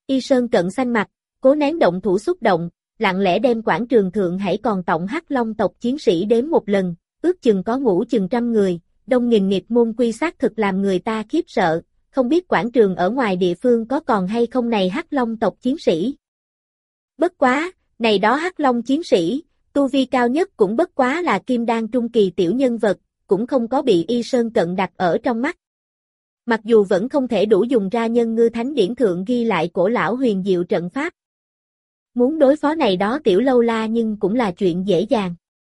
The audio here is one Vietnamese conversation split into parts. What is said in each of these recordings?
Y Sơn Cận xanh mặt, cố nén động thủ xúc động, lặng lẽ đem quảng trường thượng hãy còn tổng Hắc Long tộc chiến sĩ đếm một lần, ước chừng có ngũ chừng trăm người, đông nghìn nghịt môn quy xác thực làm người ta khiếp sợ, không biết quảng trường ở ngoài địa phương có còn hay không này Hắc Long tộc chiến sĩ. Bất quá, này đó Hắc Long chiến sĩ, tu vi cao nhất cũng bất quá là kim đan trung kỳ tiểu nhân vật, cũng không có bị Y Sơn Cận đặt ở trong mắt. Mặc dù vẫn không thể đủ dùng ra Nhân Ngư Thánh Điển thượng ghi lại cổ lão huyền diệu trận pháp. Muốn đối phó này đó tiểu lâu la nhưng cũng là chuyện dễ dàng.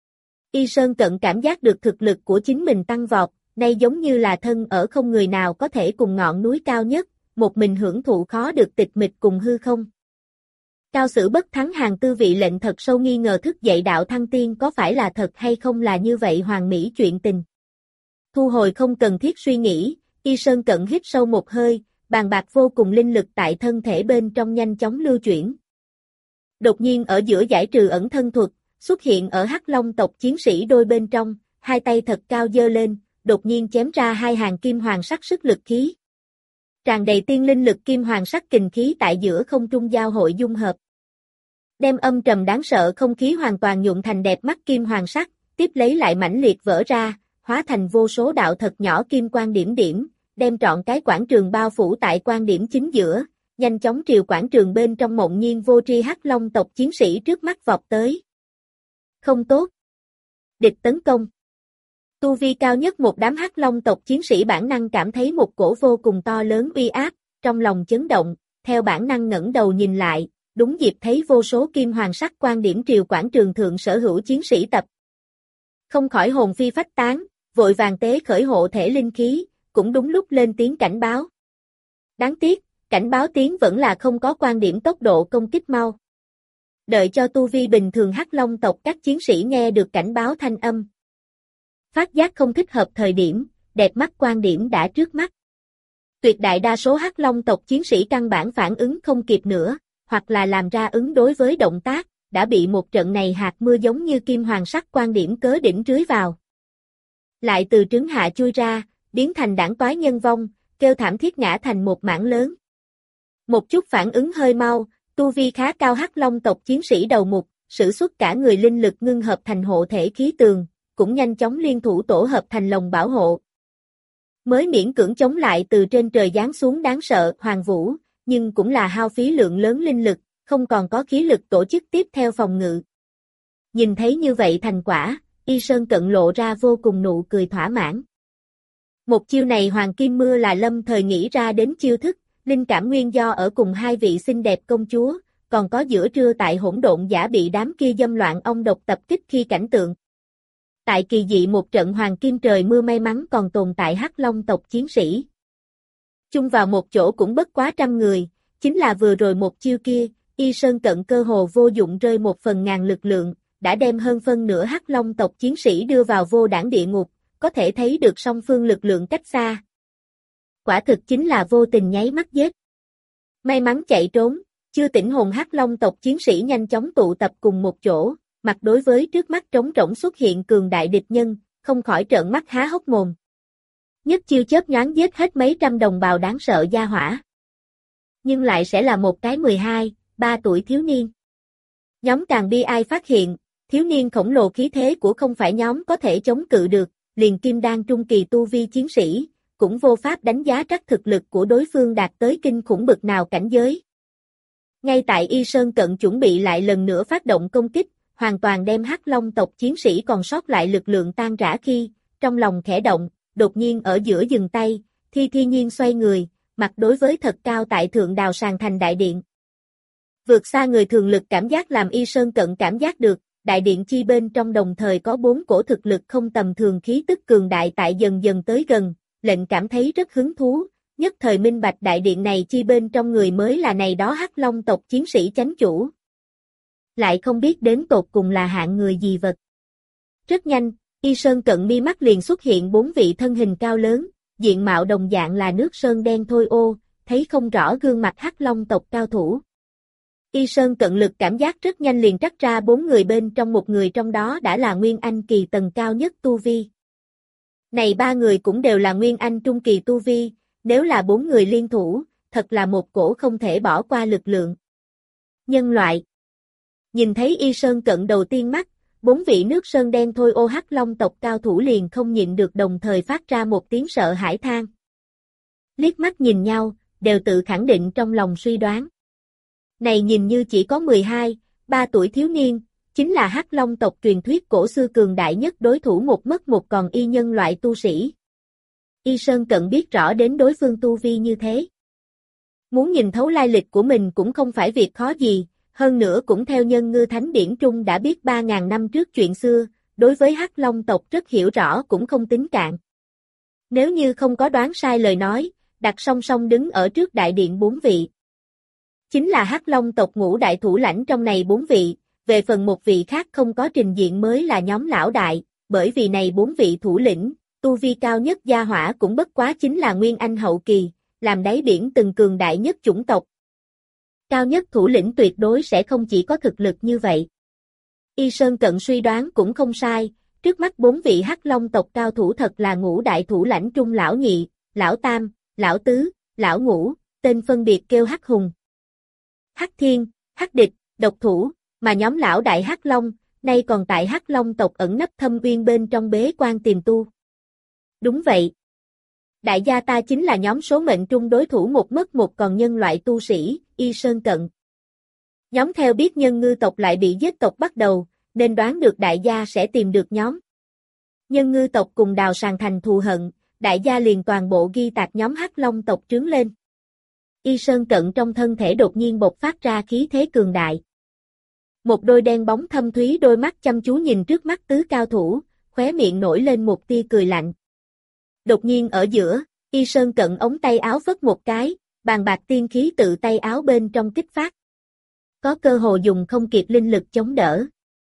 Y Sơn Cận cảm giác được thực lực của chính mình tăng vọt, nay giống như là thân ở không người nào có thể cùng ngọn núi cao nhất, một mình hưởng thụ khó được tịch mịch cùng hư không. Cao sử bất thắng hàng tư vị lệnh thật sâu nghi ngờ thức dậy đạo thăng tiên có phải là thật hay không là như vậy hoàn mỹ chuyện tình. Thu hồi không cần thiết suy nghĩ, Y Sơn Cận hít sâu một hơi, bàn bạc vô cùng linh lực tại thân thể bên trong nhanh chóng lưu chuyển. Đột nhiên ở giữa giải trừ ẩn thân thuật, xuất hiện ở Hắc Long tộc chiến sĩ đôi bên trong, hai tay thật cao giơ lên, đột nhiên chém ra hai hàng kim hoàng sắc sức lực khí. Tràn đầy tiên linh lực kim hoàng sắc kình khí tại giữa không trung giao hội dung hợp. Đem âm trầm đáng sợ không khí hoàn toàn nhuộm thành đẹp mắt kim hoàng sắc, tiếp lấy lại mãnh liệt vỡ ra, hóa thành vô số đạo thật nhỏ kim quang điểm điểm, đem trọn cái quảng trường bao phủ tại quan điểm chính giữa, nhanh chóng triều quảng trường bên trong mộng nhiên vô tri Hắc Long tộc chiến sĩ trước mắt vọt tới. Không tốt. Địch tấn công. Tu vi cao nhất một đám Hắc Long tộc chiến sĩ bản năng cảm thấy một cổ vô cùng to lớn uy áp, trong lòng chấn động, theo bản năng ngẩng đầu nhìn lại, đúng dịp thấy vô số kim hoàng sắc quan điểm triều quảng trường thượng sở hữu chiến sĩ tập. Không khỏi hồn phi phách tán, vội vàng tế khởi hộ thể linh khí, cũng đúng lúc lên tiếng cảnh báo. Đáng tiếc, cảnh báo tiếng vẫn là không có quan điểm tốc độ công kích mau. Đợi cho tu vi bình thường Hắc Long tộc các chiến sĩ nghe được cảnh báo thanh âm. Phát giác không thích hợp thời điểm, đẹp mắt quan điểm đã trước mắt. Tuyệt đại đa số Hắc Long tộc chiến sĩ căn bản phản ứng không kịp nữa, hoặc là làm ra ứng đối với động tác, đã bị một trận này hạt mưa giống như kim hoàng sắc quan điểm cớ đỉnh rưới vào. Lại từ trứng hạ chui ra, biến thành đảng toái nhân vong, kêu thảm thiết ngã thành một mảng lớn. Một chút phản ứng hơi mau, tu vi khá cao Hắc Long tộc chiến sĩ đầu mục, sử xuất cả người linh lực ngưng hợp thành hộ thể khí tường, cũng nhanh chóng liên thủ tổ hợp thành lồng bảo hộ. Mới miễn cưỡng chống lại từ trên trời giáng xuống đáng sợ Hoàng Vũ, nhưng cũng là hao phí lượng lớn linh lực, không còn có khí lực tổ chức tiếp theo phòng ngự. Nhìn thấy như vậy thành quả, Y Sơn Cận lộ ra vô cùng nụ cười thỏa mãn. Một chiêu này Hoàng Kim Mưa là lâm thời nghĩ ra đến chiêu thức, linh cảm nguyên do ở cùng hai vị xinh đẹp công chúa, còn có giữa trưa tại hỗn độn giả bị đám kia dâm loạn ong độc tập kích khi cảnh tượng. Tại kỳ dị một trận hoàng kim trời mưa may mắn còn tồn tại Hắc Long tộc chiến sĩ. Chung vào một chỗ cũng bất quá 100 người, chính là vừa rồi một chiêu kia, Y Sơn Cận cơ hồ vô dụng rơi 1/1000 lực lượng, đã đem hơn phân nửa Hắc Long tộc chiến sĩ đưa vào vô đảng địa ngục, có thể thấy được song phương lực lượng cách xa. Quả thực chính là vô tình nháy mắt giết. May mắn chạy trốn, chưa tỉnh hồn Hắc Long tộc chiến sĩ nhanh chóng tụ tập cùng một chỗ, mặt đối với trước mắt trống rỗng xuất hiện cường đại địch nhân, không khỏi trợn mắt há hốc mồm. Nhất chiêu chớp nhoáng giết hết mấy trăm đồng bào đáng sợ gia hỏa. Nhưng lại sẽ là một cái 12, 3 tuổi thiếu niên. Nhóm càng bi ai phát hiện, thiếu niên khổng lồ khí thế của không phải nhóm có thể chống cự được, liền kim đan trung kỳ tu vi chiến sĩ, cũng vô pháp đánh giá trắc thực lực của đối phương đạt tới kinh khủng bực nào cảnh giới. Ngay tại Y Sơn Cận chuẩn bị lại lần nữa phát động công kích, hoàn toàn đem Hắc Long tộc chiến sĩ còn sót lại lực lượng tan rã khi, trong lòng khẽ động, đột nhiên ở giữa dừng tay, thi nhiên xoay người, mặt đối với thật cao tại thượng đào sàn thành đại điện. Vượt xa người thường lực cảm giác làm Y Sơn Cận cảm giác được, đại điện chi bên trong đồng thời có 4 cổ thực lực không tầm thường khí tức cường đại tại dần dần tới gần, lệnh cảm thấy rất hứng thú, nhất thời minh bạch đại điện này chi bên trong người mới là này đó Hắc Long tộc chiến sĩ chánh chủ. Lại không biết đến tột cùng là hạng người gì vật. Rất nhanh, Y Sơn Cận mi mắt liền xuất hiện 4 vị thân hình cao lớn, diện mạo đồng dạng là nước sơn đen thôi ô, thấy không rõ gương mặt Hắc Long tộc cao thủ. Y Sơn Cận lực cảm giác rất nhanh liền trắc ra 4 người bên trong một người trong đó đã là Nguyên Anh kỳ tầng cao nhất tu vi. Này 3 người cũng đều là Nguyên Anh trung kỳ tu vi, nếu là 4 người liên thủ, thật là một cổ không thể bỏ qua lực lượng. Nhân loại. Nhìn thấy Y Sơn Cận đầu tiên mắt, 4 vị nước sơn đen thôi ô hắc long tộc cao thủ liền không nhịn được đồng thời phát ra một tiếng sợ hãi than. Liếc mắt nhìn nhau, đều tự khẳng định trong lòng suy đoán. Này nhìn như chỉ có 12, 3 tuổi thiếu niên, chính là hắc long tộc truyền thuyết cổ xưa cường đại nhất đối thủ một mất một còn y nhân loại tu sĩ. Y Sơn Cận biết rõ đến đối phương tu vi như thế. Muốn nhìn thấu lai lịch của mình cũng không phải việc khó gì, hơn nữa cũng theo Nhân Ngư Thánh Điển Trung đã biết 3.000 năm trước chuyện xưa, đối với hắc long tộc rất hiểu rõ cũng không tính cạn. Nếu như không có đoán sai lời nói, đặt song song đứng ở trước đại điện 4 vị. Chính là hắc long tộc ngũ đại thủ lãnh trong này 4 vị, về phần một vị khác không có trình diện mới là nhóm lão đại, bởi vì này 4 vị thủ lĩnh, tu vi cao nhất gia hỏa cũng bất quá chính là Nguyên Anh hậu kỳ, làm đáy biển từng cường đại nhất chủng tộc. Cao nhất thủ lĩnh tuyệt đối sẽ không chỉ có thực lực như vậy. Y Sơn Cận suy đoán cũng không sai, trước mắt 4 vị hắc long tộc cao thủ thật là ngũ đại thủ lãnh trung lão nhị, lão tam, lão tứ, lão ngũ, tên phân biệt kêu hắc hùng, hắc thiên, hắc địch, độc thủ, mà nhóm lão đại hắc long, nay còn tại hắc long tộc ẩn nấp thâm uyên bên trong bế quan tìm tu. Đúng vậy. Đại gia ta chính là nhóm số mệnh trung đối thủ một mất một còn nhân loại tu sĩ, Y Sơn Cận. Nhóm theo biết nhân ngư tộc lại bị giết tộc bắt đầu, nên đoán được đại gia sẽ tìm được nhóm. Nhân ngư tộc cùng Đào Sàng thành thù hận, đại gia liền toàn bộ ghi tạc nhóm hắc long tộc trướng lên. Y Sơn Cận trong thân thể đột nhiên bộc phát ra khí thế cường đại. Một đôi đen bóng thâm thúy đôi mắt chăm chú nhìn trước mắt tứ cao thủ, khóe miệng nổi lên một tia cười lạnh. Đột nhiên ở giữa, Y Sơn Cận ống tay áo phất một cái, bàn bạc tiên khí tự tay áo bên trong kích phát. Có cơ hồ dùng không kịp linh lực chống đỡ.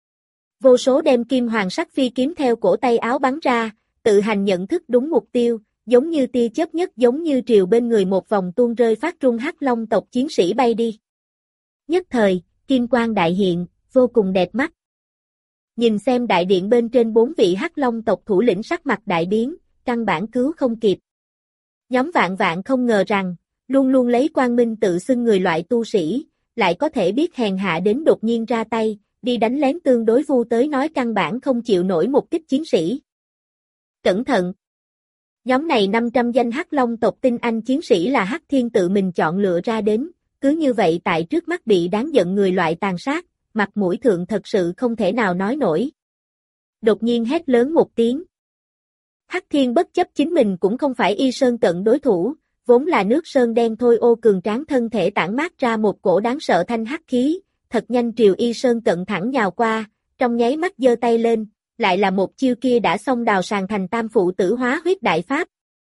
Vô số đem kim hoàng sắc phi kiếm theo cổ tay áo bắn ra, tự hành nhận thức đúng mục tiêu, giống như tia chớp nhất giống như triều bên người một vòng tuôn rơi phát trung hắc long tộc chiến sĩ bay đi. Nhất thời, kim quang đại hiện, vô cùng đẹp mắt. Nhìn xem đại điện bên trên 4 vị hắc long tộc thủ lĩnh sắc mặt đại biến, căn bản cứu không kịp. Nhóm vạn vạn không ngờ rằng, luôn luôn lấy quang minh tự xưng người loại tu sĩ, lại có thể biết hèn hạ đến đột nhiên ra tay, đi đánh lén tương đối vu tới nói căn bản không chịu nổi một kích chiến sĩ. Cẩn thận! Nhóm này 500 danh hắc long tộc tinh anh chiến sĩ là hắc thiên tự mình chọn lựa ra đến, cứ như vậy tại trước mắt bị đáng giận người loại tàn sát, mặt mũi thượng thật sự không thể nào nói nổi. Đột nhiên hét lớn một tiếng. Hắc thiên bất chấp chính mình cũng không phải Y Sơn Cận đối thủ, vốn là nước sơn đen thôi ô cường tráng thân thể tản mát ra một cổ đáng sợ thanh hắc khí, thật nhanh triều Y Sơn Cận thẳng nhào qua, trong nháy mắt giơ tay lên, lại là một chiêu kia đã xong Đào Sàng thành tam phụ tử hóa huyết đại pháp.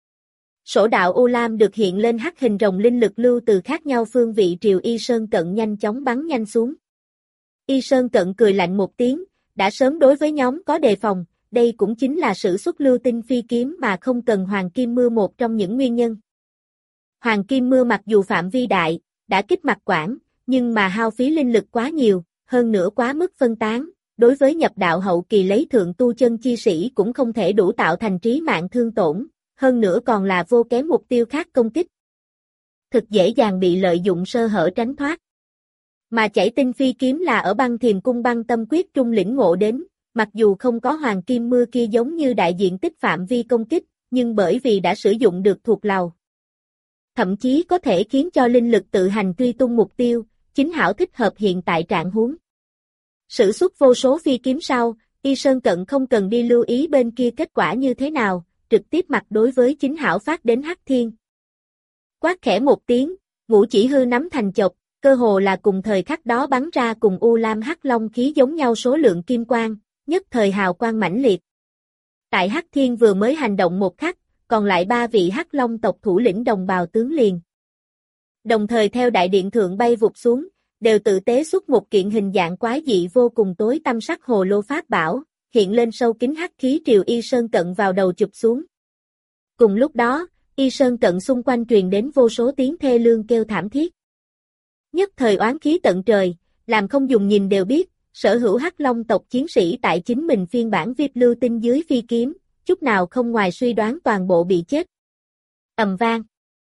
Sổ đạo U Lam được hiện lên hắc hình rồng linh lực lưu từ khác nhau phương vị triều Y Sơn Cận nhanh chóng bắn nhanh xuống. Y Sơn Cận cười lạnh một tiếng, đã sớm đối với nhóm có đề phòng, đây cũng chính là sử xuất lưu tinh phi kiếm mà không cần Hoàng Kim Mưa một trong những nguyên nhân. Hoàng Kim Mưa mặc dù phạm vi đại, đã kích mặt quảng, nhưng mà hao phí linh lực quá nhiều, hơn nữa quá mức phân tán, đối với nhập đạo hậu kỳ lấy thượng tu chân chi sĩ cũng không thể đủ tạo thành trí mạng thương tổn, hơn nữa còn là vô kém mục tiêu khác công kích. Thực dễ dàng bị lợi dụng sơ hở tránh thoát. Mà chảy tinh phi kiếm là ở Băng Thiềm Cung Băng Tâm Quyết trung lĩnh ngộ đến, mặc dù không có Hoàng Kim Mưa kia giống như đại diện tích phạm vi công kích, nhưng bởi vì đã sử dụng được thuộc lầu. Thậm chí có thể khiến cho linh lực tự hành truy tung mục tiêu, chính hảo thích hợp hiện tại trạng huống. Sử xuất vô số phi kiếm sau, Y Sơn Cận không cần đi lưu ý bên kia kết quả như thế nào, trực tiếp mặt đối với chính hảo phát đến hắc thiên. Quát khẽ một tiếng, ngũ chỉ hư nắm thành chộc, cơ hồ là cùng thời khắc đó bắn ra cùng U Lam hắc long khí giống nhau số lượng kim quang, nhất thời hào quang mãnh liệt. Tại hắc thiên vừa mới hành động một khắc, còn lại 3 vị hắc long tộc thủ lĩnh đồng bào tướng liền. Đồng thời theo đại điện thượng bay vụt xuống, đều tự tế xuất một kiện hình dạng quái dị vô cùng tối tăm sắc hồ lô pháp bảo, hiện lên sâu kín hắc khí triều Y Sơn Cận vào đầu chụp xuống. Cùng lúc đó, Y Sơn Cận xung quanh truyền đến vô số tiếng thê lương kêu thảm thiết. Nhất thời oán khí tận trời, làm không dùng nhìn đều biết, sở hữu hắc long tộc chiến sĩ tại chính mình phiên bản VIP lưu tinh dưới phi kiếm, chút nào không ngoài suy đoán toàn bộ bị chết. Ầm vang.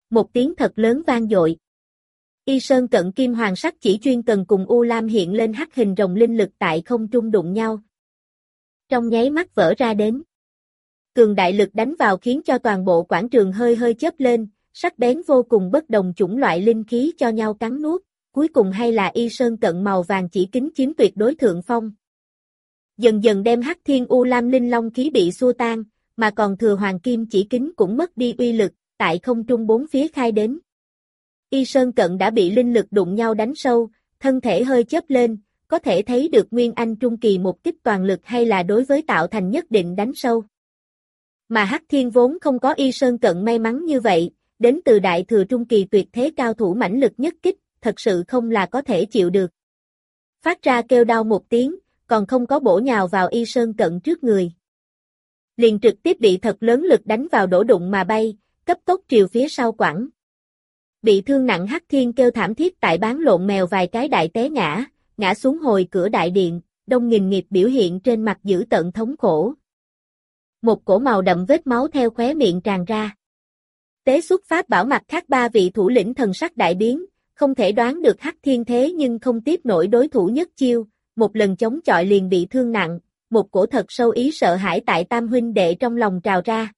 Một tiếng thật lớn vang dội. Y Sơn Cận kim hoàng sắc chỉ chuyên cần cùng U Lam hiện lên hắc hình rồng linh lực tại không trung đụng nhau. Trong nháy mắt vỡ ra đến. Cường đại lực đánh vào khiến cho toàn bộ quảng trường hơi hơi chớp lên, sắc bén vô cùng bất đồng chủng loại linh khí cho nhau cắn nuốt, cuối cùng hay là Y Sơn Cận màu vàng chỉ kính chiếm tuyệt đối thượng phong. Dần dần đem hắc thiên U Lam linh long khí bị xua tan, mà còn thừa hoàng kim chỉ kính cũng mất đi uy lực, tại không trung bốn phía khai đến. Y Sơn Cận đã bị linh lực đụng nhau đánh sâu, thân thể hơi chớp lên, có thể thấy được Nguyên Anh Trung Kỳ một kích toàn lực hay là đối với tạo thành nhất định đánh sâu. Mà Hắc Thiên vốn không có Y Sơn Cận may mắn như vậy, đến từ Đại Thừa Trung Kỳ tuyệt thế cao thủ mãnh lực nhất kích, thật sự không là có thể chịu được. Phát ra kêu đau một tiếng, còn không có bổ nhào vào Y Sơn Cận trước người. Liền trực tiếp bị thật lớn lực đánh vào đổ đụng mà bay, cấp tốc triều phía sau quẳng. Bị thương nặng Hắc Thiên kêu thảm thiết tại bán lộn mèo vài cái đại té ngã xuống hồi cửa đại điện, đông nghìn nghịt biểu hiện trên mặt dữ tợn thống khổ. Một cổ màu đậm vết máu theo khóe miệng tràn ra. Tế xuất pháp bảo mặt khác ba vị thủ lĩnh thần sắc đại biến, không thể đoán được Hắc Thiên thế nhưng không tiếp nổi đối thủ nhất chiêu, một lần chống chọi liền bị thương nặng, một cổ thật sâu ý sợ hãi tại tam huynh đệ trong lòng trào ra.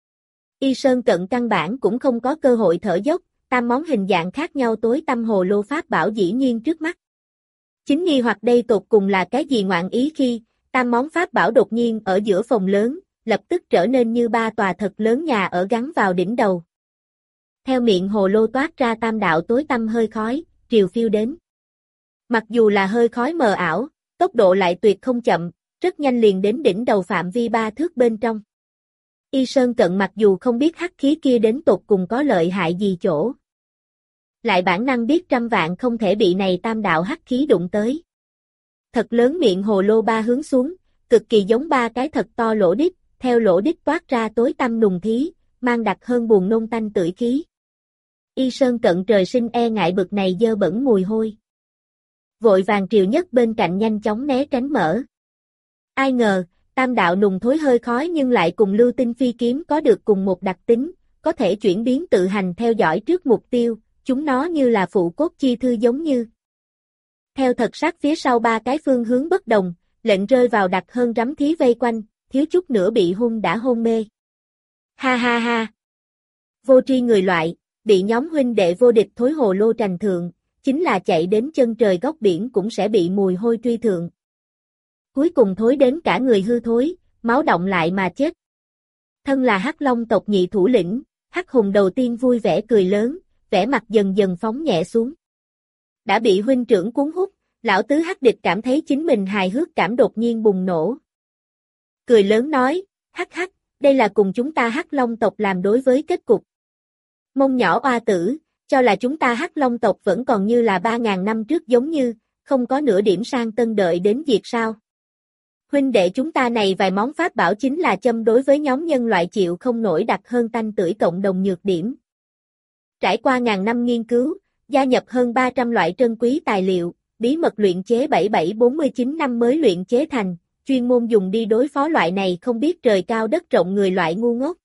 Y Sơn Cận căn bản cũng không có cơ hội thở dốc, tam món hình dạng khác nhau tối tăm hồ lô pháp bảo dĩ nhiên trước mắt. Chính nghi hoặc đây tột cùng là cái gì ngoạn ý khi, tam món pháp bảo đột nhiên ở giữa phòng lớn, lập tức trở nên như ba tòa thật lớn nhà ở gắn vào đỉnh đầu. Theo miệng hồ lô toát ra tam đạo tối tăm hơi khói, triều phiêu đến. Mặc dù là hơi khói mờ ảo, tốc độ lại tuyệt không chậm, rất nhanh liền đến đỉnh đầu phạm vi 3 thước bên trong. Y Sơn Cận mặc dù không biết hắc khí kia đến tột cùng có lợi hại gì chỗ. Lại bản năng biết trăm vạn không thể bị này tam đạo hắc khí đụng tới. Thật lớn miệng hồ lô ba hướng xuống, cực kỳ giống ba cái thật to lỗ đít, theo lỗ đít toát ra tối tăm nùng thí, mang đặc hơn buồn nôn tanh tưởi khí. Y Sơn Cận trời sinh e ngại bực này dơ bẩn mùi hôi. Vội vàng triều nhất bên cạnh nhanh chóng né tránh mở. Ai ngờ, tam đạo nùng thối hơi khói nhưng lại cùng lưu tinh phi kiếm có được cùng một đặc tính, có thể chuyển biến tự hành theo dõi trước mục tiêu, chúng nó như là phụ cốt chi thư giống như. Theo thật sát phía sau ba cái phương hướng bất đồng, lệnh rơi vào đặc hơn rắm thí vây quanh, thiếu chút nữa bị hung đã hôn mê. Ha ha ha! Vô tri người loại, bị nhóm huynh đệ vô địch thối hồ lô trành thượng, chính là chạy đến chân trời góc biển cũng sẽ bị mùi hôi truy thượng. Cuối cùng thối đến cả người hư thối, máu động lại mà chết. Thân là Hắc Long tộc nhị thủ lĩnh, Hắc Hùng đầu tiên vui vẻ cười lớn, vẻ mặt dần dần phóng nhẹ xuống. Đã bị huynh trưởng cuốn hút, lão tứ Hắc Địch cảm thấy chính mình hài hước cảm đột nhiên bùng nổ. Cười lớn nói, hắc hắc, đây là cùng chúng ta Hắc Long tộc làm đối với kết cục. Mông nhỏ oa tử, cho là chúng ta Hắc Long tộc vẫn còn như là 3.000 năm trước giống như, không có nửa điểm sang tân đợi đến diệt sao. Huynh đệ chúng ta này vài món pháp bảo chính là châm đối với nhóm nhân loại chịu không nổi đặc hơn tanh tưởi cộng đồng nhược điểm. Trải qua ngàn năm nghiên cứu, gia nhập hơn 300 loại trân quý tài liệu, bí mật luyện chế 7749 năm mới luyện chế thành, chuyên môn dùng đi đối phó loại này không biết trời cao đất rộng người loại ngu ngốc.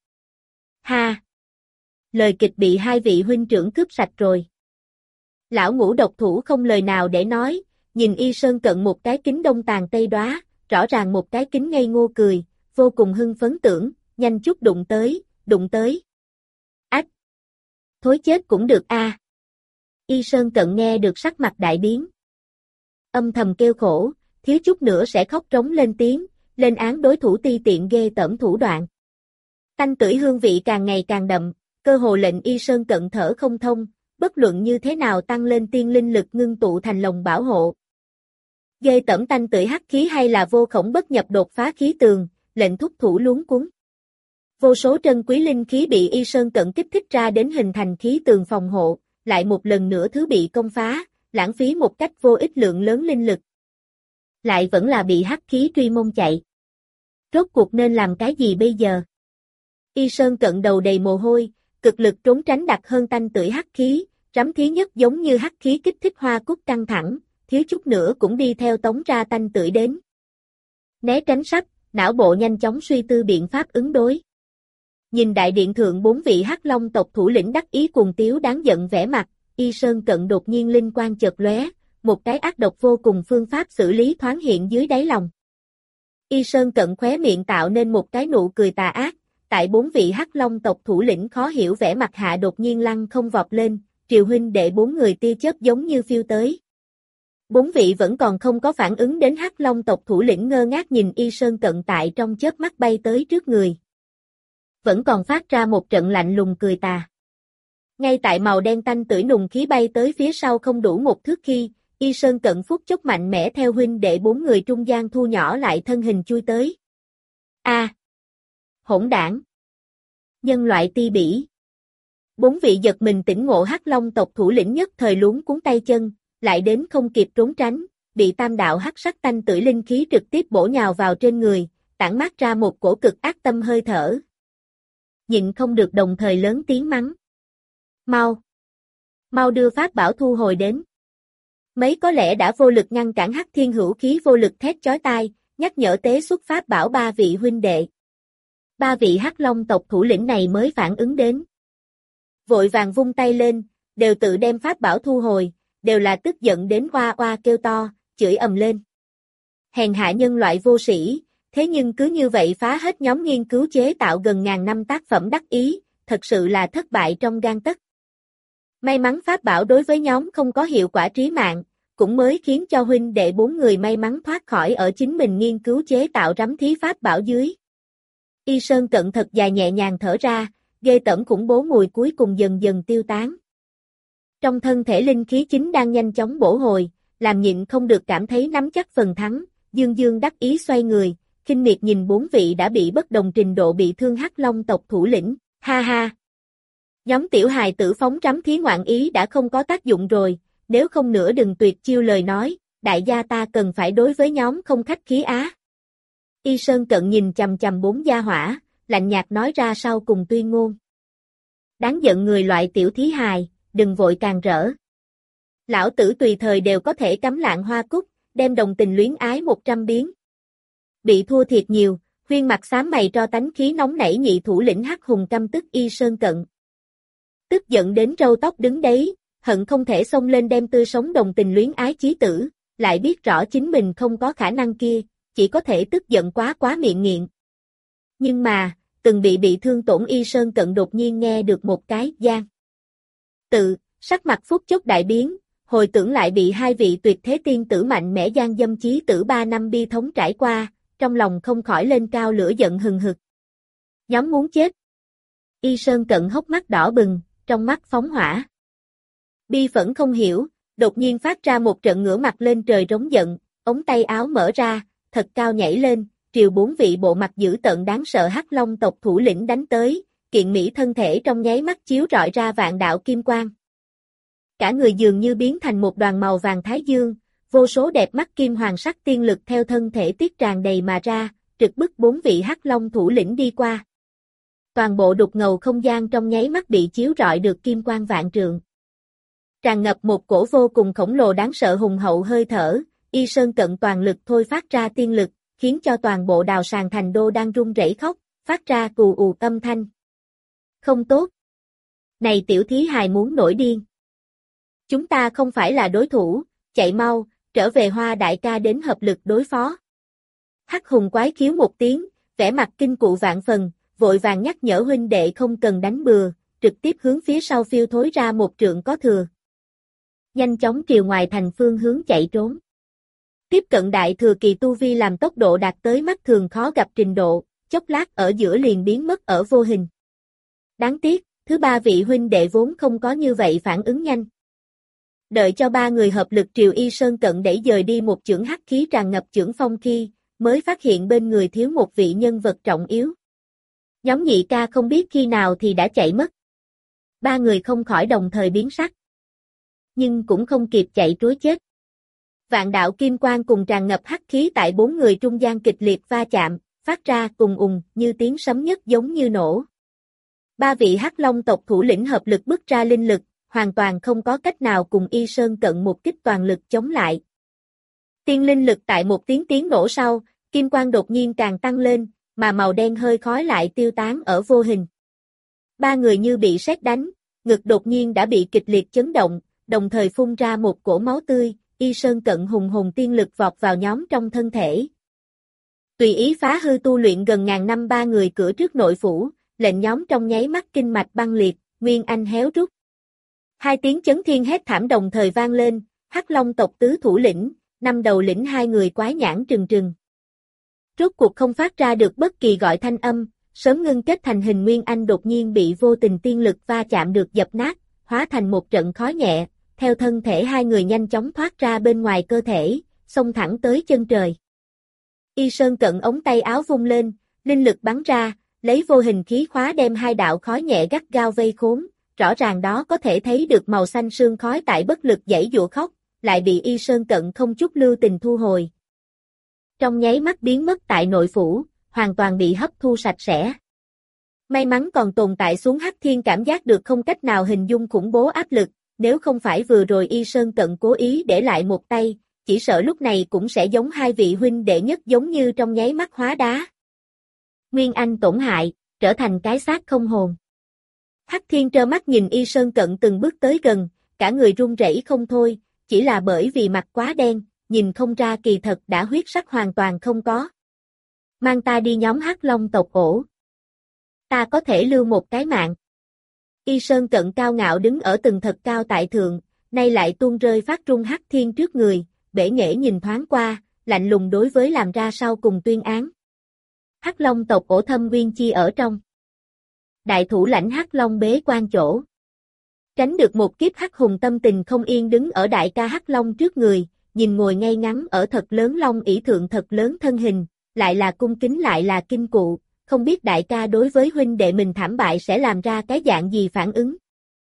Ha! Lời kịch bị hai vị huynh trưởng cướp sạch rồi. Lão Ngũ độc thủ không lời nào để nói, nhìn Y Sơn Cận một cái kính đông tàn tây đóa, rõ ràng một cái kính ngây ngô cười, vô cùng hưng phấn tưởng, nhanh chút đụng tới. Ách! Thối chết cũng được a. Y Sơn Cận nghe được sắc mặt đại biến. Âm thầm kêu khổ, thiếu chút nữa sẽ khóc trống lên tiếng, lên án đối thủ ti tiện ghê tởm thủ đoạn. Tanh tưởi hương vị càng ngày càng đậm, cơ hồ lệnh Y Sơn Cận thở không thông, bất luận như thế nào tăng lên tiên linh lực ngưng tụ thành lồng bảo hộ. Ghê tởm tanh tưởi hắc khí hay là vô khổng bất nhập đột phá khí tường, lệnh thúc thủ luống cuống. Vô số trân quý linh khí bị Y Sơn Cận kích thích ra đến hình thành khí tường phòng hộ, lại một lần nữa thứ bị công phá, lãng phí một cách vô ích lượng lớn linh lực. Lại vẫn là bị hắc khí truy mông chạy. Rốt cuộc nên làm cái gì bây giờ? Y Sơn Cận đầu đầy mồ hôi, cực lực trốn tránh đặc hơn tanh tưởi hắc khí, rắm thí nhất giống như hắc khí kích thích hoa cúc căng thẳng, thiếu chút nữa cũng đi theo tống ra tanh tưởi đến. Né tránh sắp, não bộ nhanh chóng suy tư biện pháp ứng đối. Nhìn đại điện thượng 4 vị Hắc Long tộc thủ lĩnh đắc ý cuồng tiếu đáng giận vẻ mặt, Y Sơn Cận đột nhiên linh quang chợt lóe, một cái ác độc vô cùng phương pháp xử lý thoáng hiện dưới đáy lòng. Y Sơn Cận khóe miệng tạo nên một cái nụ cười tà ác, tại 4 vị Hắc Long tộc thủ lĩnh khó hiểu vẻ mặt hạ đột nhiên lăng không vọt lên, Triều huynh đệ 4 người tia chớp giống như phiêu tới. 4 vị vẫn còn không có phản ứng đến Hắc Long tộc thủ lĩnh ngơ ngác nhìn Y Sơn Cận tại trong chớp mắt bay tới trước người. Vẫn còn phát ra một trận lạnh lùng cười tà. Ngay tại màu đen tanh tưởi nùng khí bay tới phía sau không đủ một thước khi, Y Sơn Cận phút chốc mạnh mẽ theo huynh đệ 4 người trung gian thu nhỏ lại thân hình chui tới. A! Hỗn đảng! Nhân loại ti bỉ! 4 vị giật mình tỉnh ngộ Hắc Long tộc thủ lĩnh nhất thời luống cuốn tay chân, lại đến không kịp trốn tránh, bị tam đạo hắc sắc tanh tưởi linh khí trực tiếp bổ nhào vào trên người, tản mát ra một cổ cực ác tâm hơi thở. Nhịn không được đồng thời lớn tiếng mắng. Mau! Mau đưa pháp bảo thu hồi đến. Mấy có lẽ đã vô lực ngăn cản Hắc Thiên Hữu khí vô lực thét chói tai, nhắc nhở tế xuất pháp bảo 3 vị huynh đệ. 3 vị Hắc Long tộc thủ lĩnh này mới phản ứng đến. Vội vàng vung tay lên, đều tự đem pháp bảo thu hồi, đều là tức giận đến oa oa kêu to, chửi ầm lên. Hèn hạ nhân loại vô sĩ, thế nhưng cứ như vậy phá hết nhóm nghiên cứu chế tạo gần ngàn năm tác phẩm đắc ý, thật sự là thất bại trong gang tấc. May mắn pháp bảo đối với nhóm không có hiệu quả trí mạng, cũng mới khiến cho huynh đệ 4 người may mắn thoát khỏi ở chính mình nghiên cứu chế tạo rắm thí pháp bảo dưới. Y Sơn Cận thật dài nhẹ nhàng thở ra, ghê tởm khủng bố mùi cuối cùng dần dần tiêu tán. Trong thân thể linh khí chính đang nhanh chóng bổ hồi, làm nhịn không được cảm thấy nắm chắc phần thắng, dương dương đắc ý xoay người, khinh miệt nhìn 4 vị đã bị bất đồng trình độ bị thương Hắc Long tộc thủ lĩnh, ha ha. Nhóm tiểu hài tử phóng trắm thí ngoạn ý đã không có tác dụng rồi, nếu không nữa đừng tuyệt chiêu lời nói, đại gia ta cần phải đối với nhóm không khách khí á. Y Sơn Cận nhìn chằm chằm 4 gia hỏa, lạnh nhạt nói ra sau cùng tuyên ngôn. Đáng giận người loại tiểu thí hài, đừng vội càng rỡ. Lão tử tùy thời đều có thể cắm lạng hoa cúc, đem đồng tình luyến ái 100 biến. Bị thua thiệt nhiều, Huyên mặt xám mày cho tánh khí nóng nảy nhị thủ lĩnh Hắc Hùng căm tức Y Sơn Cận. Tức giận đến râu tóc đứng đấy, hận không thể xông lên đem tươi sống đồng tình luyến ái chí tử, lại biết rõ chính mình không có khả năng kia, chỉ có thể tức giận quá miệng nghiện. Nhưng mà, từng bị thương tổn Y Sơn Cận đột nhiên nghe được một cái gian. Sắc mặt phút chốc đại biến, hồi tưởng lại bị 2 vị tuyệt thế tiên tử mạnh mẽ gian dâm chí tử 3 năm bi thống trải qua, trong lòng không khỏi lên cao lửa giận hừng hực. Nhóm muốn chết. Y Sơn Cận hốc mắt đỏ bừng, trong mắt phóng hỏa. Bi phẫn không hiểu, đột nhiên phát ra một trận ngửa mặt lên trời rống giận, ống tay áo mở ra, thật cao nhảy lên, triều 4 vị bộ mặt dữ tợn đáng sợ Hắc Long tộc thủ lĩnh đánh tới, kiện mỹ thân thể trong nháy mắt chiếu rọi ra vạn đạo kim quang. Cả người dường như biến thành một đoàn màu vàng thái dương, vô số đẹp mắt kim hoàng sắc tiên lực theo thân thể tiết tràn đầy mà ra, trực bức 4 vị Hắc Long thủ lĩnh đi qua. Toàn bộ đục ngầu không gian trong nháy mắt bị chiếu rọi được kim quang vạn trượng. Tràn ngập một cổ vô cùng khổng lồ đáng sợ hùng hậu hơi thở, Y Sơn Cận toàn lực thôi phát ra tiên lực, khiến cho toàn bộ đào sàn thành đô đang run rẩy khóc, phát ra cù ù âm thanh. Không tốt. Này tiểu thí hài muốn nổi điên. Chúng ta không phải là đối thủ, chạy mau, trở về Hoa đại ca đến hợp lực đối phó. Hắc Hùng quái khiếu một tiếng, vẻ mặt kinh cụ vạn phần, vội vàng nhắc nhở huynh đệ không cần đánh bừa, trực tiếp hướng phía sau phiêu thối ra một trượng có thừa. Nhanh chóng triều ngoài thành phương hướng chạy trốn. Tiếp cận đại thừa kỳ tu vi làm tốc độ đạt tới mắt thường khó gặp trình độ, chốc lát ở giữa liền biến mất ở vô hình. Đáng tiếc, thứ 3 vị huynh đệ vốn không có như vậy phản ứng nhanh. Đợi cho 3 người hợp lực triều Y Sơn Cận đẩy dời đi một chưởng hắc khí tràn ngập chưởng phong khi, mới phát hiện bên người thiếu một vị nhân vật trọng yếu. Nhóm nhị ca không biết khi nào thì đã chạy mất. 3 người không khỏi đồng thời biến sắc. Nhưng cũng không kịp chạy trối chết. Vạn đạo kim quang cùng tràn ngập hắc khí tại 4 người trung gian kịch liệt va chạm, phát ra cùng ùng như tiếng sấm nhất giống như nổ. 3 vị Hắc Long tộc thủ lĩnh hợp lực bức ra linh lực, hoàn toàn không có cách nào cùng Y Sơn Cận một kích toàn lực chống lại. Tiên linh lực tại một tiếng nổ sau, kim quang đột nhiên càng tăng lên, mà màu đen hơi khói lại tiêu tán ở vô hình. Ba người như bị sét đánh, ngực đột nhiên đã bị kịch liệt chấn động, đồng thời phun ra một cổ máu tươi, Y Sơn Cận hùng hồn tiên lực vọt vào nhóm trong thân thể. Tùy ý phá hư tu luyện gần ngàn năm ba người cửa trước nội phủ, lệnh nhóm trong nháy mắt kinh mạch băng liệt, Nguyên Anh héo rút. Hai tiếng chấn thiên hét thảm đồng thời vang lên, Hắc Long tộc tứ thủ lĩnh, năm đầu lĩnh hai người quái nhãn trừng trừng. Rốt cuộc không phát ra được bất kỳ gọi thanh âm, sớm ngưng kết thành hình Nguyên Anh đột nhiên bị vô tình tiên lực va chạm được dập nát, hóa thành một trận khói nhẹ, theo thân thể hai người nhanh chóng thoát ra bên ngoài cơ thể, xông thẳng tới chân trời. Y Sơn Cận ống tay áo vung lên, linh lực bắn ra, lấy vô hình khí khóa đem hai đạo khói nhẹ gắt gao vây khốn, rõ ràng đó có thể thấy được màu xanh sương khói tại bất lực giãy giụa khóc, lại bị Y Sơn Cận không chút lưu tình thu hồi. Trong nháy mắt biến mất tại nội phủ, hoàn toàn bị hấp thu sạch sẽ. May mắn còn tồn tại xuống Hắc Thiên cảm giác được không cách nào hình dung khủng bố áp lực, nếu không phải vừa rồi Y Sơn Cận cố ý để lại một tay, chỉ sợ lúc này cũng sẽ giống hai vị huynh đệ nhất giống như trong nháy mắt hóa đá. Nguyên Anh tổn hại, trở thành cái xác không hồn. Hắc Thiên trơ mắt nhìn Y Sơn Cận từng bước tới gần, cả người run rẩy không thôi, chỉ là bởi vì mặt quá đen, nhìn không ra kỳ thật đã huyết sắc hoàn toàn không có. Mang ta đi nhóm Hắc Long tộc ổ. Ta có thể lưu một cái mạng. Y Sơn Cận cao ngạo đứng ở từng thật cao tại thượng, nay lại tuôn rơi phát run Hắc Thiên trước người, bể nghệ nhìn thoáng qua, lạnh lùng đối với làm ra sau cùng tuyên án. Hắc Long tộc ổ Thâm Nguyên Chi ở trong. Đại thủ lãnh Hắc Long bế quan chỗ. Tránh được một kiếp Hắc Hùng tâm tình không yên đứng ở đại ca Hắc Long trước người, nhìn ngồi ngay ngắn ở thật lớn long ỷ thượng thật lớn thân hình, lại là cung kính lại là kinh cụ, không biết đại ca đối với huynh đệ mình thảm bại sẽ làm ra cái dạng gì phản ứng.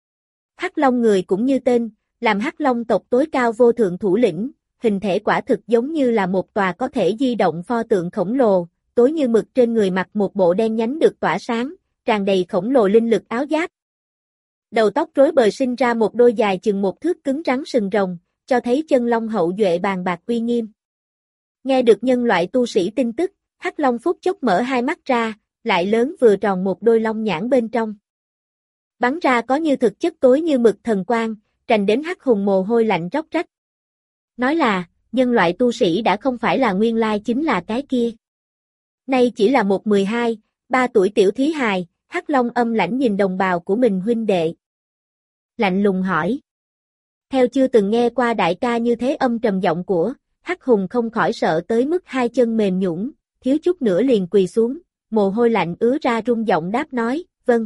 Hắc Long người cũng như tên, làm Hắc Long tộc tối cao vô thượng thủ lĩnh, hình thể quả thực giống như là một tòa có thể di động pho tượng khổng lồ, tối như mực trên người mặc một bộ đen nhánh được tỏa sáng, tràn đầy khổng lồ linh lực áo giáp. Đầu tóc rối bời sinh ra một đôi dài chừng một thước cứng rắn sừng rồng, cho thấy chân long hậu duệ bàn bạc uy nghiêm. Nghe được nhân loại tu sĩ tin tức, Hắc Long phút chốc mở hai mắt ra, lại lớn vừa tròn một đôi long nhãn bên trong. Bắn ra có như thực chất tối như mực thần quang, trành đến Hắc Hùng mồ hôi lạnh róc rách. Nói là, nhân loại tu sĩ đã không phải là nguyên lai chính là cái kia. Nay chỉ là một 12, 3 tuổi tiểu thí hài, Hắc Long âm lãnh nhìn đồng bào của mình huynh đệ. Lạnh lùng hỏi. Theo chưa từng nghe qua đại ca như thế âm trầm giọng của, Hắc Hùng không khỏi sợ tới mức hai chân mềm nhũn, thiếu chút nữa liền quỳ xuống, mồ hôi lạnh ứa ra run giọng đáp nói, vâng.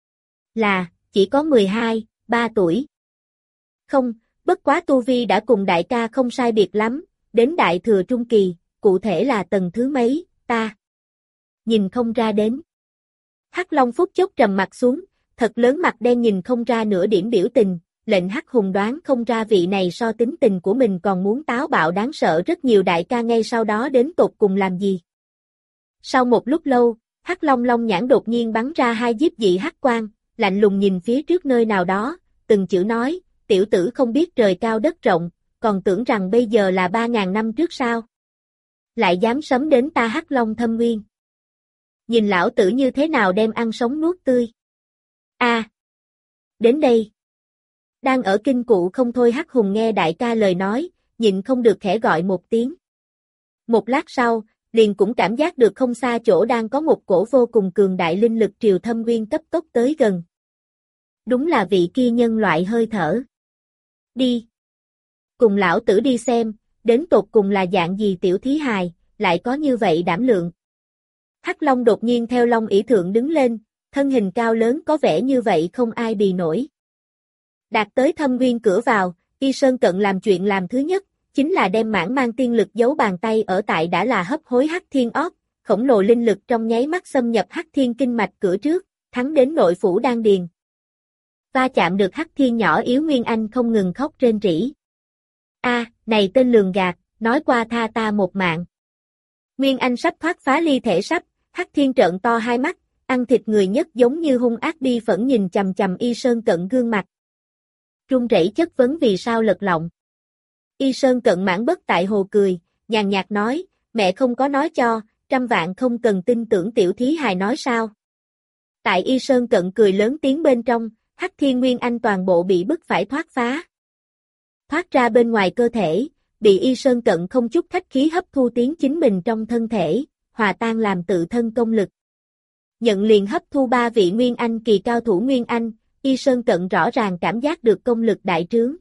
Là, chỉ có 12, 3 tuổi. Không, bất quá tu vi đã cùng đại ca không sai biệt lắm, đến đại thừa trung kỳ, cụ thể là tầng thứ mấy, ta nhìn không ra đến. Hắc Long phút chốc trầm mặt xuống, thật lớn mặt đen nhìn không ra nửa điểm biểu tình, lệnh Hắc Hùng đoán không ra vị này so tính tình của mình còn muốn táo bạo đáng sợ rất nhiều đại ca ngay sau đó đến tột cùng làm gì. Sau một lúc lâu, Hắc Long long nhãn đột nhiên bắn ra hai diếp dị hắc quang, lạnh lùng nhìn phía trước nơi nào đó, từng chữ nói, tiểu tử không biết trời cao đất rộng, còn tưởng rằng bây giờ là 3.000 năm trước sao. Lại dám sấm đến ta Hắc Long Thâm Nguyên. Nhìn lão tử như thế nào đem ăn sống nuốt tươi. A, đến đây. Đang ở kinh cụ không thôi Hắc Hùng nghe đại ca lời nói, nhịn không được khẽ gọi một tiếng. Một lát sau, liền cũng cảm giác được không xa chỗ đang có một cổ vô cùng cường đại linh lực triều thâm nguyên cấp tốc tới gần. Đúng là vị kia nhân loại hơi thở. Đi. Cùng lão tử đi xem, đến tột cùng là dạng gì tiểu thí hài, lại có như vậy đảm lượng. Hắc Long đột nhiên theo long ỷ thượng đứng lên, thân hình cao lớn có vẻ như vậy không ai bì nổi. Đạt tới thâm nguyên cửa vào, Y Sơn Cận làm chuyện làm thứ nhất, chính là đem mãn mang tiên lực giấu bàn tay ở tại đã là hấp hối Hắc Thiên Ót, khổng lồ linh lực trong nháy mắt xâm nhập Hắc Thiên kinh mạch cửa trước, thắng đến nội phủ đan điền. Va chạm được Hắc Thiên nhỏ yếu Nguyên Anh không ngừng khóc rên rỉ. A, này tên lường gạt, nói qua tha ta một mạng. Nguyên Anh sắp thoát phá ly thể sắp, Hắc Thiên trợn to hai mắt, ăn thịt người nhất giống như hung ác bi phẫn nhìn chằm chằm Y Sơn Cận gương mặt. Run rẩy chất vấn vì sao lật lọng. Y Sơn Cận mãn bất tại hồ cười, nhàn nhạt nói, mẹ không có nói cho, trăm vạn không cần tin tưởng tiểu thí hài nói sao. Tại Y Sơn Cận cười lớn tiếng bên trong, Hắc Thiên Nguyên Anh toàn bộ bị bức phải thoát phá. Thoát ra bên ngoài cơ thể, bị Y Sơn Cận không chút khách khí hấp thu tiến chính mình trong thân thể, hòa tan làm tự thân công lực. Nhận liền hấp thu 3 vị Nguyên Anh kỳ cao thủ Nguyên Anh, Y Sơn Cận rõ ràng cảm giác được công lực đại trướng.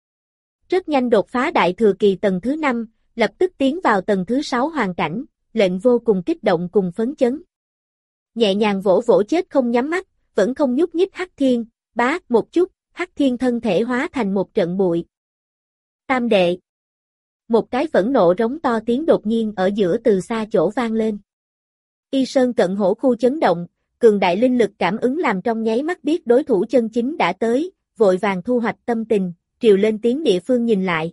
Rất nhanh đột phá đại thừa kỳ tầng thứ 5, lập tức tiến vào tầng thứ 6 hoàn cảnh, lệnh vô cùng kích động cùng phấn chấn. Nhẹ nhàng vỗ vỗ chết không nhắm mắt, vẫn không nhúc nhích Hắc Thiên, bá một chút, Hắc Thiên thân thể hóa thành một trận bụi. Tam đệ. Một cái phẫn nộ rống to tiếng đột nhiên ở giữa từ xa chỗ vang lên. Y Sơn Cận hổ khu chấn động, cường đại linh lực cảm ứng làm trong nháy mắt biết đối thủ chân chính đã tới, vội vàng thu hoạch tâm tình, triều lên tiếng địa phương nhìn lại.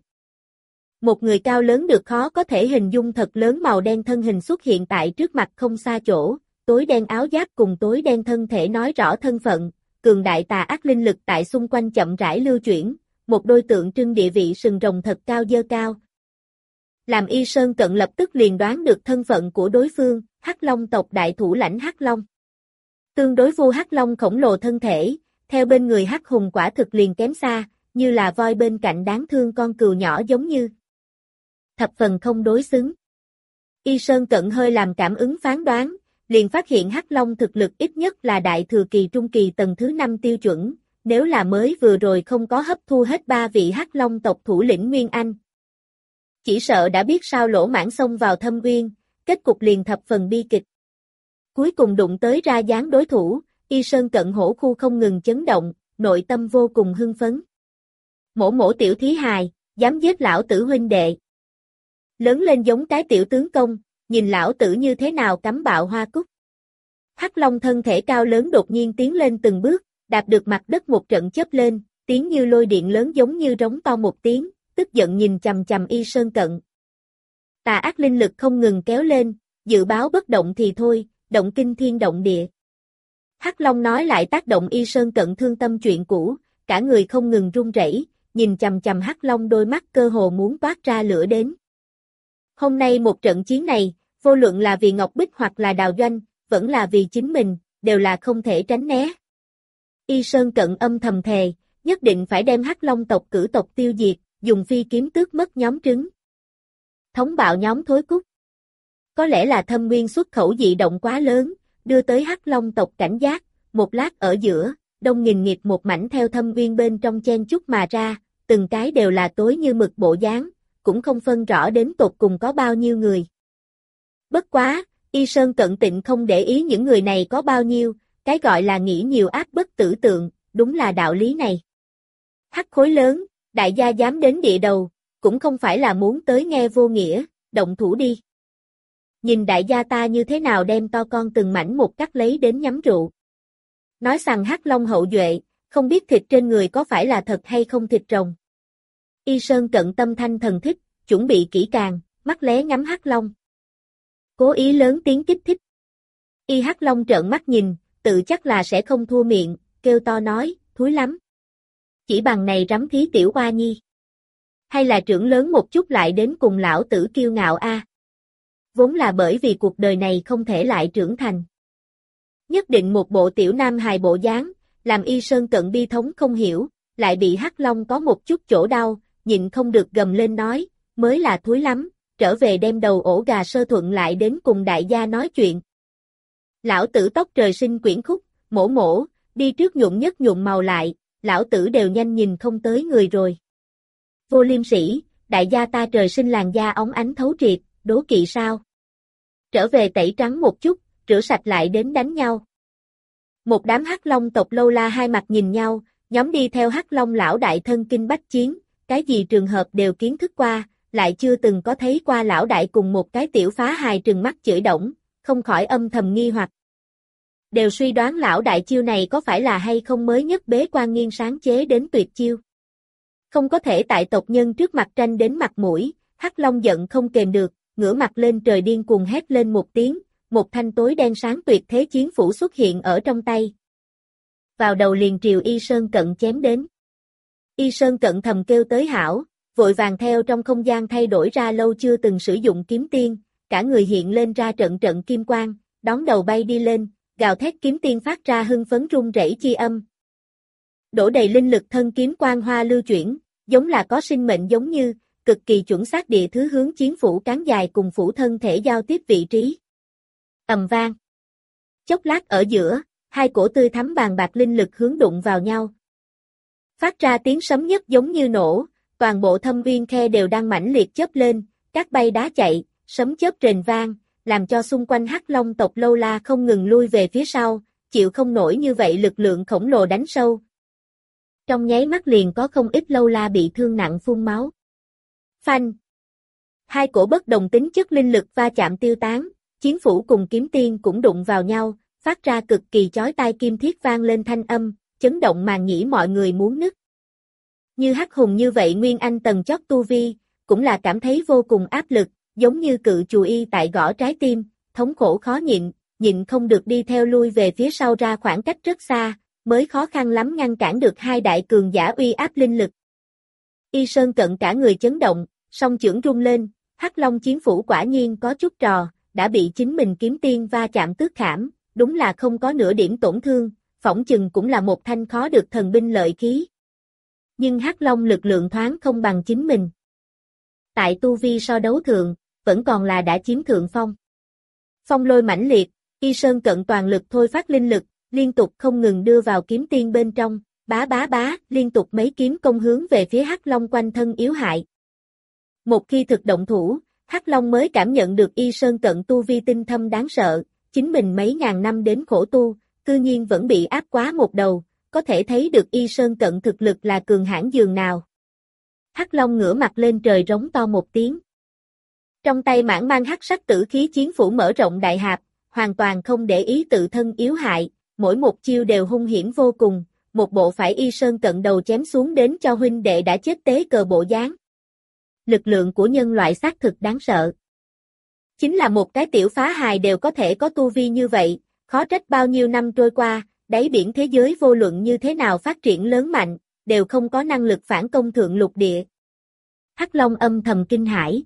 Một người cao lớn được khó có thể hình dung thật lớn màu đen thân hình xuất hiện tại trước mặt không xa chỗ, tối đen áo giáp cùng tối đen thân thể nói rõ thân phận, cường đại tà ác linh lực tại xung quanh chậm rãi lưu chuyển, một đôi tượng trưng địa vị sừng rồng thật cao dơ cao. Làm Y Sơn Cận lập tức liền đoán được thân phận của đối phương, Hắc Long tộc đại thủ lãnh Hắc Long. Tương đối vu Hắc Long khổng lồ thân thể, theo bên người Hắc Hùng quả thực liền kém xa, như là voi bên cạnh đáng thương con cừu nhỏ giống như. Thập phần không đối xứng. Y Sơn Cận hơi làm cảm ứng phán đoán, liền phát hiện Hắc Long thực lực ít nhất là đại thừa kỳ trung kỳ tầng thứ 5 tiêu chuẩn, nếu là mới vừa rồi không có hấp thu hết 3 vị Hắc Long tộc thủ lĩnh Nguyên Anh. Chỉ sợ đã biết sao lỗ mãng xông vào thâm uyên, kết cục liền thập phần bi kịch. Cuối cùng đụng tới ra dáng đối thủ, Y Sơn Cận hổ khu không ngừng chấn động, nội tâm vô cùng hưng phấn. Mổ tiểu thí hài, dám giết lão tử huynh đệ. Lớn lên giống cái tiểu tướng công, nhìn lão tử như thế nào cắm bạo hoa cúc. Hắc Long thân thể cao lớn đột nhiên tiến lên từng bước, đạp được mặt đất một trận chớp lên, tiếng như lôi điện lớn giống như rống to một tiếng, tức giận nhìn chằm chằm Y Sơn Cận. Tà ác linh lực không ngừng kéo lên, dự báo bất động thì thôi, động kinh thiên động địa. Hắc Long nói lại tác động Y Sơn Cận thương tâm chuyện cũ, cả người không ngừng run rẩy, nhìn chằm chằm Hắc Long đôi mắt cơ hồ muốn toát ra lửa đến. Hôm nay một trận chiến này, vô luận là vì Ngọc Bích hoặc là Đào Doanh, vẫn là vì chính mình, đều là không thể tránh né. Y Sơn Cận âm thầm thề, nhất định phải đem Hắc Long tộc cử tộc tiêu diệt, dùng phi kiếm tước mất nhóm trứng. Thống bạo nhóm thối cút. Có lẽ là thâm nguyên xuất khẩu dị động quá lớn, đưa tới Hắc Long tộc cảnh giác, một lát ở giữa, đông nghìn nghịt một mảnh theo thâm nguyên bên trong chen chúc mà ra, từng cái đều là tối như mực bộ dáng, cũng không phân rõ đến tột cùng có bao nhiêu người. Bất quá, Y Sơn Cận tịnh không để ý những người này có bao nhiêu, cái gọi là nghĩ nhiều ác bất tử tượng, đúng là đạo lý này. Hắc khối lớn, đại gia dám đến địa đầu, cũng không phải là muốn tới nghe vô nghĩa, động thủ đi. Nhìn đại gia ta như thế nào đem to con từng mảnh một cắt lấy đến nhắm rượu. Nói rằng Hắc Long hậu duệ, không biết thịt trên người có phải là thật hay không thịt rồng. Y Sơn Cận tâm thanh thần thích, chuẩn bị kỹ càng, mắt lé ngắm Hắc Long. Cố ý lớn tiếng kích thích. Y Hắc Long trợn mắt nhìn, tự chắc là sẽ không thua miệng, kêu to nói, thúi lắm. Chỉ bằng này rắm thí tiểu oa nhi. Hay là trưởng lớn một chút lại đến cùng lão tử kiêu ngạo a. Vốn là bởi vì cuộc đời này không thể lại trưởng thành. Nhất định một bộ tiểu nam hài bộ dáng, làm Y Sơn Cận bi thống không hiểu, lại bị Hắc Long có một chút chỗ đau, nhịn không được gầm lên nói, mới là thúi lắm, trở về đem đầu ổ gà sơ thuận lại đến cùng đại gia nói chuyện. Lão tử tóc trời sinh quyển khúc, mổ, đi trước nhuộm nhất nhuộm màu lại, lão tử đều nhanh nhìn không tới người rồi. Vô liêm sỉ, đại gia ta trời sinh làn da óng ánh thấu triệt, đố kỵ sao? Trở về tẩy trắng một chút, rửa sạch lại đến đánh nhau. Một đám Hắc Long tộc lâu la hai mặt nhìn nhau, nhóm đi theo Hắc Long lão đại thân kinh bách chiến, cái gì trường hợp đều kiến thức qua, lại chưa từng có thấy qua lão đại cùng một cái tiểu phá hài trừng mắt chửi đổng, không khỏi âm thầm nghi hoặc. Đều suy đoán lão đại chiêu này có phải là hay không mới nhất bế quan nghiên sáng chế đến tuyệt chiêu. Không có thể tại tộc nhân trước mặt tranh đến mặt mũi, Hắc Long giận không kềm được, ngửa mặt lên trời điên cuồng hét lên một tiếng, một thanh tối đen sáng tuyệt thế chiến phủ xuất hiện ở trong tay. Vào đầu liền triều Y Sơn Cận chém đến. Y Sơn Cận thầm kêu tới hảo, vội vàng theo trong không gian thay đổi ra lâu chưa từng sử dụng kiếm tiên, cả người hiện lên ra trận trận kim quang, đón đầu bay đi lên, gào thét kiếm tiên phát ra hưng phấn rung rẩy chi âm. Đổ đầy linh lực thân kiếm quang hoa lưu chuyển, giống là có sinh mệnh giống như, cực kỳ chuẩn xác địa thứ hướng chiến phủ cán dài cùng phủ thân thể giao tiếp vị trí. Ầm vang. Chốc lát ở giữa, hai cổ tươi thắm vàng bạc linh lực hướng đụng vào nhau. Phát ra tiếng sấm nhất giống như nổ, toàn bộ Thâm Uyên Khe đều đang mãnh liệt chớp lên, cát bay đá chạy, sấm chớp rền vang, làm cho xung quanh Hắc Long tộc lâu la không ngừng lui về phía sau, chịu không nổi như vậy lực lượng khổng lồ đánh sâu. Trong nháy mắt liền có không ít lâu la bị thương nặng phun máu. Phanh. Hai cổ bất đồng tính chất linh lực va chạm tiêu tán, chiến phủ cùng kiếm tiên cũng đụng vào nhau, phát ra cực kỳ chói tai kim thiết vang lên thanh âm, chấn động màng nhĩ mọi người muốn nứt. Như Hắc Hùng như vậy nguyên anh tầng chót tu vi, cũng là cảm thấy vô cùng áp lực, giống như cự chù y tại gõ trái tim, thống khổ khó nhịn, nhịn không được đi theo lui về phía sau ra khoảng cách rất xa, mới khó khăn lắm ngăn cản được hai đại cường giả uy áp linh lực. Y Sơn Cận cả người chấn động, song chưởng rung lên, Hắc Long chiến phủ quả nhiên có chút trò, đã bị chính mình kiếm tiên va chạm tước khảm, đúng là không có nửa điểm tổn thương, phỏng chừng cũng là một thanh khó được thần binh lợi khí. Nhưng Hắc Long lực lượng thoáng không bằng chính mình. Tại tu vi so đấu thượng, vẫn còn là đã chiếm thượng phong. Phong lôi mãnh liệt, Y Sơn Cận toàn lực thôi phát linh lực, liên tục không ngừng đưa vào kiếm tiên bên trong, bá bá bá, liên tục mấy kiếm công hướng về phía Hắc Long quanh thân yếu hại. Một khi thực động thủ, Hắc Long mới cảm nhận được Y Sơn Cận tu vi tinh thâm đáng sợ, chính mình mấy ngàn năm đến khổ tu, cư nhiên vẫn bị áp quá một đầu, có thể thấy được Y Sơn Cận thực lực là cường hãn dường nào. Hắc Long ngửa mặt lên trời rống to một tiếng. Trong tay mãn mang hắc sắc tử khí chiến phủ mở rộng đại hạp, hoàn toàn không để ý tự thân yếu hại, mỗi một chiêu đều hung hiểm vô cùng, một bộ phải Y Sơn Cận đầu chém xuống đến cho huynh đệ đã chết tế cờ bộ dáng. Lực lượng của nhân loại xác thực đáng sợ. Chính là một cái tiểu phá hài đều có thể có tu vi như vậy, khó trách bao nhiêu năm trôi qua, đáy biển thế giới vô luận như thế nào phát triển lớn mạnh, đều không có năng lực phản công thượng lục địa. Hắc Long âm thầm kinh hãi.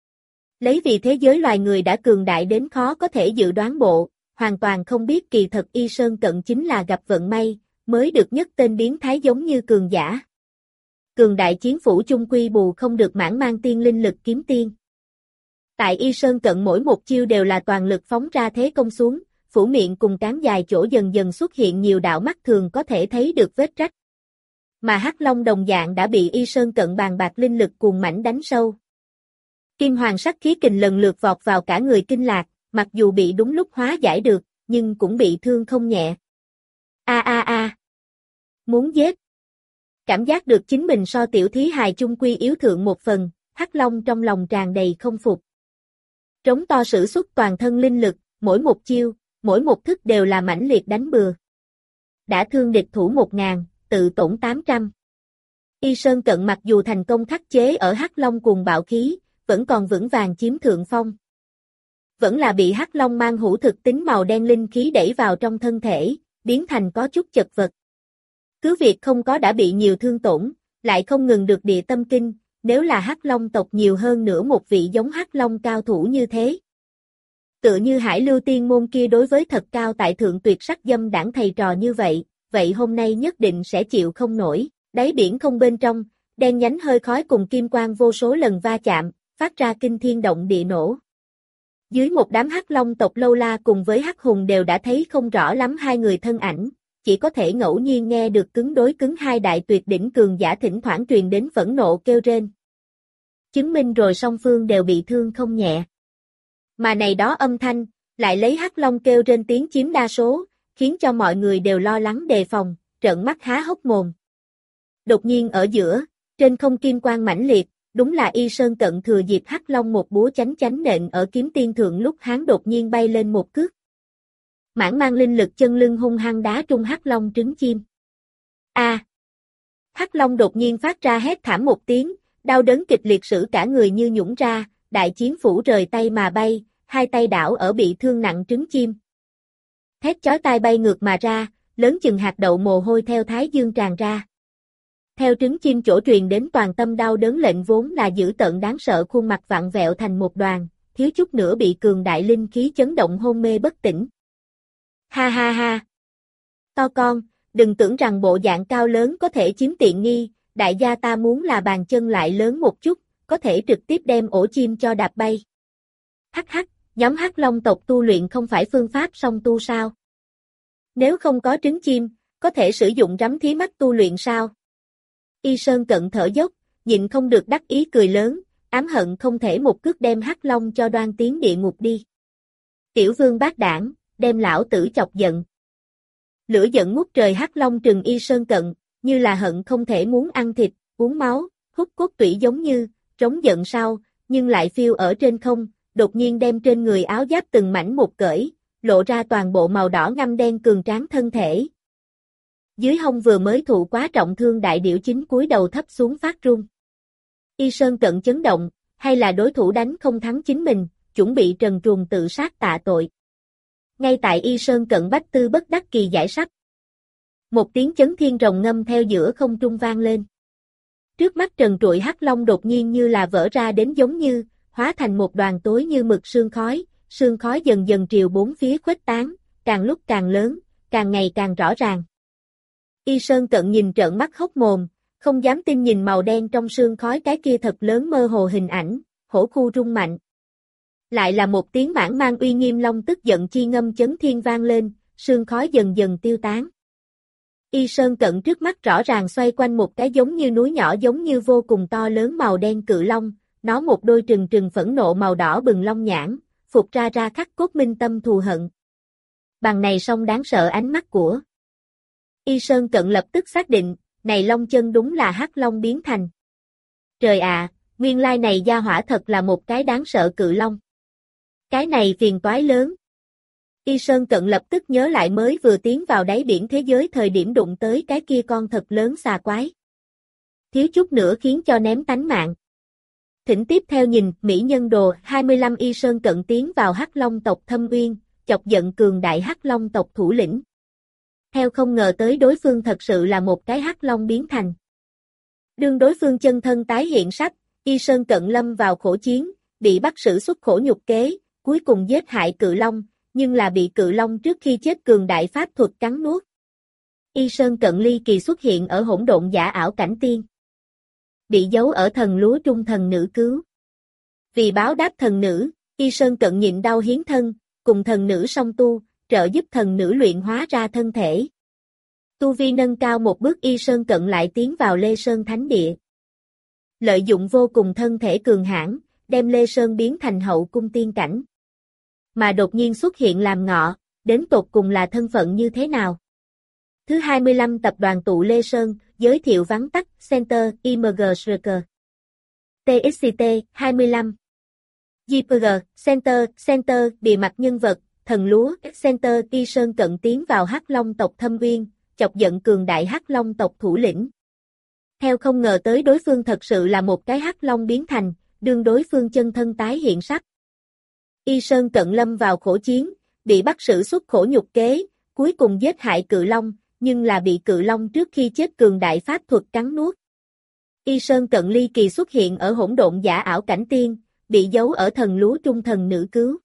Lấy vì thế giới loài người đã cường đại đến khó có thể dự đoán bộ, hoàn toàn không biết kỳ thật Y Sơn Cận chính là gặp vận may, mới được nhất tên biến thái giống như cường giả. Cường đại chiến phủ chung quy bù không được mãn mang tiên linh lực kiếm tiên. Tại Y Sơn Cận mỗi một chiêu đều là toàn lực phóng ra thế công xuống, phủ miệng cùng cán dài chỗ dần dần xuất hiện nhiều đạo mắt thường có thể thấy được vết rách. Mà Hắc Long đồng dạng đã bị Y Sơn Cận bàn bạc linh lực cuồng mãnh đánh sâu. Kim hoàng sắc khí kình lần lượt vọt vào cả người kinh lạc, mặc dù bị đúng lúc hóa giải được, nhưng cũng bị thương không nhẹ. Muốn giết. Cảm giác được chính mình so tiểu thí hài chung quy yếu thượng một phần, Hắc Long trong lòng tràn đầy không phục. Trống to sử xuất toàn thân linh lực, mỗi một chiêu, mỗi một thức đều là mãnh liệt đánh bừa. Đã thương địch thủ 1000, tự tổn 800. Y Sơn Cận mặc dù thành công khắc chế ở Hắc Long cùng bạo khí, vẫn còn vững vàng chiếm thượng phong. Vẫn là bị Hắc Long mang hữu thực tính màu đen linh khí đẩy vào trong thân thể, biến thành có chút chật vật. Cứ việc không có đã bị nhiều thương tổn, lại không ngừng được địa tâm kinh, nếu là Hắc Long tộc nhiều hơn nữa một vị giống Hắc Long cao thủ như thế. Tựa như Hải Lưu Tiên môn kia đối với thật cao tại thượng tuyệt sắc dâm đảng thầy trò như vậy hôm nay nhất định sẽ chịu không nổi, đáy biển không bên trong, đen nhánh hơi khói cùng kim quang vô số lần va chạm, phát ra kinh thiên động địa nổ. Dưới một đám Hắc Long tộc lâu la cùng với Hắc Hùng đều đã thấy không rõ lắm hai người thân ảnh, chỉ có thể ngẫu nhiên nghe được cứng đối cứng hai đại tuyệt đỉnh cường giả thỉnh thoảng truyền đến phẫn nộ kêu rên. Chứng minh rồi song phương đều bị thương không nhẹ. Mà này đó âm thanh, lại lấy Hắc Long kêu rên tiếng chiếm đa số, khiến cho mọi người đều lo lắng đề phòng, trợn mắt há hốc mồm. Đột nhiên ở giữa, trên không kim quang mãnh liệt, đúng là Y Sơn Cận thừa dịp Hắc Long một búa chánh nện ở kiếm tiên thượng lúc hắn đột nhiên bay lên một cước. Mãn mang linh lực chân lưng hung hăng đá trung Hắc Long trứng chim. Hắc Long đột nhiên phát ra hét thảm một tiếng, đau đớn kịch liệt sử cả người như nhũn ra, đại chiến phủ rời tay mà bay, hai tay đảo ở bị thương nặng trứng chim. Thét chói tai bay ngược mà ra, lớn chừng hạt đậu mồ hôi theo thái dương tràn ra. Theo trứng chim chỗ truyền đến toàn tâm đau đớn lệnh vốn là dữ tợn đáng sợ khuôn mặt vặn vẹo thành một đoàn, thiếu chút nữa bị cường đại linh khí chấn động hôn mê bất tỉnh. Ha ha ha. To con, đừng tưởng rằng bộ dạng cao lớn có thể chiếm tiện nghi, đại gia ta muốn là bàn chân lại lớn một chút, có thể trực tiếp đem ổ chim cho đạp bay. Hắc hắc, nhóm Hắc Long tộc tu luyện không phải phương pháp song tu sao? Nếu không có trứng chim, có thể sử dụng rắm thí mắt tu luyện sao? Y Sơn Cận thở dốc, nhịn không được đắc ý cười lớn, ám hận không thể một cước đem Hắc Long cho đoan tiến địa ngục đi. Tiểu vương bác đảng, đem lão tử chọc giận. Lửa giận ngút trời Hắc Long trừng Y Sơn Cận, như là hận không thể muốn ăn thịt, uống máu, hút cốt tủy giống như, trống giận sau, nhưng lại phiêu ở trên không, đột nhiên đem trên người áo giáp từng mảnh một cởi, lộ ra toàn bộ màu đỏ ngăm đen cường tráng thân thể. Dưới hông vừa mới thụ quá trọng thương đại điểu chính cúi đầu thấp xuống phát run. Y Sơn Cận chấn động, hay là đối thủ đánh không thắng chính mình, chuẩn bị trần truồng tự sát tạ tội. Ngay tại Y Sơn Cận bách tư bất đắc kỳ giải sắp. Một tiếng chấn thiên rồng ngâm theo giữa không trung vang lên. Trước mắt trần trụi Hắc Long đột nhiên như là vỡ ra đến giống như, hóa thành một đoàn tối như mực sương khói dần dần triều bốn phía khuếch tán, càng lúc càng lớn, càng ngày càng rõ ràng. Y Sơn Cận nhìn trợn mắt hốc mồm, không dám tin nhìn màu đen trong sương khói cái kia thật lớn mơ hồ hình ảnh, hổ khu rung mạnh. Lại là một tiếng mãng mang uy nghiêm long tức giận chi ngâm chấn thiên vang lên, sương khói dần dần tiêu tán. Y Sơn Cận trước mắt rõ ràng xoay quanh một cái giống như núi nhỏ giống như vô cùng to lớn màu đen cự long, nó một đôi trừng trừng phẫn nộ màu đỏ bừng long nhãn, phục ra khắc cốt minh tâm thù hận. Bằng này song đáng sợ ánh mắt của Y Sơn Cận lập tức xác định, này long chân đúng là Hắc Long biến thành. Trời ạ, nguyên lai này gia hỏa thật là một cái đáng sợ cự long. Cái này phiền toái lớn. Y Sơn Cận lập tức nhớ lại mới vừa tiến vào đáy biển thế giới thời điểm đụng tới cái kia con thật lớn xà quái. Thiếu chút nữa khiến cho ném tánh mạng. Thỉnh tiếp theo nhìn, Mỹ Nhân Đồ 25 Y Sơn Cận tiến vào Hắc Long tộc Thâm Uyên, chọc giận cường đại Hắc Long tộc thủ lĩnh. Theo không ngờ tới đối phương thật sự là một cái Hắc Long biến thành. Đương đối phương chân thân tái hiện sắp, Y Sơn Cận lâm vào khổ chiến, bị bắt sử xuất khổ nhục kế, cuối cùng giết hại cự long, nhưng là bị cự long trước khi chết cường đại pháp thuật cắn nuốt. Y Sơn Cận ly kỳ xuất hiện ở hỗn độn giả ảo cảnh tiên. Bị giấu ở thần lúa trung thần nữ cứu. Vì báo đáp thần nữ, Y Sơn Cận nhịn đau hiến thân, cùng thần nữ song tu, trợ giúp thần nữ luyện hóa ra thân thể. Tu vi nâng cao một bước Y Sơn Cận lại tiến vào Lê Sơn Thánh Địa. Lợi dụng vô cùng thân thể cường hãn, đem Lê Sơn biến thành hậu cung tiên cảnh. Mà đột nhiên xuất hiện làm ngọ, đến tột cùng là thân phận như thế nào? Thứ 25 tập đoàn tụ Lê Sơn, giới thiệu vắn tắt, Center, IMG Circle. TXT, 25. JPG, Center, bìa mặt nhân vật, thần lúa, Center, Y Sơn Cận tiến vào Hắc Long tộc Thâm Uyên, chọc giận cường đại Hắc Long tộc thủ lĩnh. Theo không ngờ tới đối phương thật sự là một cái Hắc Long biến thành, đương đối phương chân thân tái hiện sắp. Y Sơn Cận lâm vào khổ chiến, bị bắt sử xuất khổ nhục kế, cuối cùng giết hại cự long, nhưng là bị cự long trước khi chết cường đại pháp thuật cắn nuốt. Y Sơn Cận ly kỳ xuất hiện ở hỗn độn giả ảo cảnh tiên, bị giấu ở thần lúa trung thần nữ cứu.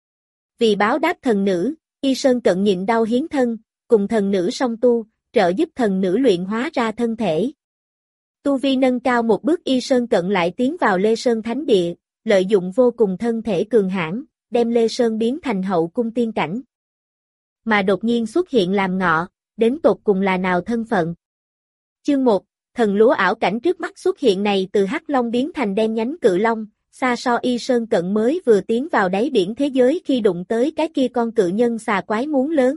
Vì báo đáp thần nữ, Y Sơn Cận nhịn đau hiến thân, cùng thần nữ song tu, trợ giúp thần nữ luyện hóa ra thân thể. Tu vi nâng cao một bước Y Sơn Cận lại tiến vào Lê Sơn Thánh Địa, lợi dụng vô cùng thân thể cường hãn, đem Lê Sơn biến thành hậu cung tiên cảnh. Mà đột nhiên xuất hiện làm ngọ, đến tột cùng là nào thân phận? Chương 1, thần lúa ảo cảnh trước mắt xuất hiện này từ Hắc Long biến thành đen nhánh cự long, xa so Y Sơn Cận mới vừa tiến vào đáy biển thế giới khi đụng tới cái kia con cự nhân xà quái muốn lớn.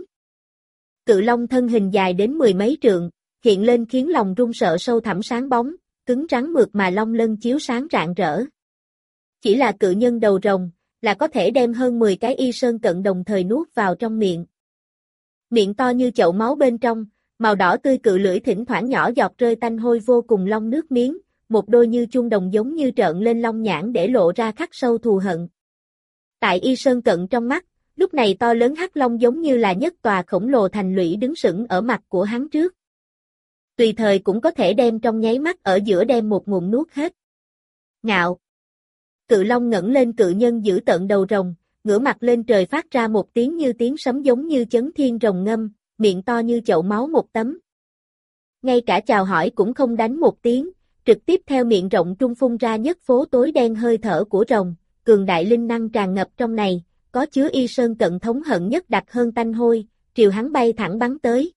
Cự long thân hình dài đến mười mấy trượng, hiện lên khiến lòng run sợ sâu thẳm sáng bóng, cứng rắn mượt mà long lân chiếu sáng rạng rỡ. Chỉ là cự nhân đầu rồng, là có thể đem hơn 10 cái Y Sơn Cận đồng thời nuốt vào trong miệng. Miệng to như chậu máu bên trong, màu đỏ tươi cự lưỡi thỉnh thoảng nhỏ giọt rơi tanh hôi vô cùng long nước miếng, một đôi như chuông đồng giống như trợn lên long nhãn để lộ ra khắc sâu thù hận. Tại Y Sơn Cận trong mắt, lúc này to lớn hắc long giống như là nhất tòa khổng lồ thành lũy đứng sững ở mặt của hắn trước. Tùy thời cũng có thể đem trong nháy mắt ở giữa đem một ngụm nuốt hết. Ngạo. Cự long ngẩng lên cự nhân giữ tợn đầu rồng, ngửa mặt lên trời phát ra một tiếng như tiếng sấm giống như chấn thiên rồng ngâm, miệng to như chậu máu một tấm. Ngay cả chào hỏi cũng không đánh một tiếng, trực tiếp theo miệng rộng trung phun ra nhất phố tối đen hơi thở của rồng, cường đại linh năng tràn ngập trong này, có chứa Y Sơn Cận thống hận nhất đặc hơn tanh hôi, triều hắn bay thẳng bắn tới.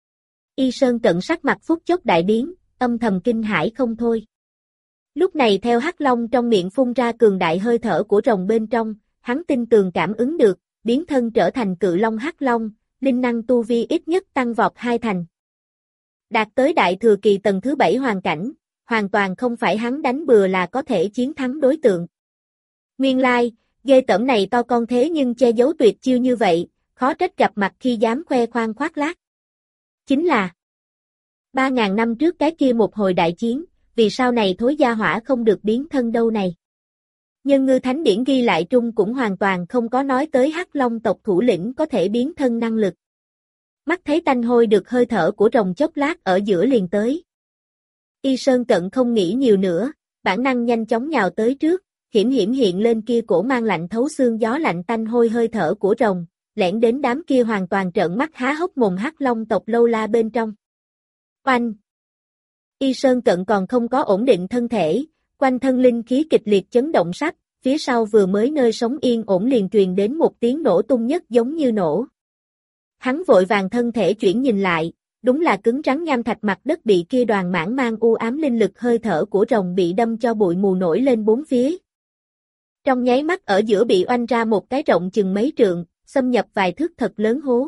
Y Sơn Cận sắc mặt phút chốc đại biến, âm thầm kinh hãi không thôi. Lúc này theo hắc long trong miệng phun ra cường đại hơi thở của rồng bên trong, hắn tin tường cảm ứng được, biến thân trở thành cự long hắc long, linh năng tu vi ít nhất tăng vọt 2 thành. Đạt tới đại thừa kỳ tầng thứ 7 hoàn cảnh, hoàn toàn không phải hắn đánh bừa là có thể chiến thắng đối tượng. Nguyên lai, ghê tởm này to con thế nhưng che giấu tuyệt chiêu như vậy, khó trách gặp mặt khi dám khoe khoang khoác lác. Chính là 3.000 năm trước cái kia một hồi đại chiến, vì sao này thối gia hỏa không được biến thân đâu này. Nhân Ngư Thánh Điển ghi lại trung cũng hoàn toàn không có nói tới Hắc Long tộc thủ lĩnh có thể biến thân năng lực. Mắt thấy tanh hôi được hơi thở của rồng chốc lát ở giữa liền tới. Y Sơn Cận không nghĩ nhiều nữa, bản năng nhanh chóng nhào tới trước, hiểm hiểm hiện lên kia cổ mang lạnh thấu xương gió lạnh tanh hôi hơi thở của rồng, lẻn đến đám kia hoàn toàn trợn mắt há hốc mồm Hắc Long tộc lâu la bên trong. Oanh! Y Sơn Cận còn không có ổn định thân thể, quanh thân linh khí kịch liệt chấn động sắp, phía sau vừa mới nơi sống yên ổn liền truyền đến một tiếng nổ tung nhất giống như nổ. Hắn vội vàng thân thể chuyển nhìn lại, đúng là cứng rắn nham thạch mặt đất bị kia đoàn mãn mang u ám linh lực hơi thở của rồng bị đâm cho bụi mù nổi lên bốn phía. Trong nháy mắt ở giữa bị oanh ra một cái rộng chừng mấy trượng, xâm nhập vài thước thật lớn hố.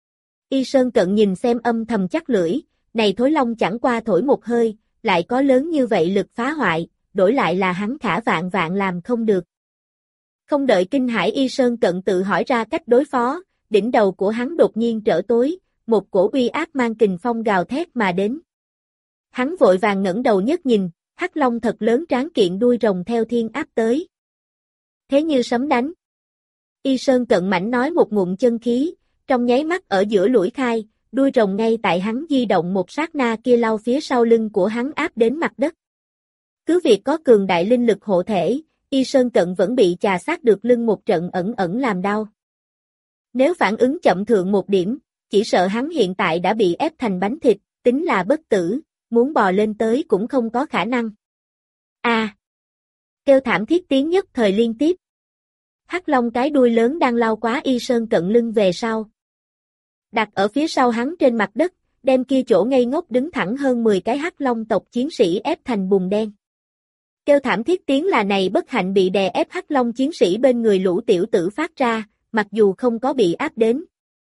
Y Sơn Cận nhìn xem âm thầm chắc lưỡi, này thối long chẳng qua thổi một hơi, lại có lớn như vậy lực phá hoại, đổi lại là hắn khả vạn vạn làm không được. Không đợi kinh hãi Y Sơn Cận tự hỏi ra cách đối phó, đỉnh đầu của hắn đột nhiên trở tối, một cổ uy áp mang kình phong gào thét mà đến. Hắn vội vàng ngẩng đầu nhất nhìn, hắc long thật lớn tráng kiện đuôi rồng theo thiên áp tới. Thế như sấm đánh. Y Sơn Cận mảnh nói một ngụm chân khí, trong nháy mắt ở giữa lũi khai, đuôi rồng ngay tại hắn di động một sát na kia lao phía sau lưng của hắn áp đến mặt đất. Cứ việc có cường đại linh lực hộ thể, Y Sơn Cận vẫn bị chà sát được lưng một trận ẩn ẩn làm đau. Nếu phản ứng chậm thượng một điểm, chỉ sợ hắn hiện tại đã bị ép thành bánh thịt, tính là bất tử, muốn bò lên tới cũng không có khả năng. Kêu thảm thiết tiếng nhất thời liên tiếp. Hắc Long cái đuôi lớn đang lao quá Y Sơn Cận lưng về sau. Đặt ở phía sau hắn trên mặt đất, đem kia chỗ ngây ngốc đứng thẳng hơn 10 cái Hắc Long tộc chiến sĩ ép thành bùn đen. Kêu thảm thiết tiếng là này bất hạnh bị đè ép Hắc Long chiến sĩ bên người lũ tiểu tử phát ra, mặc dù không có bị áp đến.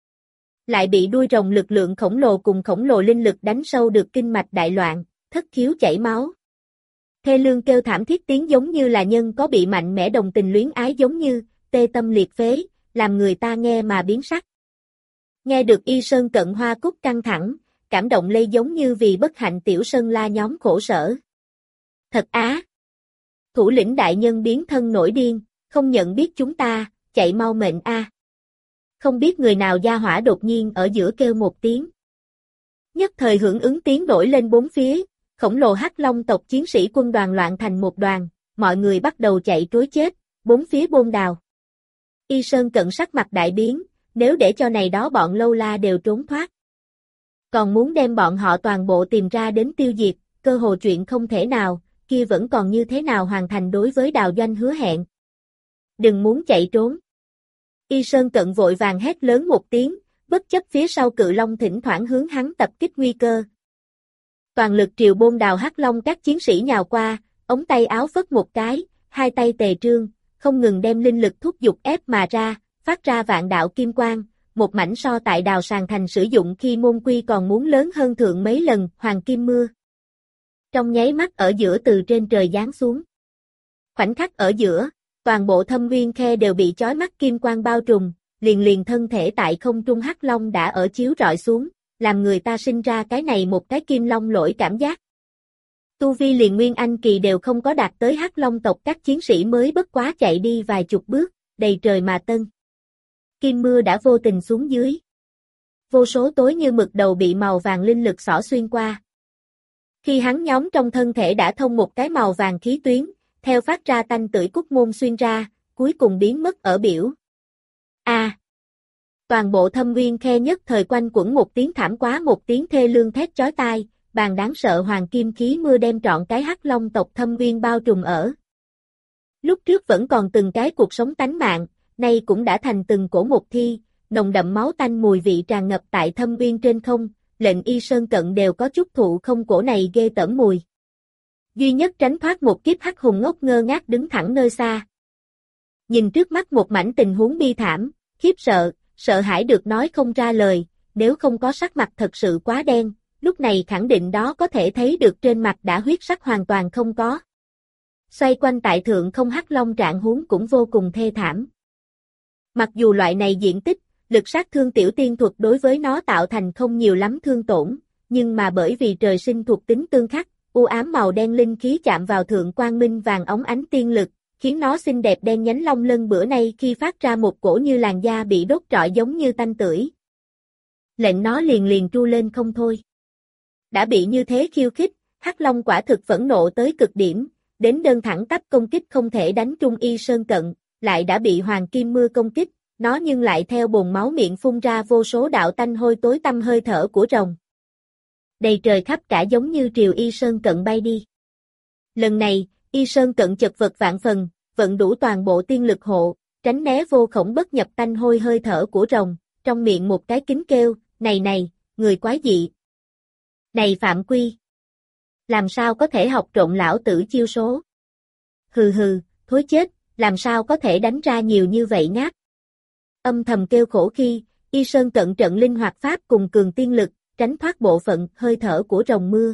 Lại bị đuôi rồng lực lượng khổng lồ cùng khổng lồ linh lực đánh sâu được kinh mạch đại loạn, thất khiếu chảy máu. Thê lương kêu thảm thiết tiếng giống như là nhân có bị mạnh mẽ đồng tình luyến ái giống như, tê tâm liệt phế, làm người ta nghe mà biến sắc. Nghe được Y Sơn Cận hoa cúc căng thẳng, cảm động lây giống như vì bất hạnh tiểu sơn la nhóm khổ sở. Thật á! Thủ lĩnh đại nhân biến thân nổi điên, không nhận biết chúng ta, chạy mau mệnh a. Không biết người nào gia hỏa đột nhiên ở giữa kêu một tiếng. Nhất thời hưởng ứng tiếng đổi lên bốn phía, khổng lồ Hắc Long tộc chiến sĩ quân đoàn loạn thành một đoàn, mọi người bắt đầu chạy trối chết, bốn phía bôn đào. Y Sơn Cận sắc mặt đại biến, nếu để cho này đó bọn lâu la đều trốn thoát. Còn muốn đem bọn họ toàn bộ tìm ra đến tiêu diệt, cơ hồ chuyện không thể nào, kia vẫn còn như thế nào hoàn thành đối với Đào Doanh hứa hẹn. Đừng muốn chạy trốn. Y Sơn Cận vội vàng hét lớn một tiếng, bất chấp phía sau cự long thỉnh thoảng hướng hắn tập kích nguy cơ. Toàn lực triều bôn đào Hắc Long các chiến sĩ nhào qua, ống tay áo phất một cái, hai tay tề trương, không ngừng đem linh lực thúc giục ép mà ra, phát ra vạn đạo kim quang, một mảnh so tại Đào Sàng Thành sử dụng khi môn quy còn muốn lớn hơn thượng mấy lần, hoàng kim mưa. Trong nháy mắt ở giữa từ trên trời giáng xuống. Khoảnh khắc ở giữa, toàn bộ Thâm Nguyên Khe đều bị chói mắt kim quang bao trùm, liền thân thể tại không trung Hắc Long đã ở chiếu rọi xuống, làm người ta sinh ra cái này một cái kim long lỗi cảm giác. Tu vi liền Nguyên Anh kỳ đều không có đạt tới Hắc Long tộc các chiến sĩ mới bất quá chạy đi vài chục bước, đầy trời mà tân. Kim mưa đã vô tình xuống dưới. Vô số tối như mực đầu bị màu vàng linh lực xỏ xuyên qua. Khi hắn nhóm trong thân thể đã thông một cái màu vàng khí tuyến, theo phát ra tanh tưởi cúc môn xuyên ra, cuối cùng biến mất ở biểu. A. Toàn bộ Thâm Uyên Khe nhất thời quanh quẩn một tiếng thảm quá, một tiếng thê lương thét chói tai, bàn đáng sợ hoàng kim khí mưa đem trọn cái Hắc Long tộc Thâm Uyên bao trùm ở. Lúc trước vẫn còn từng cái cuộc sống tánh mạng, nay cũng đã thành từng cổ một thi, nồng đậm máu tanh mùi vị tràn ngập tại Thâm Uyên trên không, lệnh Y Sơn Cận đều có chút thụ không cổ này ghê tởm mùi. Duy nhất tránh thoát một kiếp Hắc Hùng ngốc ngơ ngác đứng thẳng nơi xa. Nhìn trước mắt một mảnh tình huống bi thảm, khiếp sợ, sợ hãi được nói không ra lời, nếu không có sắc mặt thật sự quá đen, lúc này khẳng định đó có thể thấy được trên mặt đã huyết sắc hoàn toàn không có. Xoay quanh tại thượng không Hắc Long trạng huống cũng vô cùng thê thảm. Mặc dù loại này diện tích, lực sát thương tiểu tiên thuật đối với nó tạo thành không nhiều lắm thương tổn, nhưng mà bởi vì trời sinh thuộc tính tương khắc, u ám màu đen linh khí chạm vào thượng quang minh vàng óng ánh tiên lực, khiến nó xinh đẹp đen nhánh long lân bữa nay khi phát ra một cổ như làn da bị đốt trọi giống như tanh tưởi. Lệnh nó liền liền tru lên không thôi. Đã bị như thế khiêu khích, Hắc Long quả thực phẫn nộ tới cực điểm, đến đơn thẳng tắp công kích không thể đánh trung Y Sơn Cận, lại đã bị Hoàng Kim Mưa công kích, nó nhưng lại theo bồn máu miệng phun ra vô số đạo tanh hôi tối tăm hơi thở của rồng. Đầy trời khắp cả giống như triều Y Sơn Cận bay đi. Lần này, Y Sơn Cận chật vật vạn phần, vận đủ toàn bộ tiên lực hộ, tránh né vô khổng bất nhập tanh hôi hơi thở của rồng, trong miệng một cái kính kêu, này, người quái dị. Này phạm quy. Làm sao có thể học trộn lão tử chiêu số? Hừ, thối chết, làm sao có thể đánh ra nhiều như vậy ngáp? Âm thầm kêu khổ khi, Y Sơn Cận trận linh hoạt pháp cùng cường tiên lực, tránh thoát bộ phận hơi thở của rồng mưa.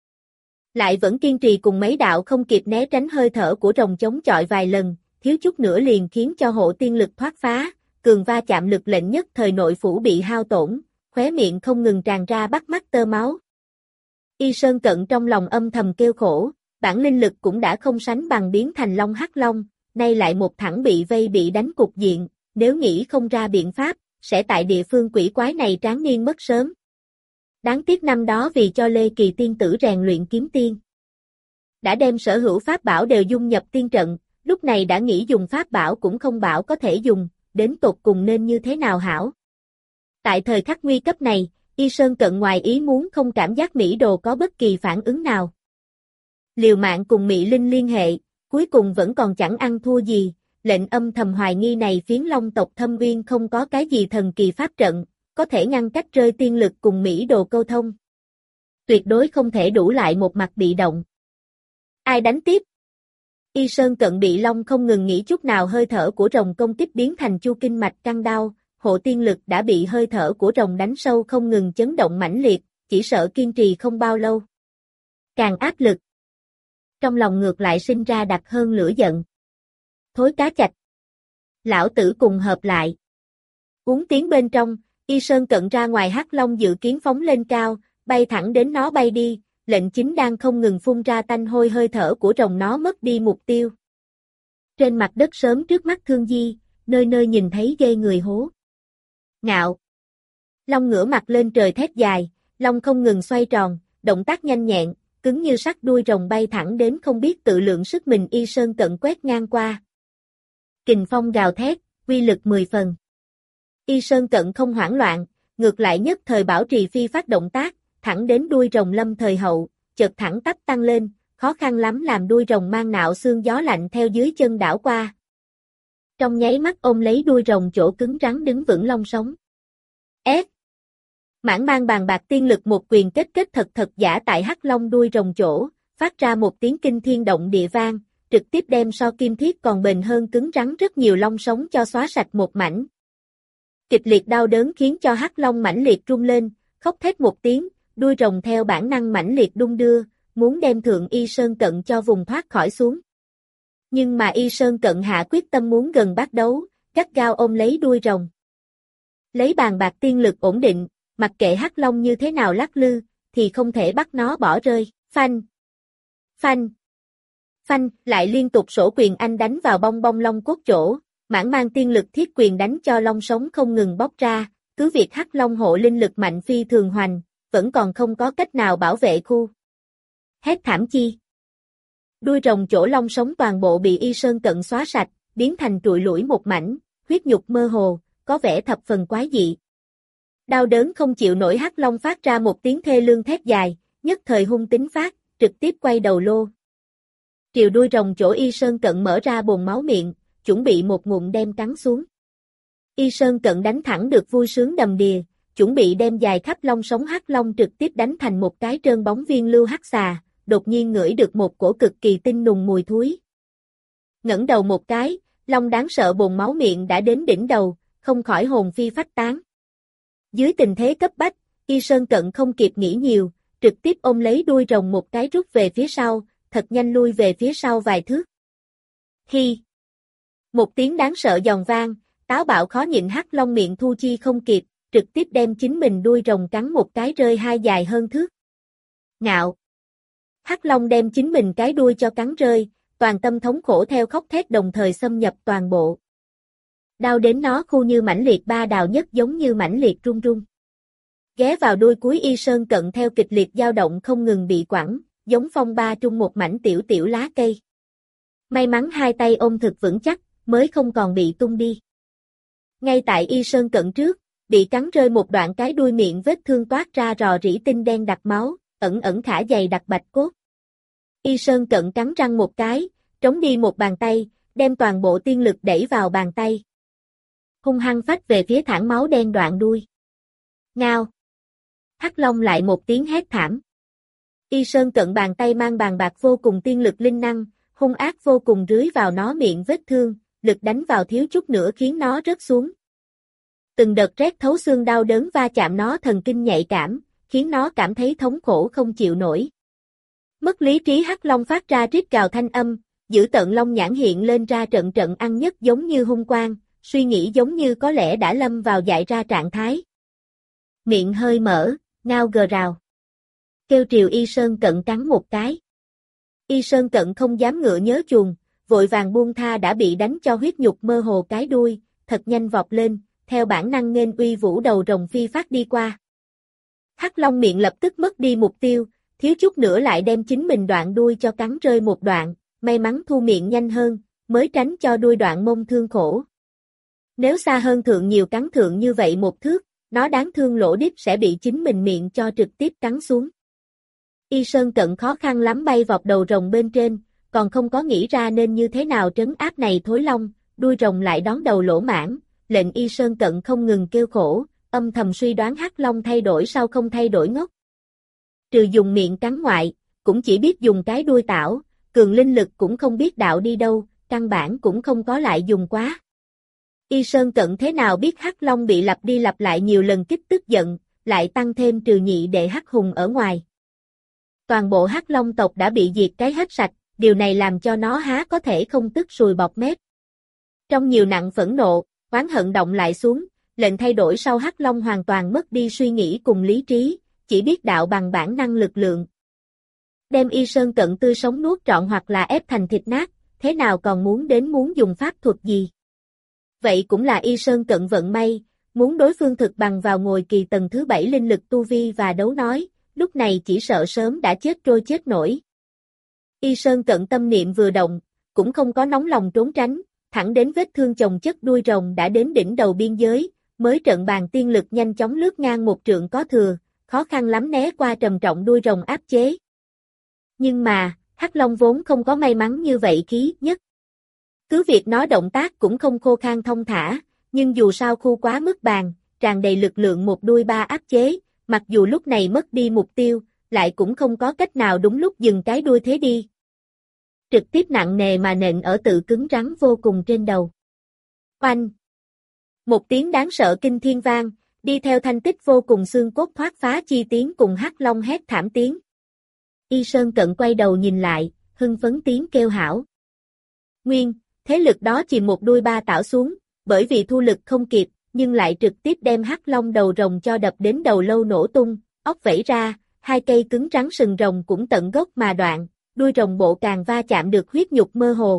Lại vẫn kiên trì cùng mấy đạo không kịp né tránh hơi thở của rồng chống chọi vài lần, thiếu chút nữa liền khiến cho hộ tiên lực thoát phá, cường va chạm lực lệnh nhất thời nội phủ bị hao tổn, khóe miệng không ngừng tràn ra bắt mắt tơ máu. Y Sơn Cận trong lòng âm thầm kêu khổ, bản linh lực cũng đã không sánh bằng biến thành Long Hắc Long, nay lại một thẳng bị vây bị đánh cục diện, nếu nghĩ không ra biện pháp, sẽ tại địa phương quỷ quái này tráng niên mất sớm. Đáng tiếc năm đó vì cho Lê Kỳ tiên tử rèn luyện kiếm tiên, đã đem sở hữu pháp bảo đều dung nhập tiên trận, lúc này đã nghĩ dùng pháp bảo cũng không bảo có thể dùng, đến tột cùng nên như thế nào hảo. Tại thời khắc nguy cấp này, Y Sơn Cận ngoài ý muốn không cảm giác Mỹ Đồ có bất kỳ phản ứng nào. Liều mạng cùng Mỹ Linh liên hệ, cuối cùng vẫn còn chẳng ăn thua gì, lệnh âm thầm hoài nghi này phiến Long tộc Thâm Uyên không có cái gì thần kỳ pháp trận, có thể ngăn cách rơi tiên lực cùng Mỹ Đồ câu thông. Tuyệt đối không thể đủ lại một mặt bị động. Ai đánh tiếp? Y Sơn Cận bị Long không ngừng nghỉ chút nào hơi thở của rồng công kích biến thành chu kinh mạch căng đau, hộ tiên lực đã bị hơi thở của rồng đánh sâu không ngừng chấn động mãnh liệt, chỉ sợ kiên trì không bao lâu. Càng áp lực. Trong lòng ngược lại sinh ra đặc hơn lửa giận. Thối cá chạch. Lão tử cùng hợp lại. Uống tiếng bên trong, Y Sơn Cận ra ngoài Hắc Long dự kiến phóng lên cao, bay thẳng đến nó bay đi, lệnh chính đang không ngừng phun ra tanh hôi hơi thở của rồng nó mất đi mục tiêu. Trên mặt đất sớm trước mắt Thương Di, nơi nơi nhìn thấy ghê người hố. Ngạo. Long ngửa mặt lên trời thét dài, long không ngừng xoay tròn, động tác nhanh nhẹn, cứng như sắt đuôi rồng bay thẳng đến không biết tự lượng sức mình Y Sơn Cận quét ngang qua. Kình phong gào thét, uy lực 10 phần. Y Sơn Cận không hoảng loạn, ngược lại nhất thời bảo trì phi phát động tác, thẳng đến đuôi rồng lâm thời hậu, chợt thẳng tắp tăng lên, khó khăn lắm làm đuôi rồng mang nạo xương gió lạnh theo dưới chân đảo qua. Trong nháy mắt ôm lấy đuôi rồng chỗ cứng rắn đứng vững long sống. Ép. Mãn mang bàn bạc tiên lực một quyền kết thật giả tại Hắc Long đuôi rồng chỗ, phát ra một tiếng kinh thiên động địa vang, trực tiếp đem so kim thiết còn bền hơn cứng rắn rất nhiều long sống cho xóa sạch một mảnh. Kịch liệt đau đớn khiến cho Hắc Long mãnh liệt rung lên, khóc thét một tiếng, đuôi rồng theo bản năng mãnh liệt đung đưa, muốn đem thượng Y Sơn Cận cho vùng thoát khỏi xuống. Nhưng mà Y Sơn Cận hạ quyết tâm muốn gần bắt đấu, gắt gao ôm lấy đuôi rồng. Lấy bàn bạc tiên lực ổn định, mặc kệ Hắc Long như thế nào lắc lư, thì không thể bắt nó bỏ rơi, phanh, phanh, phanh, lại liên tục sổ quyền anh đánh vào bong bong long cốt chỗ, mãn mang tiên lực thiết quyền đánh cho long sống không ngừng bóc ra, cứ việc Hắc Long hộ linh lực mạnh phi thường hoành, vẫn còn không có cách nào bảo vệ khu. Hét thảm chi. Đuôi rồng chỗ long sống toàn bộ bị Y Sơn Cận xóa sạch, biến thành trụi lủi một mảnh, huyết nhục mơ hồ, có vẻ thập phần quái dị. Đau đớn không chịu nổi Hắc Long phát ra một tiếng thê lương thét dài, nhất thời hung tính phát, trực tiếp quay đầu lô. Triều đuôi rồng chỗ Y Sơn Cận mở ra bồn máu miệng, chuẩn bị một ngụm đem cắn xuống. Y Sơn Cận đánh thẳng được vui sướng đầm đìa, chuẩn bị đem dài khắp long sống Hắc Long trực tiếp đánh thành một cái trơn bóng viên lưu hắc xà, đột nhiên ngửi được một cổ cực kỳ tinh nùng mùi thúi. Ngẩng đầu một cái, long đáng sợ bồn máu miệng đã đến đỉnh đầu, không khỏi hồn phi phách tán. Dưới tình thế cấp bách, Y Sơn Cận không kịp nghĩ nhiều, trực tiếp ôm lấy đuôi rồng một cái rút về phía sau, thật nhanh lui về phía sau vài thước. Hi! Một tiếng đáng sợ giòn vang, táo bạo khó nhịn Hắc Long miệng thu chi không kịp, trực tiếp đem chính mình đuôi rồng cắn một cái rơi hai dài hơn thước. Ngạo! Hắc Long đem chính mình cái đuôi cho cắn rơi, toàn tâm thống khổ theo khóc thét đồng thời xâm nhập toàn bộ. Đau đến nó khu như mãnh liệt ba đào nhất giống như mãnh liệt run run. Ghé vào đuôi cuối Y Sơn Cận theo kịch liệt dao động không ngừng bị quẳng, giống phong ba trung một mảnh tiểu tiểu lá cây. May mắn hai tay ôm thực vững chắc, mới không còn bị tung đi. Ngay tại Y Sơn Cận trước, bị cắn rơi một đoạn cái đuôi miệng vết thương toát ra rò rỉ tinh đen đặc máu, ẩn ẩn khả dày đặc bạch cốt. Y Sơn Cận cắn răng một cái, trống đi một bàn tay, đem toàn bộ tiên lực đẩy vào bàn tay. Hung hăng phách về phía thẳng máu đen đoạn đuôi. Ngao! Hắc Long lại một tiếng hét thảm. Y Sơn Cận bàn tay mang bàn bạc vô cùng tiên lực linh năng, hung ác vô cùng rưới vào nó miệng vết thương, lực đánh vào thiếu chút nữa khiến nó rớt xuống. Từng đợt rét thấu xương đau đớn va chạm nó thần kinh nhạy cảm, khiến nó cảm thấy thống khổ không chịu nổi. Mất lý trí Hắc Long phát ra rít gào thanh âm, giữ tợn long nhãn hiện lên ra trận trận ăn nhất giống như hung quang, suy nghĩ giống như có lẽ đã lâm vào dại ra trạng thái. Miệng hơi mở, ngao gờ rào. Kêu Triều Y Sơn Cận cắn một cái. Y Sơn Cận không dám ngựa nhớ chuồng, vội vàng buông tha đã bị đánh cho huyết nhục mơ hồ cái đuôi, thật nhanh vọt lên, theo bản năng nghênh uy vũ đầu rồng phi phát đi qua. Hắc Long miệng lập tức mất đi mục tiêu, thiếu chút nữa lại đem chính mình đoạn đuôi cho cắn rơi một đoạn, may mắn thu miệng nhanh hơn, mới tránh cho đuôi đoạn mông thương khổ. Nếu xa hơn thượng nhiều cắn thượng như vậy một thước, nó đáng thương lỗ đít sẽ bị chính mình miệng cho trực tiếp cắn xuống. Y Sơn Cận khó khăn lắm bay vọt đầu rồng bên trên, còn không có nghĩ ra nên như thế nào trấn áp này thối long, đuôi rồng lại đón đầu lỗ mãn, lệnh Y Sơn Cận không ngừng kêu khổ, âm thầm suy đoán Hắc Long thay đổi sao không thay đổi ngốc. Trừ dùng miệng cắn ngoại, cũng chỉ biết dùng cái đuôi tảo, cường linh lực cũng không biết đạo đi đâu, căn bản cũng không có lại dùng quá. Y Sơn Cận thế nào biết Hắc Long bị lặp đi lặp lại nhiều lần kích tức giận, lại tăng thêm trừ nhị đệ Hắc Hùng ở ngoài. Toàn bộ Hắc Long tộc đã bị diệt cái hết sạch, điều này làm cho nó há có thể không tức sùi bọt mép. Trong nhiều nặng phẫn nộ, oán hận động lại xuống, lệnh thay đổi sau Hắc Long hoàn toàn mất đi suy nghĩ cùng lý trí, chỉ biết đạo bằng bản năng lực lượng. Đem Y Sơn Cận tươi sống nuốt trọn hoặc là ép thành thịt nát, thế nào còn muốn dùng pháp thuật gì? Vậy cũng là Y Sơn Cận vận may, muốn đối phương thực bằng vào ngồi kỳ tầng thứ 7 linh lực tu vi và đấu nói, lúc này chỉ sợ sớm đã chết trôi chết nổi. Y Sơn Cận tâm niệm vừa động, cũng không có nóng lòng trốn tránh, thẳng đến vết thương chồng chất đuôi rồng đã đến đỉnh đầu biên giới, mới trận bàn tiên lực nhanh chóng lướt ngang một trượng có thừa, khó khăn lắm né qua trầm trọng đuôi rồng áp chế. Nhưng mà, Hắc Long vốn không có may mắn như vậy khí nhất. Cứ việc nó động tác cũng không khô khan thông thả, nhưng dù sao khu quá mức bàn, tràn đầy lực lượng một đuôi ba áp chế, mặc dù lúc này mất đi mục tiêu, lại cũng không có cách nào đúng lúc dừng cái đuôi thế đi. Trực tiếp nặng nề mà nện ở tự cứng rắn vô cùng trên đầu. Oanh! Một tiếng đáng sợ kinh thiên vang, đi theo thanh tích vô cùng xương cốt thoát phá chi tiếng cùng Hắc Long hét thảm tiếng. Y Sơn Cận quay đầu nhìn lại, hưng phấn tiếng kêu hảo. Nguyên, thế lực đó chìm một đuôi ba tảo xuống, bởi vì thu lực không kịp, nhưng lại trực tiếp đem Hắc Long đầu rồng cho đập đến đầu lâu nổ tung, óc vẩy ra, hai cây cứng rắn sừng rồng cũng tận gốc mà đoạn, đuôi rồng bộ càng va chạm được huyết nhục mơ hồ.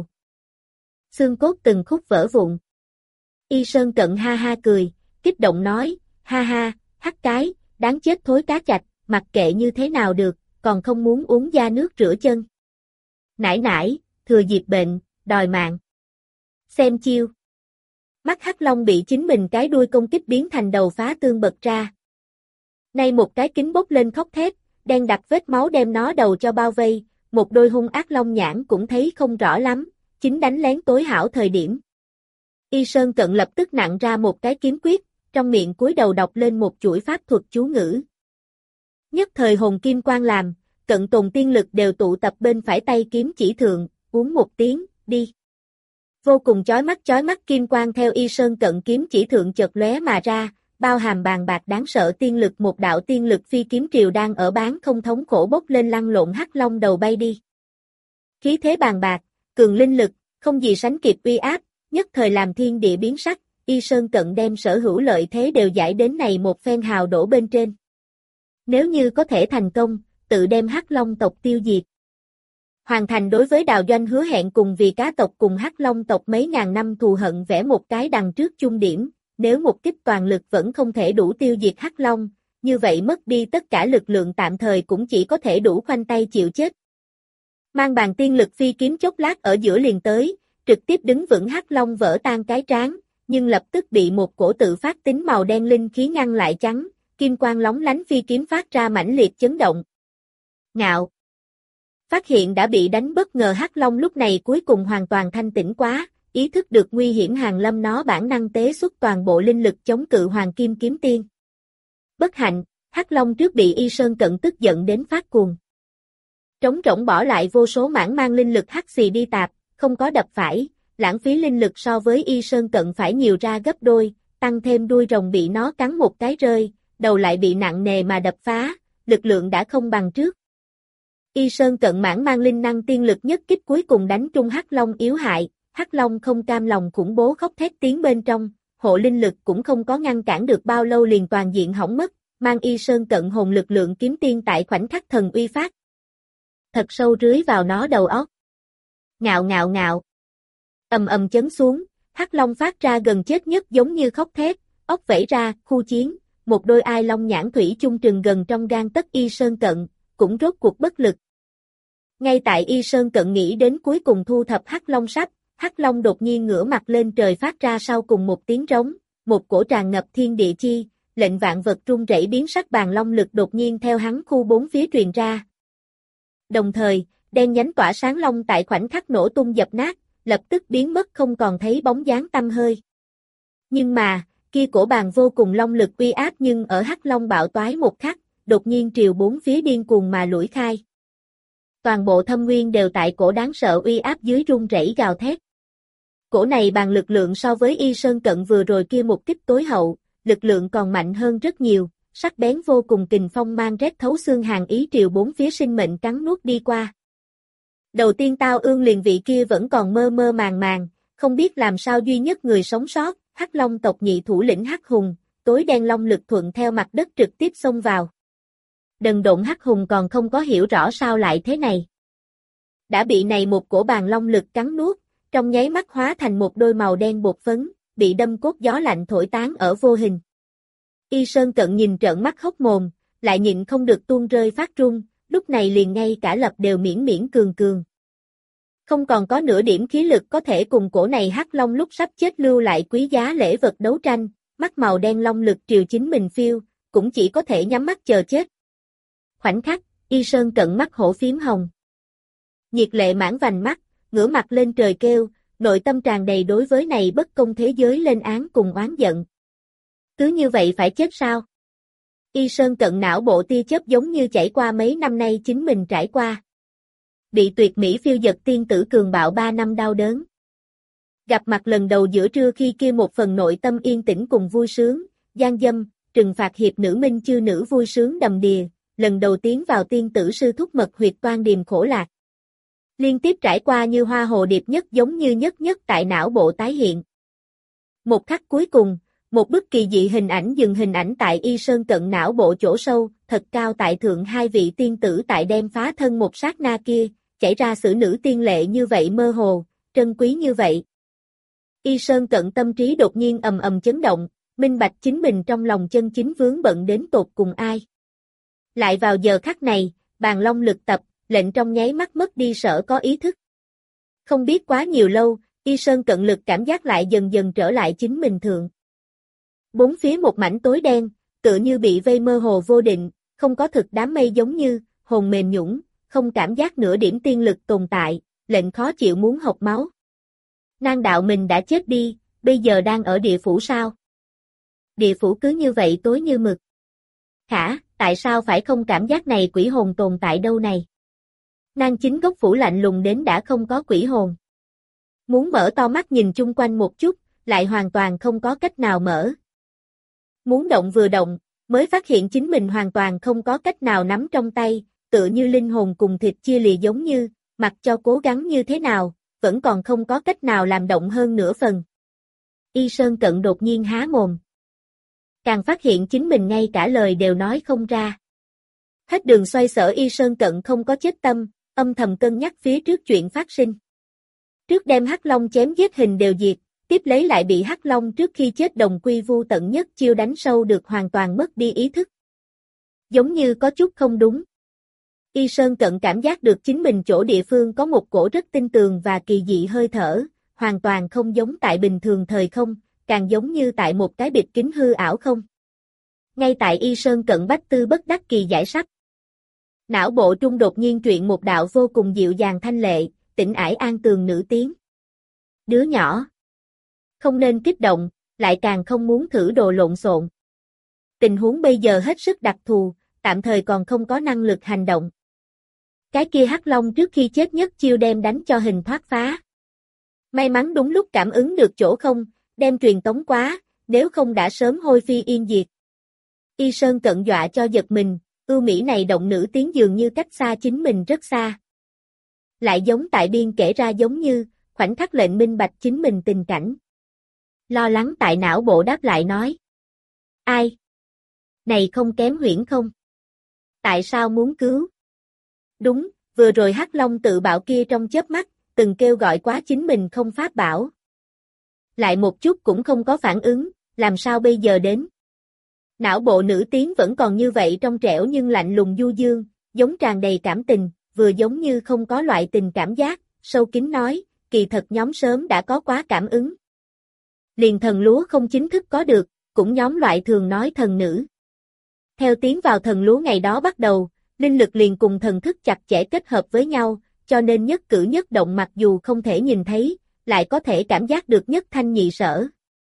Xương cốt từng khúc vỡ vụn. Y Sơn Cận ha ha cười, kích động nói, ha ha, Hắc cái, đáng chết thối cá chạch, mặc kệ như thế nào được, còn không muốn uống da nước rửa chân. Nãi nãi, thừa dịp bệnh, đòi mạng. Xem chiêu. Mắt hắc long bị chính mình cái đuôi công kích biến thành đầu phá tương bật ra. Nay một cái kính bốc lên khóc thét, đen đặc vết máu đem nó đầu cho bao vây, một đôi hung ác long nhãn cũng thấy không rõ lắm, chính đánh lén tối hảo thời điểm. Y Sơn Cận lập tức nặng ra một cái kiếm quyết, trong miệng cúi đầu đọc lên một chuỗi pháp thuật chú ngữ. Nhất thời hồn kim quang làm, cận tồn tiên lực đều tụ tập bên phải tay kiếm chỉ thượng, uống một tiếng, đi. Vô cùng chói mắt kim quang theo Y Sơn Cận kiếm chỉ thượng chợt lóe mà ra, bao hàm bàn bạc đáng sợ tiên lực, một đạo tiên lực phi kiếm triều đang ở bán không thống khổ bốc lên lăn lộn hắc long đầu bay đi. Khí thế bàn bạc, cường linh lực, không gì sánh kịp uy áp, nhất thời làm thiên địa biến sắc, Y Sơn Cận đem sở hữu lợi thế đều giải đến này một phen hào đổ bên trên. Nếu như có thể thành công, tự đem hắc long tộc tiêu diệt. Hoàn thành đối với Đào Doanh hứa hẹn cùng vì cá tộc cùng hắc long tộc mấy ngàn năm thù hận vẽ một cái đằng trước chung điểm, nếu một kích toàn lực vẫn không thể đủ tiêu diệt hắc long, như vậy mất đi tất cả lực lượng tạm thời cũng chỉ có thể đủ khoanh tay chịu chết. Mang bàn tiên lực phi kiếm chốc lát ở giữa liền tới, trực tiếp đứng vững hắc long vỡ tan cái trán, nhưng lập tức bị một cổ tự phát tính màu đen linh khí ngăn lại chắn, kim quang lóng lánh phi kiếm phát ra mãnh liệt chấn động. Ngạo. Phát hiện đã bị đánh bất ngờ hắc long lúc này cuối cùng hoàn toàn thanh tỉnh quá, ý thức được nguy hiểm hàng lâm, nó bản năng tế xuất toàn bộ linh lực chống cự hoàng kim kiếm tiên. Bất hạnh, hắc long trước bị Y Sơn Cận tức giận đến phát cuồng. Trống rỗng bỏ lại vô số mãn mang linh lực hắc xì đi tạp, không có đập phải, lãng phí linh lực so với Y Sơn Cận phải nhiều ra gấp đôi, tăng thêm đuôi rồng bị nó cắn một cái rơi, đầu lại bị nặng nề mà đập phá, lực lượng đã không bằng trước. Y Sơn Cận mãn mang linh năng tiên lực nhất kích cuối cùng đánh trung hắc long yếu hại, hắc long không cam lòng khủng bố khóc thét tiếng bên trong, hộ linh lực cũng không có ngăn cản được bao lâu liền toàn diện hỏng mất, mang Y Sơn Cận hồn lực lượng kiếm tiên tại khoảnh khắc thần uy phát. Thật sâu rưới vào nó đầu óc. Ngạo ngạo ngạo. Ầm ầm chấn xuống, hắc long phát ra gần chết nhất giống như khóc thét, óc vẩy ra, khu chiến, một đôi ai long nhãn thủy chung trừng gần trong gan tất Y Sơn Cận, cũng rốt cuộc bất lực. Ngay tại Y Sơn Cận nghĩ đến cuối cùng thu thập hắc long sắp, hắc long đột nhiên ngửa mặt lên trời phát ra sau cùng một tiếng rống, một cổ tràn ngập thiên địa chi, lệnh vạn vật rung rẩy biến sắc bàn long lực đột nhiên theo hắn khu bốn phía truyền ra. Đồng thời, đen nhánh tỏa sáng long tại khoảnh khắc nổ tung dập nát, lập tức biến mất không còn thấy bóng dáng tăm hơi. Nhưng mà, kia cổ bàn vô cùng long lực uy áp nhưng ở hắc long bạo toái một khắc, đột nhiên triều bốn phía điên cuồng mà lủi khai. Toàn bộ thâm nguyên đều tại cổ đáng sợ uy áp dưới rung rẩy gào thét. Cổ này bàn lực lượng so với Y Sơn Cận vừa rồi kia một kích tối hậu, lực lượng còn mạnh hơn rất nhiều, sắc bén vô cùng kình phong mang rét thấu xương hàng ý triều bốn phía sinh mệnh cắn nuốt đi qua. Đầu tiên Tao Ương liền vị kia vẫn còn mơ mơ màng màng, không biết làm sao duy nhất người sống sót, hắc long tộc nhị thủ lĩnh hắc hùng, tối đen long lực thuận theo mặt đất trực tiếp xông vào. Đần độn hắc hùng còn không có hiểu rõ sao lại thế này. Đã bị này một cổ bàn long lực cắn nuốt, trong nháy mắt hóa thành một đôi màu đen bột phấn, bị đâm cốt gió lạnh thổi tán ở vô hình. Y Sơn Cận nhìn trợn mắt hốc mồm, lại nhịn không được tuôn rơi phát run, lúc này liền ngay cả lập đều miễn miễn cường cường. Không còn có nửa điểm khí lực có thể cùng cổ này hắc long lúc sắp chết lưu lại quý giá lễ vật đấu tranh, mắt màu đen long lực triều chính mình phiêu, cũng chỉ có thể nhắm mắt chờ chết. Khoảnh khắc, Y Sơn Cận mắt hổ phím hồng. Nhiệt lệ mãn vành mắt, ngửa mặt lên trời kêu, nội tâm tràn đầy đối với này bất công thế giới lên án cùng oán giận. Cứ như vậy phải chết sao? Y Sơn Cận não bộ tia chớp giống như chảy qua mấy năm nay chính mình trải qua. Bị tuyệt mỹ phiêu dật tiên tử cường bạo 3 năm đau đớn. Gặp mặt lần đầu giữa trưa khi kia một phần nội tâm yên tĩnh cùng vui sướng, gian dâm, trừng phạt hiệp nữ minh chư nữ vui sướng đầm đìa, lần đầu tiến vào tiên tử sư thúc mật huyệt toan điềm khổ lạc. Liên tiếp trải qua như hoa hồ điệp nhất giống như nhất nhất tại não bộ tái hiện. Một khắc cuối cùng, một bức kỳ dị hình ảnh dừng hình ảnh tại Y Sơn Cận não bộ chỗ sâu, thật cao tại thượng hai vị tiên tử tại đem phá thân một sát na kia, chảy ra sử nữ tiên lệ như vậy mơ hồ, trân quý như vậy. Y Sơn Cận tâm trí đột nhiên ầm ầm chấn động, minh bạch chính mình trong lòng chân chính vướng bận đến tột cùng ai. Lại vào giờ khắc này, bàn long lực tập, lệnh trong nháy mắt mất đi sở có ý thức. Không biết quá nhiều lâu, Y Sơn cận lực cảm giác lại dần dần trở lại chính mình thượng. Bốn phía một mảnh tối đen, tựa như bị vây mơ hồ vô định, không có thực đám mây giống như, hồn mềm nhũn, không cảm giác nửa điểm tiên lực tồn tại, lệnh khó chịu muốn học máu. Nàng đạo mình đã chết đi, bây giờ đang ở địa phủ sao? Địa phủ cứ như vậy tối như mực. Khả, tại sao phải không cảm giác này quỷ hồn tồn tại đâu này? Nàng chính gốc phủ lạnh lùng đến đã không có quỷ hồn. Muốn mở to mắt nhìn chung quanh một chút, lại hoàn toàn không có cách nào mở. Muốn động vừa động, mới phát hiện chính mình hoàn toàn không có cách nào nắm trong tay, tựa như linh hồn cùng thịt chia lìa giống như, mặc cho cố gắng như thế nào, vẫn còn không có cách nào làm động hơn nửa phần. Y Sơn cận đột nhiên há mồm. Càng phát hiện chính mình ngay cả lời đều nói không ra. Hết đường xoay sở Y Sơn cận không có chết tâm, âm thầm cân nhắc phía trước chuyện phát sinh. Trước đem Hắc Long chém giết hình đều diệt, tiếp lấy lại bị Hắc Long trước khi chết đồng quy vu tận nhất chiêu đánh sâu được hoàn toàn mất đi ý thức. Giống như có chút không đúng. Y Sơn cận cảm giác được chính mình chỗ địa phương có một cổ rất tinh tường và kỳ dị hơi thở, hoàn toàn không giống tại bình thường thời không, càng giống như tại một cái bịt kính hư ảo không. Ngay tại Y Sơn cận bách tư bất đắc kỳ giải sắc. Não bộ trung đột nhiên truyện một đạo vô cùng dịu dàng thanh lệ, tĩnh ải an tường nữ tiếng. Đứa nhỏ. Không nên kích động, lại càng không muốn thử đồ lộn xộn. Tình huống bây giờ hết sức đặc thù, tạm thời còn không có năng lực hành động. Cái kia Hắc Long trước khi chết nhất chiêu đem đánh cho hình thoát phá. May mắn đúng lúc cảm ứng được chỗ không, đem truyền tống quá, nếu không đã sớm hôi phi yên diệt. Y Sơn cận dọa cho giật mình, ưu mỹ này động nữ tiếng dường như cách xa chính mình rất xa. Lại giống tại biên kể ra giống như, khoảnh khắc lệnh minh bạch chính mình tình cảnh. Lo lắng tại não bộ đáp lại nói. Ai? Này không kém Huyễn không? Tại sao muốn cứu? Đúng, vừa rồi Hắc Long tự bạo kia trong chớp mắt, từng kêu gọi quá chính mình không pháp bảo. Lại một chút cũng không có phản ứng, làm sao bây giờ đến? Não bộ nữ tiếng vẫn còn như vậy trong trẻo nhưng lạnh lùng du dương, giống tràn đầy cảm tình, vừa giống như không có loại tình cảm giác, sâu kín nói, kỳ thật nhóm sớm đã có quá cảm ứng. Liền thần lúa không chính thức có được, cũng nhóm loại thường nói thần nữ. Theo tiến vào thần lúa ngày đó bắt đầu, linh lực liền cùng thần thức chặt chẽ kết hợp với nhau, cho nên nhất cử nhất động mặc dù không thể nhìn thấy, lại có thể cảm giác được nhất thanh nhị sở.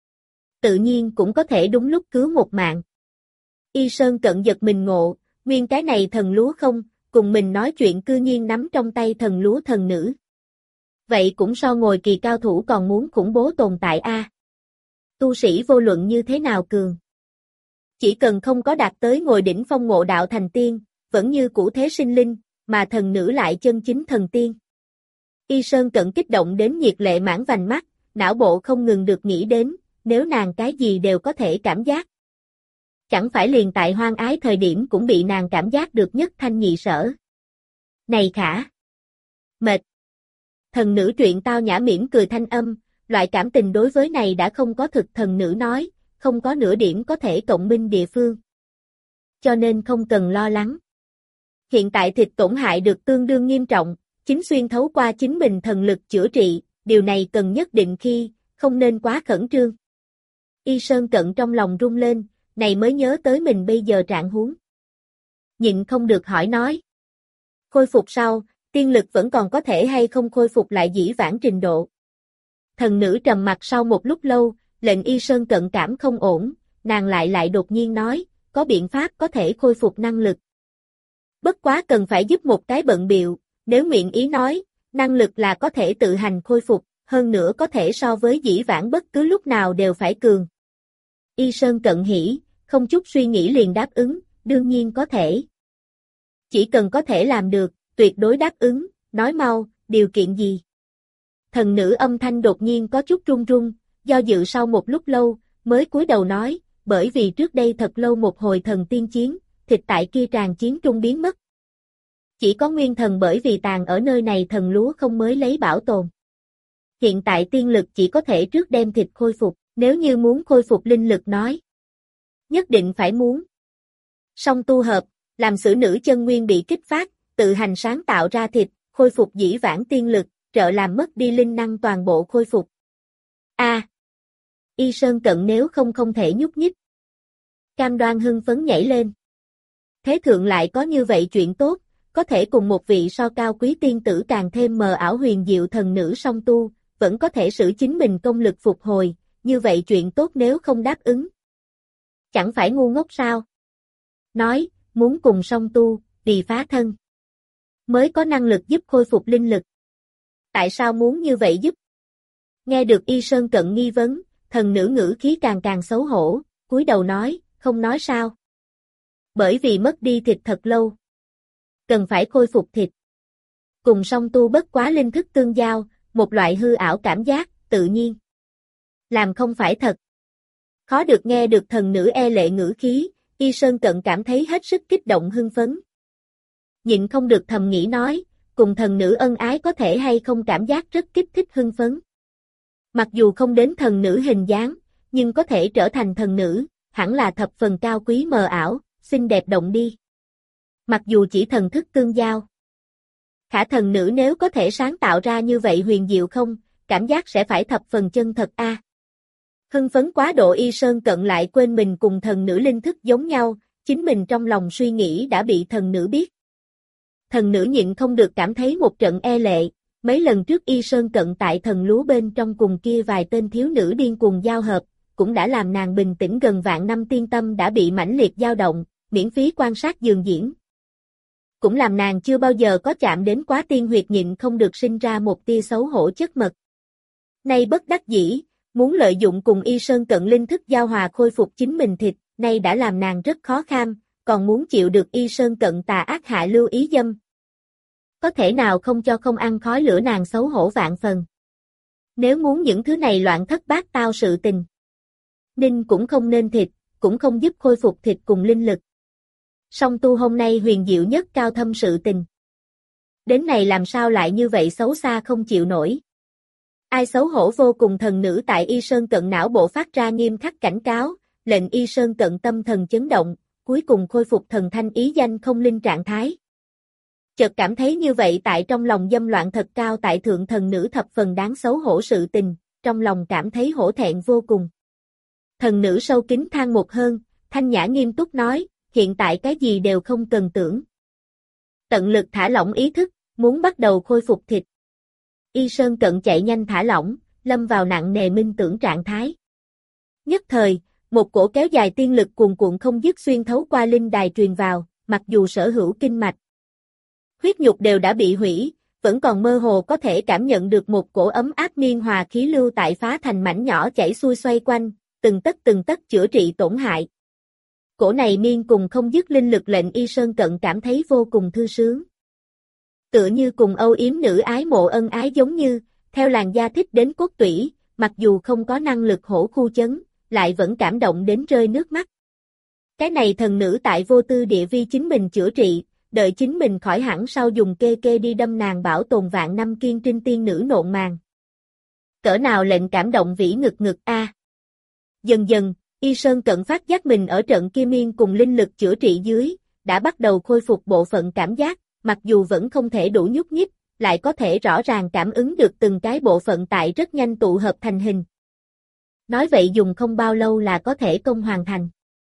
Tự nhiên cũng có thể đúng lúc cứu một mạng. Y Sơn cận giật mình ngộ, nguyên cái này thần lúa không, cùng mình nói chuyện cư nhiên nắm trong tay thần lúa thần nữ. Vậy cũng so ngồi kỳ cao thủ còn muốn khủng bố tồn tại a. Tu sĩ vô luận như thế nào cường. Chỉ cần không có đạt tới ngồi đỉnh phong ngộ đạo thành tiên, vẫn như cũ thế sinh linh, mà thần nữ lại chân chính thần tiên. Y Sơn cận kích động đến nhiệt lệ mãn vành mắt, não bộ không ngừng được nghĩ đến, nếu nàng cái gì đều có thể cảm giác. Chẳng phải liền tại hoang ái thời điểm cũng bị nàng cảm giác được nhất thanh nhị sở. Này khả! Mệt! Thần nữ truyện tao nhã mỉm cười thanh âm, loại cảm tình đối với này đã không có thực thần nữ nói, không có nửa điểm có thể cộng minh địa phương. Cho nên không cần lo lắng. Hiện tại thịt tổn hại được tương đương nghiêm trọng, chính xuyên thấu qua chính mình thần lực chữa trị, điều này cần nhất định khi, không nên quá khẩn trương. Y Sơn cận trong lòng rung lên, này mới nhớ tới mình bây giờ trạng huống. Nhịn không được hỏi nói. Khôi phục sau, tiên lực vẫn còn có thể hay không khôi phục lại dĩ vãng trình độ. Thần nữ trầm mặt sau một lúc lâu, lệnh Y Sơn cận cảm không ổn, nàng lại đột nhiên nói, có biện pháp có thể khôi phục năng lực. Bất quá cần phải giúp một cái bận bịu, nếu nguyện ý nói, năng lực là có thể tự hành khôi phục, hơn nữa có thể so với dĩ vãng bất cứ lúc nào đều phải cường. Y Sơn cận hỉ, không chút suy nghĩ liền đáp ứng, đương nhiên có thể. Chỉ cần có thể làm được, tuyệt đối đáp ứng, nói mau, điều kiện gì? Thần nữ âm thanh đột nhiên có chút run run, do dự sau một lúc lâu, mới cúi đầu nói, bởi vì trước đây thật lâu một hồi thần tiên chiến, thịt tại kia tràn chiến trung biến mất. Chỉ có nguyên thần bởi vì tàn ở nơi này thần lúa không mới lấy bảo tồn. Hiện tại tiên lực chỉ có thể trước đem thịt khôi phục, nếu như muốn khôi phục linh lực nói. Nhất định phải muốn. Song tu hợp, làm sử nữ chân nguyên bị kích phát, tự hành sáng tạo ra thịt, khôi phục dĩ vãng tiên lực, trợ làm mất đi linh năng toàn bộ khôi phục. Y Sơn Cận nếu không thể nhúc nhích. Cam Đoan hưng phấn nhảy lên. Thế thượng lại có như vậy chuyện tốt, có thể cùng một vị so cao quý tiên tử càng thêm mờ ảo huyền diệu thần nữ song tu, vẫn có thể sử chính mình công lực phục hồi, như vậy chuyện tốt nếu không đáp ứng. Chẳng phải ngu ngốc sao? Nói, muốn cùng song tu, vì phá thân. Mới có năng lực giúp khôi phục linh lực. Tại sao muốn như vậy giúp? Nghe được Y Sơn Cận nghi vấn, thần nữ ngữ khí càng xấu hổ, cúi đầu nói, không nói sao. Bởi vì mất đi thịt thật lâu. Cần phải khôi phục thịt. Cùng song tu bất quá linh thức tương giao, một loại hư ảo cảm giác, tự nhiên. Làm không phải thật. Khó được nghe được thần nữ e lệ ngữ khí, Y Sơn Cận cảm thấy hết sức kích động hưng phấn. Nhịn không được thầm nghĩ nói, cùng thần nữ ân ái có thể hay không cảm giác rất kích thích hưng phấn. Mặc dù không đến thần nữ hình dáng, nhưng có thể trở thành thần nữ, hẳn là thập phần cao quý mờ ảo, xinh đẹp động đi. Mặc dù chỉ thần thức tương giao. Khả thần nữ nếu có thể sáng tạo ra như vậy huyền diệu không, cảm giác sẽ phải thập phần chân thật a. Hưng phấn quá độ Y Sơn Cận lại quên mình cùng thần nữ linh thức giống nhau, chính mình trong lòng suy nghĩ đã bị thần nữ biết. Thần nữ nhịn không được cảm thấy một trận e lệ, mấy lần trước Y Sơn Cận tại thần lúa bên trong cùng kia vài tên thiếu nữ điên cuồng giao hợp, cũng đã làm nàng bình tĩnh gần vạn năm tiên tâm đã bị mãnh liệt dao động, miễn phí quan sát dường diễn. Cũng làm nàng chưa bao giờ có chạm đến quá tiên huyệt nhịn không được sinh ra một tia xấu hổ chất mật. Nay bất đắc dĩ, muốn lợi dụng cùng Y Sơn Cận linh thức giao hòa khôi phục chính mình thịt, nay đã làm nàng rất khó khăn, còn muốn chịu được Y Sơn Cận tà ác hạ lưu ý dâm. Có thể nào không cho không ăn khói lửa nàng xấu hổ vạn phần. Nếu muốn những thứ này loạn thất bát tao sự tình. Ninh cũng không nên thịt, cũng không giúp khôi phục thịt cùng linh lực. Song tu hôm nay huyền diệu nhất cao thâm sự tình. Đến này làm sao lại như vậy xấu xa không chịu nổi. Ai xấu hổ vô cùng thần nữ tại Y Sơn Cận não bộ phát ra nghiêm khắc cảnh cáo, lệnh Y Sơn Cận tâm thần chấn động, cuối cùng khôi phục thần thanh ý danh không linh trạng thái. Chợt cảm thấy như vậy tại trong lòng dâm loạn thật cao tại thượng thần nữ thập phần đáng xấu hổ sự tình, trong lòng cảm thấy hổ thẹn vô cùng. Thần nữ sâu kín than một hơn, thanh nhã nghiêm túc nói, hiện tại cái gì đều không cần tưởng. Tận lực thả lỏng ý thức, muốn bắt đầu khôi phục thịt. Y Sơn Cận chạy nhanh thả lỏng, lâm vào nặng nề minh tưởng trạng thái. Nhất thời, một cổ kéo dài tiên lực cuồn cuộn không dứt xuyên thấu qua linh đài truyền vào, mặc dù sở hữu kinh mạch. Huyết nhục đều đã bị hủy, vẫn còn mơ hồ có thể cảm nhận được một cổ ấm áp miên hòa khí lưu tại phá thành mảnh nhỏ chảy xuôi xoay quanh, từng tấc chữa trị tổn hại. Cổ này miên cùng không dứt linh lực lệnh Y Sơn Cận cảm thấy vô cùng thư sướng. Tựa như cùng âu yếm nữ ái mộ ân ái giống như, theo làn da thích đến cốt tủy, mặc dù không có năng lực hổ khu chấn, lại vẫn cảm động đến rơi nước mắt. Cái này thần nữ tại vô tư địa vi chính mình chữa trị, đợi chính mình khỏi hẳn sau dùng kê đi đâm nàng bảo tồn vạn năm kiên trinh tiên nữ nộn màng. Cỡ nào lệnh cảm động vĩ ngực a. Dần dần, Y Sơn Cận phát giác mình ở trận kia miên cùng linh lực chữa trị dưới, đã bắt đầu khôi phục bộ phận cảm giác, mặc dù vẫn không thể đủ nhúc nhích, lại có thể rõ ràng cảm ứng được từng cái bộ phận tại rất nhanh tụ hợp thành hình. Nói vậy dùng không bao lâu là có thể công hoàn thành.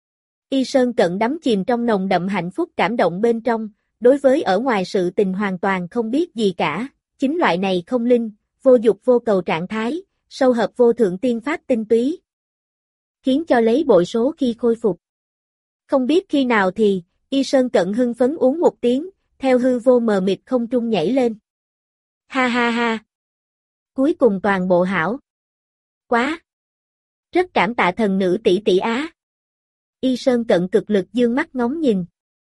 Y Sơn Cận đắm chìm trong nồng đậm hạnh phúc cảm động bên trong, đối với ở ngoài sự tình hoàn toàn không biết gì cả, chính loại này không linh, vô dục vô cầu trạng thái, sâu hợp vô thượng tiên pháp tinh túy. Khiến cho lấy bội số khi khôi phục. Không biết khi nào thì, Y Sơn Cận hưng phấn uống một tiếng, theo hư vô mờ mịt không trung nhảy lên. Ha ha ha. Cuối cùng toàn bộ hảo. Quá. Rất cảm tạ thần nữ tỷ tỷ á. Y Sơn Cận cực lực dương mắt ngóng nhìn.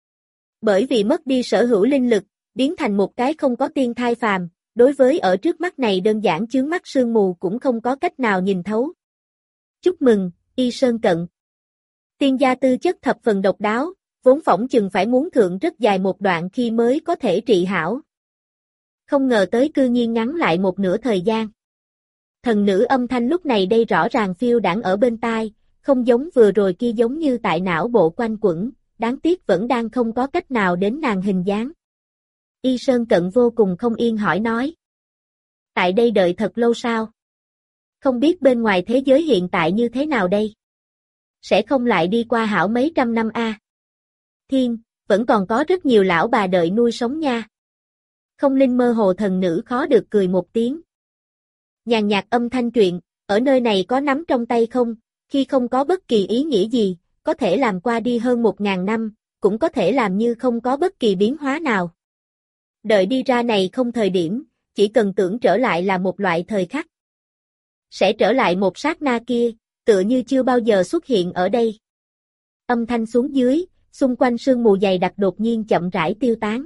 Bởi vì mất đi sở hữu linh lực, biến thành một cái không có tiên thai phàm, đối với ở trước mắt này đơn giản chướng mắt sương mù cũng không có cách nào nhìn thấu. Chúc mừng, Y Sơn Cận. Tiên gia tư chất thập phần độc đáo, vốn phỏng chừng phải muốn thượng rất dài một đoạn khi mới có thể trị hảo. Không ngờ tới cư nhiên ngắn lại một nửa thời gian. Thần nữ âm thanh lúc này đây rõ ràng phiêu đãng ở bên tai, không giống vừa rồi kia giống như tại não bộ quanh quẩn, đáng tiếc vẫn đang không có cách nào đến nàng hình dáng. Y Sơn Cận vô cùng không yên hỏi nói. Tại đây đợi thật lâu sao? Không biết bên ngoài thế giới hiện tại như thế nào đây? Sẽ không lại đi qua hảo mấy trăm năm a. Thiên, vẫn còn có rất nhiều lão bà đợi nuôi sống nha. Không linh mơ hồ thần nữ khó được cười một tiếng. Nhàn nhạt âm thanh truyện, ở nơi này có nắm trong tay không, khi không có bất kỳ ý nghĩa gì, có thể làm qua đi hơn 1000 năm, cũng có thể làm như không có bất kỳ biến hóa nào. Đợi đi ra này không thời điểm, chỉ cần tưởng trở lại là một loại thời khắc. Sẽ trở lại một sát na kia, tựa như chưa bao giờ xuất hiện ở đây. Âm thanh xuống dưới, xung quanh sương mù dày đặc đột nhiên chậm rãi tiêu tán.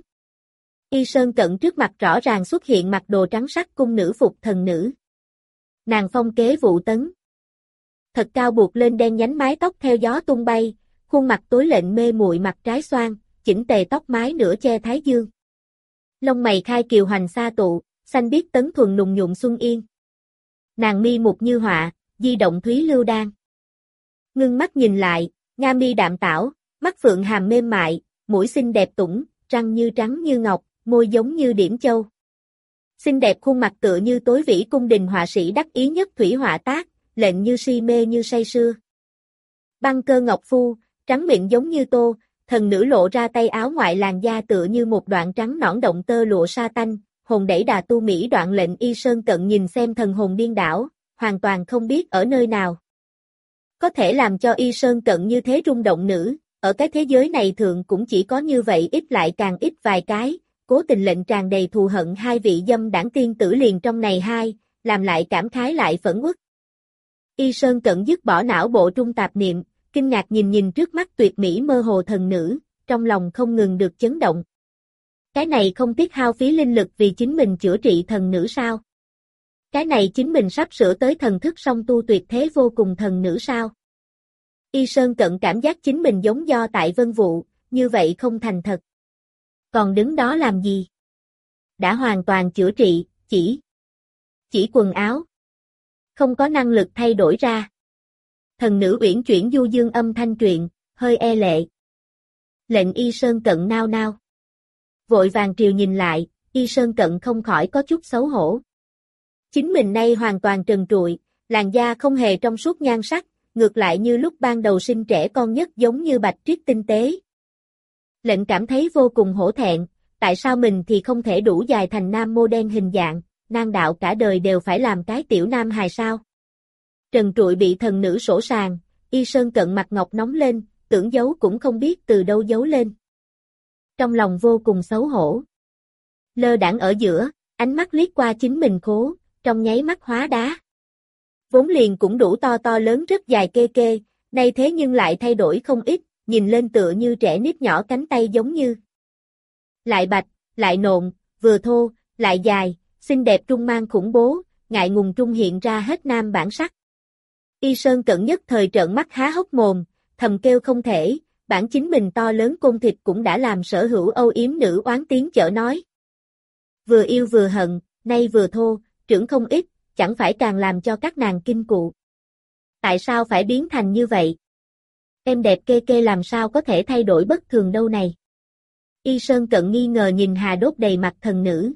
Y Sơn Cận trước mặt rõ ràng xuất hiện mặc đồ trắng sắc cung nữ phục thần nữ. Nàng phong kế vụ tấn. Thật cao buộc lên đen nhánh mái tóc theo gió tung bay, khuôn mặt tối lệnh mê muội mặt trái xoan, chỉnh tề tóc mái nửa che thái dương. Lông mày khai kiều hoành sa tụ, xanh biếc tấn thuần nùng nhuận xuân yên. Nàng mi mục như họa, di động thúy lưu đan. Ngưng mắt nhìn lại, nga mi đạm tảo, mắt phượng hàm mềm mại, mũi xinh đẹp tủng, răng như trắng như ngọc, môi giống như điểm châu. Xinh đẹp khuôn mặt tựa như tối vĩ cung đình họa sĩ đắc ý nhất thủy họa tác, lệnh như si mê như say sưa. Băng cơ ngọc phu, trắng mịn giống như tô, thần nữ lộ ra tay áo ngoại làn da tựa như một đoạn trắng nõn động tơ lụa sa tanh, hồn đẩy đà tu mỹ đoạn lệnh Y Sơn Cận nhìn xem thần hồn điên đảo, hoàn toàn không biết ở nơi nào. Có thể làm cho Y Sơn Cận như thế rung động nữ, ở cái thế giới này thường cũng chỉ có như vậy ít lại càng ít vài cái, cố tình lệnh tràn đầy thù hận hai vị dâm đảng tiên tử liền trong này hai, làm lại cảm khái lại phẫn uất. Y Sơn Cận dứt bỏ não bộ trung tạp niệm, kinh ngạc nhìn nhìn trước mắt tuyệt mỹ mơ hồ thần nữ, trong lòng không ngừng được chấn động. Cái này không tiếc hao phí linh lực vì chính mình chữa trị thần nữ sao? Cái này chính mình sắp sửa tới thần thức song tu tuyệt thế vô cùng thần nữ sao? Y Sơn Cận cảm giác chính mình giống do tại vân vụ, như vậy không thành thật. Còn đứng đó làm gì? Đã hoàn toàn chữa trị, chỉ quần áo. Không có năng lực thay đổi ra. Thần nữ uyển chuyển du dương âm thanh truyện, hơi e lệ. Lệnh Y Sơn Cận nao nao. Vội vàng triều nhìn lại, Y Sơn Cận không khỏi có chút xấu hổ. Chính mình nay hoàn toàn trần trụi, làn da không hề trong suốt nhan sắc, ngược lại như lúc ban đầu sinh trẻ con nhất giống như bạch triết tinh tế. Lệnh cảm thấy vô cùng hổ thẹn, tại sao mình thì không thể đủ dài thành nam mô đen hình dạng, nan đạo cả đời đều phải làm cái tiểu nam hài sao? Trần trụi bị thần nữ sổ sàng, Y Sơn Cận mặt ngọc nóng lên, tưởng giấu cũng không biết từ đâu giấu lên. Trong lòng vô cùng xấu hổ. Lơ đãng ở giữa, ánh mắt liếc qua chính mình khố, trong nháy mắt hóa đá. Vốn liền cũng đủ to to lớn rất dài kê kê, nay thế nhưng lại thay đổi không ít, nhìn lên tựa như trẻ nít nhỏ cánh tay giống như. Lại bạch, lại nộn, vừa thô, lại dài, xinh đẹp trung mang khủng bố, ngại ngùng trung hiện ra hết nam bản sắc. Y Sơn Cận nhất thời trợn mắt há hốc mồm, thầm kêu không thể, bản chính mình to lớn côn thịt cũng đã làm sở hữu âu yếm nữ oán tiếng chở nói. Vừa yêu vừa hận, nay vừa thô, trưởng không ít, chẳng phải càng làm cho các nàng kinh cụ. Tại sao phải biến thành như vậy? Em đẹp kê kê làm sao có thể thay đổi bất thường đâu này? Y Sơn Cận nghi ngờ nhìn hà đốt đầy mặt thần nữ.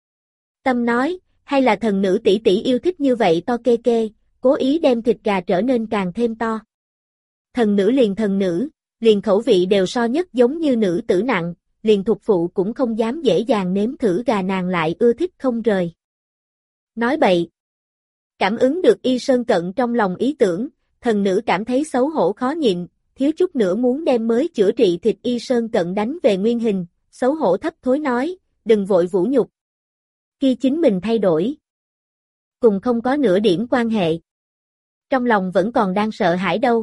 Tâm nói, hay là thần nữ tỷ tỷ yêu thích như vậy to kê kê, cố ý đem thịt gà trở nên càng thêm to. Thần nữ, liền khẩu vị đều so nhất giống như nữ tử nặng, liền thuộc phụ cũng không dám dễ dàng nếm thử gà nàng lại ưa thích không rời. Nói bậy. Cảm ứng được Y Sơn Cận trong lòng ý tưởng, thần nữ cảm thấy xấu hổ khó nhịn, thiếu chút nữa muốn đem mới chữa trị thịt Y Sơn Cận đánh về nguyên hình, xấu hổ thấp thối nói, đừng vội vũ nhục. Khi chính mình thay đổi, cùng không có nửa điểm quan hệ. Trong lòng vẫn còn đang sợ hãi đâu.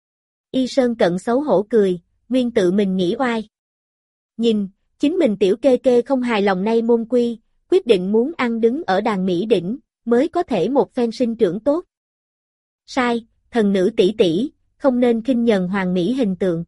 Y Sơn Cận xấu hổ cười, nguyên tự mình nghĩ oai. Nhìn, chính mình tiểu kê kê không hài lòng nay môn quy, quyết định muốn ăn đứng ở đàn Mỹ đỉnh, mới có thể một phen sinh trưởng tốt. Sai, thần nữ tỷ tỷ, không nên khinh nhờn hoàng mỹ hình tượng.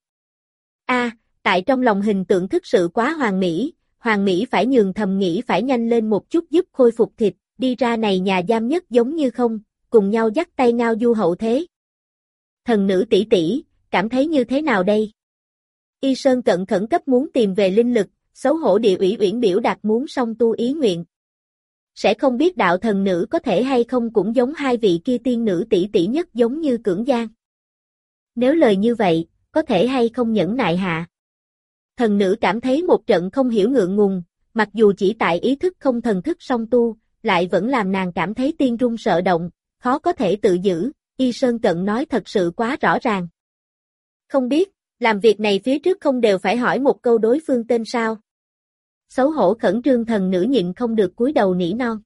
Tại trong lòng hình tượng thực sự quá hoàng mỹ phải nhường thầm nghĩ phải nhanh lên một chút giúp khôi phục thịt, đi ra này nhà giam nhất giống như không, cùng nhau dắt tay ngao du hậu thế. Thần nữ tỷ tỷ, cảm thấy như thế nào đây? Y Sơn Cận khẩn cấp muốn tìm về linh lực, xấu hổ địa ủy uyển biểu đạt muốn song tu ý nguyện. sẽ không biết đạo thần nữ có thể hay không cũng giống hai vị kia tiên nữ tỷ tỷ nhất giống như Cưỡng Giang. Nếu lời như vậy, có thể hay không nhẫn nại hạ. Thần nữ cảm thấy một trận không hiểu ngượng ngùng, mặc dù chỉ tại ý thức không thần thức song tu, lại vẫn làm nàng cảm thấy tiên run sợ động, khó có thể tự giữ, Y Sơn Cận nói thật sự quá rõ ràng. Không biết, làm việc này phía trước không đều phải hỏi một câu đối phương tên sao? Xấu hổ khẩn trương thần nữ nhịn không được cúi đầu nỉ non.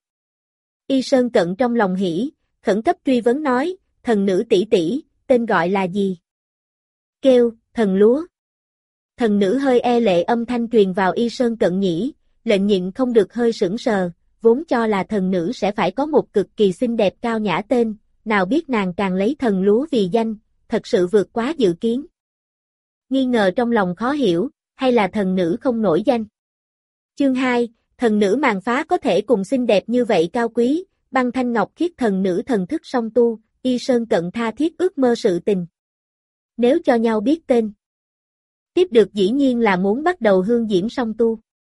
Y Sơn Cận trong lòng hỉ, khẩn cấp truy vấn nói, thần nữ tỷ tỷ, tên gọi là gì? Kêu, thần lúa. Thần nữ hơi e lệ âm thanh truyền vào Y Sơn Cận nhĩ, lệnh nhịn không được hơi sững sờ, vốn cho là thần nữ sẽ phải có một cực kỳ xinh đẹp cao nhã tên, nào biết nàng càng lấy thần lúa vì danh, thật sự vượt quá dự kiến. Nghi ngờ trong lòng khó hiểu, hay là thần nữ không nổi danh. Chương 2, thần nữ màn phá có thể cùng xinh đẹp như vậy cao quý, băng thanh ngọc khiết thần nữ thần thức song tu, Y Sơn Cận tha thiết ước mơ sự tình. Nếu cho nhau biết tên, tiếp được dĩ nhiên là muốn bắt đầu hương diễm song tu.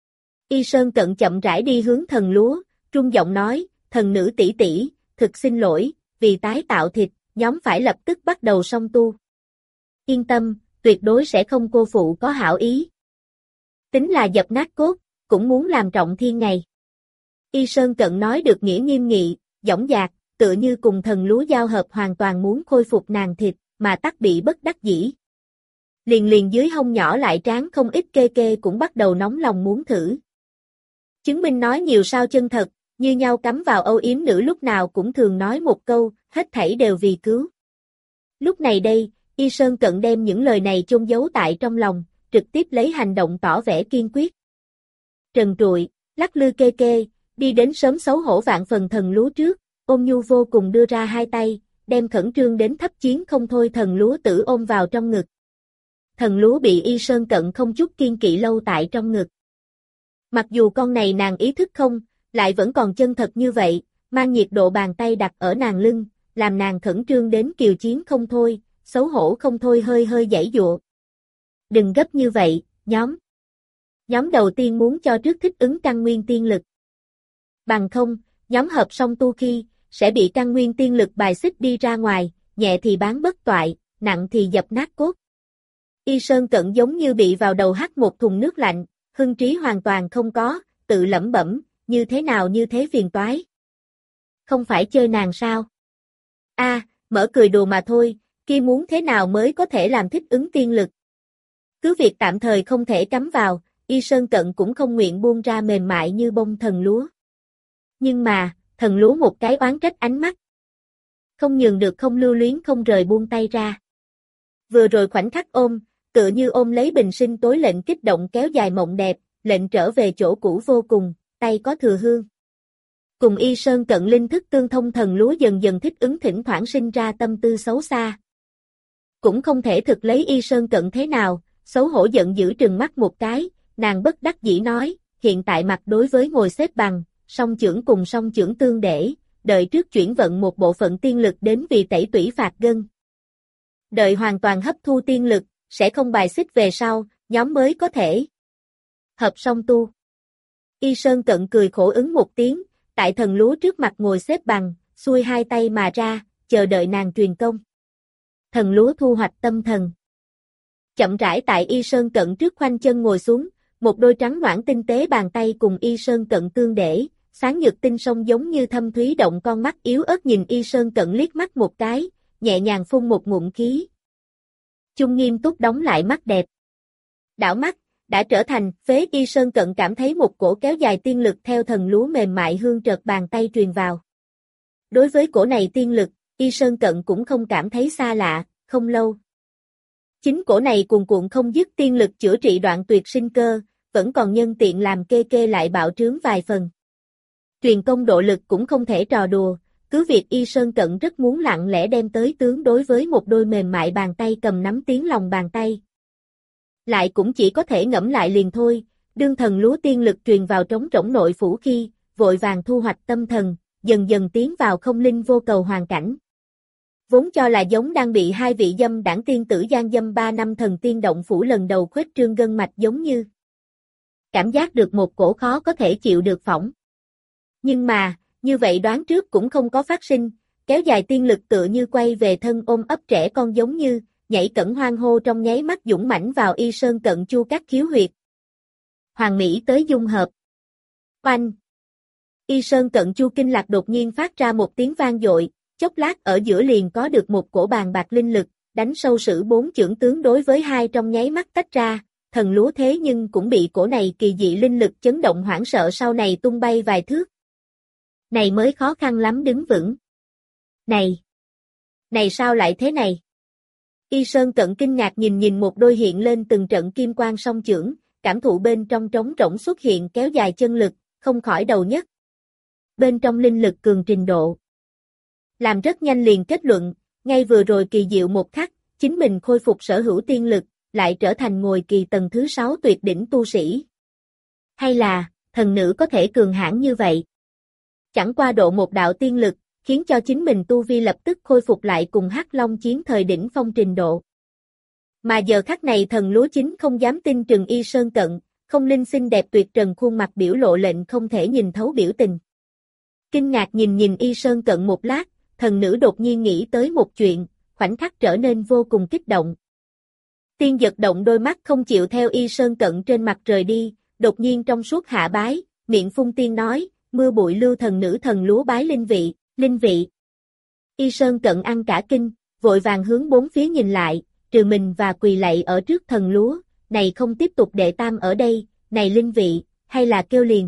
Y Sơn Cận chậm rãi đi hướng thần lúa, trung giọng nói, thần nữ tỷ tỷ, thực xin lỗi, vì tái tạo thịt, nhóm phải lập tức bắt đầu song tu. Yên tâm, tuyệt đối sẽ không cô phụ có hảo ý. Tính là dập nát cốt, cũng muốn làm trọng thiên ngày. Y Sơn Cận nói được nghĩa nghiêm nghị, dõng dạc, tựa như cùng thần lúa giao hợp hoàn toàn muốn khôi phục nàng thịt, mà tắc bị bất đắc dĩ. Liền dưới hông nhỏ lại tráng không ít kê kê cũng bắt đầu nóng lòng muốn thử. Chứng minh nói nhiều sao chân thật, như nhau cắm vào âu yếm nữ lúc nào cũng thường nói một câu, hết thảy đều vì cứu. Lúc này đây, Y Sơn Cận đem những lời này chôn giấu tại trong lòng, trực tiếp lấy hành động tỏ vẻ kiên quyết. Trần trụi, lắc lư kê kê, đi đến sớm xấu hổ vạn phần thần lúa trước, ôm nhu vô cùng đưa ra hai tay, đem khẩn trương đến thấp chiến không thôi thần lúa tử ôm vào trong ngực. Thần lúa bị Y Sơn Cận không chút kiên kỵ lâu tại trong ngực. Mặc dù con này nàng ý thức không, lại vẫn còn chân thật như vậy, mang nhiệt độ bàn tay đặt ở nàng lưng, làm nàng khẩn trương đến kiều chiến không thôi, xấu hổ không thôi hơi hơi giãy giụa. Đừng gấp như vậy, Nhóm đầu tiên muốn cho trước thích ứng căn nguyên tiên lực. Bằng không, nhóm hợp song tu khi, sẽ bị căn nguyên tiên lực bài xích đi ra ngoài, nhẹ thì bán bất toại, nặng thì dập nát cốt. Y Sơn Cận giống như bị vào đầu hắt một thùng nước lạnh, hưng trí hoàn toàn không có, tự lẩm bẩm, như thế nào như thế phiền toái. Không phải chơi nàng sao? Mở cười đùa mà thôi, kia muốn thế nào mới có thể làm thích ứng tiên lực. Cứ việc tạm thời không thể cắm vào, Y Sơn Cận cũng không nguyện buông ra mềm mại như bông thần lúa. Nhưng mà, thần lúa một cái oán trách ánh mắt. Không nhường được không lưu luyến không rời buông tay ra. Vừa rồi khoảnh khắc ôm, tựa như ôm lấy bình sinh tối lệnh kích động kéo dài mộng đẹp, lệnh trở về chỗ cũ vô cùng, tay có thừa hương. Cùng Y Sơn Cận linh thức tương thông thần lúa dần dần thích ứng thỉnh thoảng sinh ra tâm tư xấu xa. Cũng không thể thực lấy Y Sơn Cận thế nào, xấu hổ giận dữ trừng mắt một cái, nàng bất đắc dĩ nói, hiện tại mặt đối với ngồi xếp bằng, song chưởng cùng song chưởng tương để, đợi trước chuyển vận một bộ phận tiên lực đến vì tẩy tủy phạt gân. Đợi hoàn toàn hấp thu tiên lực, sẽ không bài xích về sau, nhóm mới có thể hợp song tu. Y Sơn Cận cười khổ ứng một tiếng, tại thần lúa trước mặt ngồi xếp bằng, xuôi hai tay mà ra, chờ đợi nàng truyền công. Thần lúa thu hoạch tâm thần. Chậm rãi tại Y Sơn Cận trước khoanh chân ngồi xuống, một đôi trắng noãn tinh tế bàn tay cùng Y Sơn Cận tương để, sáng nhược tinh sông giống như thâm thúy động con mắt yếu ớt nhìn Y Sơn Cận liếc mắt một cái, nhẹ nhàng phun một ngụm khí. Chung nghiêm túc đóng lại mắt đẹp. Đảo mắt, đã trở thành phế. Y Sơn Cận cảm thấy một cổ kéo dài tiên lực theo thần lúa mềm mại hương trợt bàn tay truyền vào. Đối với cổ này tiên lực, Y Sơn Cận cũng không cảm thấy xa lạ, không lâu. Chính cổ này cuồn cuộn không dứt tiên lực chữa trị đoạn tuyệt sinh cơ, vẫn còn nhân tiện làm kê kê lại bạo trướng vài phần. Truyền công độ lực cũng không thể trò đùa, cứ việc Y Sơn Cận rất muốn lặng lẽ đem tới tướng đối với một đôi mềm mại bàn tay cầm nắm tiếng lòng bàn tay. Lại cũng chỉ có thể ngẫm lại liền thôi, đương thần lúa tiên lực truyền vào trống rỗng nội phủ khi, vội vàng thu hoạch tâm thần, dần dần tiến vào không linh vô cầu hoàn cảnh. Vốn cho là giống đang bị hai vị dâm đảng tiên tử gian dâm 3 năm thần tiên động phủ lần đầu khuếch trương gân mạch giống như. Cảm giác được một cổ khó có thể chịu được phỏng. Nhưng mà, như vậy đoán trước cũng không có phát sinh, kéo dài tiên lực tựa như quay về thân ôm ấp trẻ con giống như, nhảy cẫng hoang hô trong nháy mắt dũng mãnh vào Y Sơn Cận Chu các khiếu huyệt. Hoàng Mỹ tới dung hợp. Oanh! Y Sơn Cận Chu kinh lạc đột nhiên phát ra một tiếng vang dội, chốc lát ở giữa liền có được một cổ bàn bạc linh lực, đánh sâu sử bốn chưởng tướng đối với hai trong nháy mắt tách ra, thần lúa thế nhưng cũng bị cổ này kỳ dị linh lực chấn động hoảng sợ sau này tung bay vài thước. Này mới khó khăn lắm đứng vững. Này sao lại thế này? Y Sơn Cận kinh ngạc nhìn một đôi hiện lên từng trận kim quang song chưởng, cảm thụ bên trong trống rỗng xuất hiện kéo dài chân lực, không khỏi đầu nhất. Bên trong linh lực cường trình độ. Làm rất nhanh liền kết luận, ngay vừa rồi kỳ diệu một khắc, chính mình khôi phục sở hữu tiên lực, lại trở thành ngồi kỳ tầng thứ 6 tuyệt đỉnh tu sĩ. Hay là, thần nữ có thể cường hãn như vậy? Chẳng qua độ một đạo tiên lực, khiến cho chính mình tu vi lập tức khôi phục lại cùng Hắc Long chiến thời đỉnh phong trình độ. Mà giờ khắc này thần lúa chính không dám tin Trừng Y Sơn Cận, không linh xinh đẹp tuyệt trần khuôn mặt biểu lộ lệnh không thể nhìn thấu biểu tình. Kinh ngạc nhìn Y Sơn Cận một lát, thần nữ đột nhiên nghĩ tới một chuyện, khoảnh khắc trở nên vô cùng kích động. Tiên giật động đôi mắt không chịu theo Y Sơn Cận trên mặt rời đi, đột nhiên trong suốt hạ bái, miệng phun tiên nói, mưa bụi lưu thần nữ thần lúa bái linh vị. Y Sơn Cận ăn cả kinh, vội vàng hướng bốn phía nhìn lại, trừ mình và quỳ lạy ở trước thần lúa, này không tiếp tục đệ tam ở đây, này linh vị, hay là kêu liền.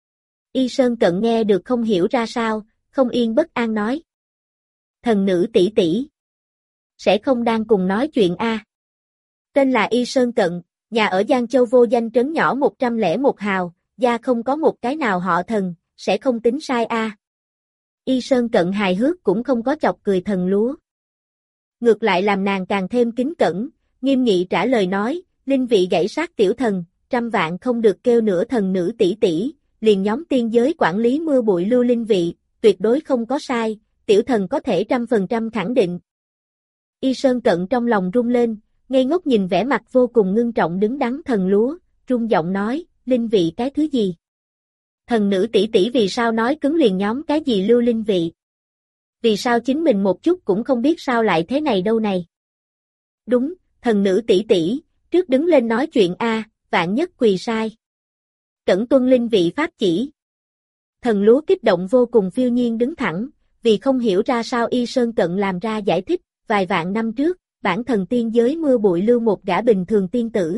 Y Sơn Cận nghe được không hiểu ra sao, không yên bất an nói. Thần nữ tỷ tỷ, sẽ không đang cùng nói chuyện a? Tên là Y Sơn Cận, nhà ở Giang Châu vô danh trấn nhỏ 101 hào, gia không có một cái nào họ thần, sẽ không tính sai a. Y Sơn Cận hài hước cũng không có chọc cười thần lúa. Ngược lại làm nàng càng thêm kính cẩn, nghiêm nghị trả lời nói, linh vị gãy sát tiểu thần, trăm vạn không được kêu nửa thần nữ tỷ tỷ, liền nhóm tiên giới quản lý mưa bụi lưu linh vị, tuyệt đối không có sai, tiểu thần có thể 100% khẳng định. Y Sơn Cận trong lòng rung lên, ngây ngốc nhìn vẻ mặt vô cùng ngưng trọng đứng đắn thần lúa, run giọng nói, linh vị cái thứ gì? Thần nữ tỷ tỷ vì sao nói cứng liền nhóm cái gì lưu linh vị? Vì sao chính mình một chút cũng không biết sao lại thế này đâu này? Đúng, thần nữ tỷ tỷ, trước đứng lên nói chuyện a, vạn nhất quỳ sai. Cẩn tuân linh vị pháp chỉ. Thần lúa kích động vô cùng phiêu nhiên đứng thẳng, vì không hiểu ra sao Y Sơn Cận làm ra giải thích, vài vạn năm trước, bản thần tiên giới mưa bụi lưu một gã bình thường tiên tử.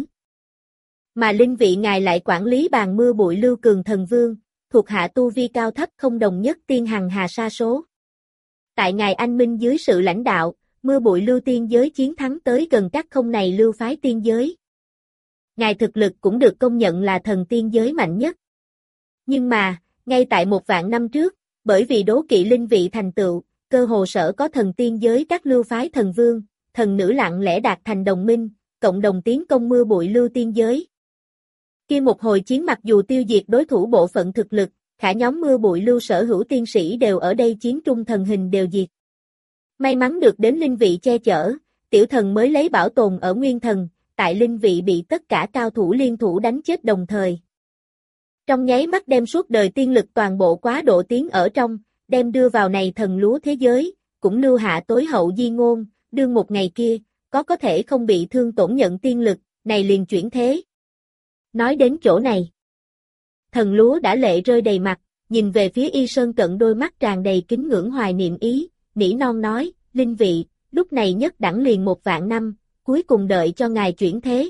Mà linh vị ngài lại quản lý bàn mưa bụi lưu cường thần vương, thuộc hạ tu vi cao thấp không đồng nhất tiên hằng hà sa số. Tại ngài anh minh dưới sự lãnh đạo, mưa bụi lưu tiên giới chiến thắng tới gần các không này lưu phái tiên giới. Ngài thực lực cũng được công nhận là thần tiên giới mạnh nhất. Nhưng mà, ngay tại 1 vạn năm trước, bởi vì đố kỵ linh vị thành tựu, cơ hồ sở có thần tiên giới các lưu phái thần vương, thần nữ lặng lẽ đạt thành đồng minh, cộng đồng tiến công mưa bụi lưu tiên giới. Kia một hồi chiến mặc dù tiêu diệt đối thủ bộ phận thực lực, khả nhóm mưa bụi lưu sở hữu tiên sĩ đều ở đây chiến trung thần hình đều diệt. May mắn được đến linh vị che chở, tiểu thần mới lấy bảo tồn ở nguyên thần, tại linh vị bị tất cả cao thủ liên thủ đánh chết đồng thời. Trong nháy mắt đem suốt đời tiên lực toàn bộ quá độ tiến ở trong, đem đưa vào này thần lúa thế giới, cũng lưu hạ tối hậu di ngôn, đương một ngày kia, có thể không bị thương tổn nhận tiên lực, này liền chuyển thế. Nói đến chỗ này, thần lúa đã lệ rơi đầy mặt, nhìn về phía Y Sơn Cận đôi mắt tràn đầy kính ngưỡng hoài niệm ý, nỉ non nói, linh vị, lúc này nhất đẳng liền 1 vạn năm, cuối cùng đợi cho ngài chuyển thế.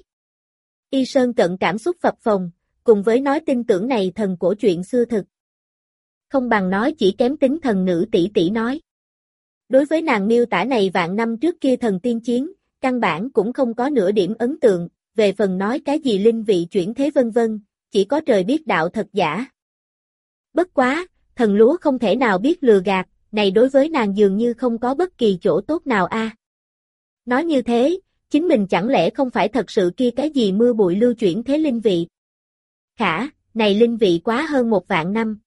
Y Sơn Cận cảm xúc phập phồng, cùng với nói tin tưởng này thần cổ chuyện xưa thực. Không bằng nói chỉ kém tính thần nữ tỷ tỷ nói. Đối với nàng miêu tả này vạn năm trước kia thần tiên chiến, căn bản cũng không có nửa điểm ấn tượng, về phần nói cái gì linh vị chuyển thế vân vân, chỉ có trời biết đạo thật giả. Bất quá, thần lúa không thể nào biết lừa gạt, này đối với nàng dường như không có bất kỳ chỗ tốt nào a. Nói như thế, chính mình chẳng lẽ không phải thật sự kia cái gì mưa bụi lưu chuyển thế linh vị? Khả, này linh vị quá hơn 1 vạn năm.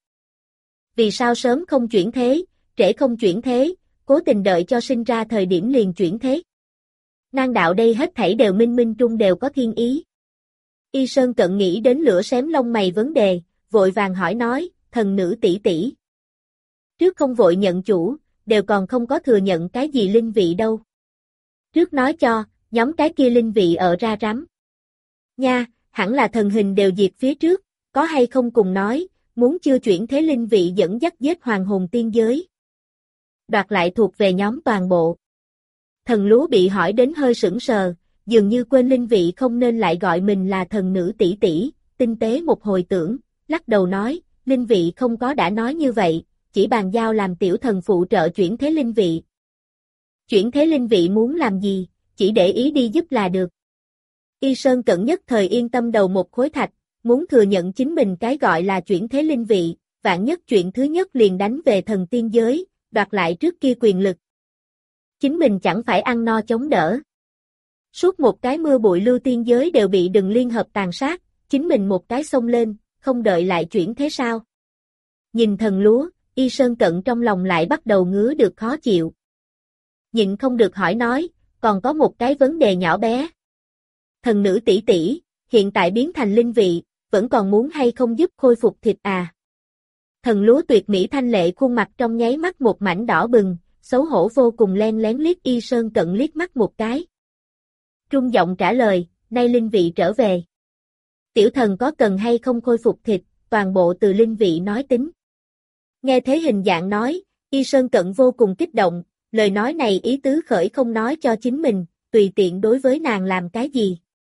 Vì sao sớm không chuyển thế, trễ không chuyển thế, cố tình đợi cho sinh ra thời điểm liền chuyển thế? Nan đạo đây hết thảy đều minh minh trung đều có thiên ý. Y Sơn Cận nghĩ đến lửa xém lông mày vấn đề, vội vàng hỏi nói, thần nữ tỷ tỷ. Trước không vội nhận chủ, đều còn không có thừa nhận cái gì linh vị đâu. Trước nói cho, nhóm cái kia linh vị ở ra rắm. Nha, hẳn là thần hình đều diệt phía trước, có hay không cùng nói, muốn chưa chuyển thế linh vị dẫn dắt giết hoàng hồn tiên giới. Đoạt lại thuộc về nhóm toàn bộ. Thần lúa bị hỏi đến hơi sững sờ, dường như quên linh vị không nên lại gọi mình là thần nữ tỷ tỷ, tinh tế một hồi tưởng, lắc đầu nói, linh vị không có đã nói như vậy, chỉ bàn giao làm tiểu thần phụ trợ chuyển thế linh vị. Chuyển thế linh vị muốn làm gì, chỉ để ý đi giúp là được. Y Sơn Cẩn nhất thời yên tâm đầu một khối thạch, muốn thừa nhận chính mình cái gọi là chuyển thế linh vị, vạn nhất chuyện thứ nhất liền đánh về thần tiên giới, đoạt lại trước kia quyền lực. Chính mình chẳng phải ăn no chống đỡ. Suốt một cái mưa bụi lưu tiên giới đều bị đừng liên hợp tàn sát, chính mình một cái xông lên, không đợi lại chuyển thế sao. Nhìn thần lúa, Y Sơn Cận trong lòng lại bắt đầu ngứa được khó chịu. Nhịn không được hỏi nói, còn có một cái vấn đề nhỏ bé. Thần nữ tỷ tỷ, hiện tại biến thành linh vị, vẫn còn muốn hay không giúp khôi phục thịt à? Thần lúa tuyệt mỹ thanh lệ khuôn mặt trong nháy mắt một mảnh đỏ bừng, xấu hổ vô cùng len lén liếc Y Sơn Cận liếc mắt một cái. Trung giọng trả lời, nay linh vị trở về. Tiểu thần có cần hay không khôi phục thịt, toàn bộ từ linh vị nói tính. Nghe thế hình dạng nói, Y Sơn Cận vô cùng kích động, lời nói này ý tứ khởi không nói cho chính mình, tùy tiện đối với nàng làm cái gì.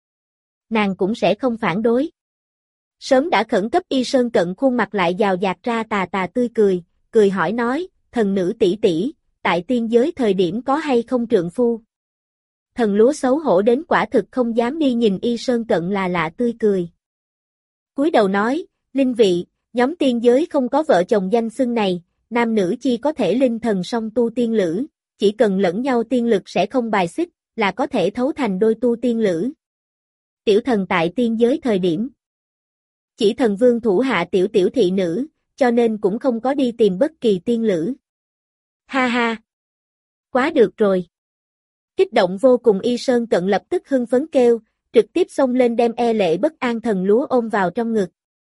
Nàng cũng sẽ không phản đối. Sớm đã khẩn cấp Y Sơn Cận khuôn mặt lại giàu dạt ra tà tà tươi cười, cười hỏi nói, thần nữ tỷ tỷ, tại tiên giới thời điểm có hay không trượng phu? Thần lúa xấu hổ đến quả thực không dám đi nhìn Y Sơn Cận là lạ tươi cười. Cúi đầu nói, linh vị, nhóm tiên giới không có vợ chồng danh xưng này, nam nữ chi có thể linh thần song tu tiên lữ, chỉ cần lẫn nhau tiên lực sẽ không bài xích, là có thể thấu thành đôi tu tiên lữ. Tiểu thần tại tiên giới thời điểm, chỉ thần vương thủ hạ tiểu tiểu thị nữ, cho nên cũng không có đi tìm bất kỳ tiên lữ. Ha ha! Quá được rồi! Kích động vô cùng Y Sơn Cận lập tức hưng phấn kêu, trực tiếp xông lên đem e lệ bất an thần lúa ôm vào trong ngực.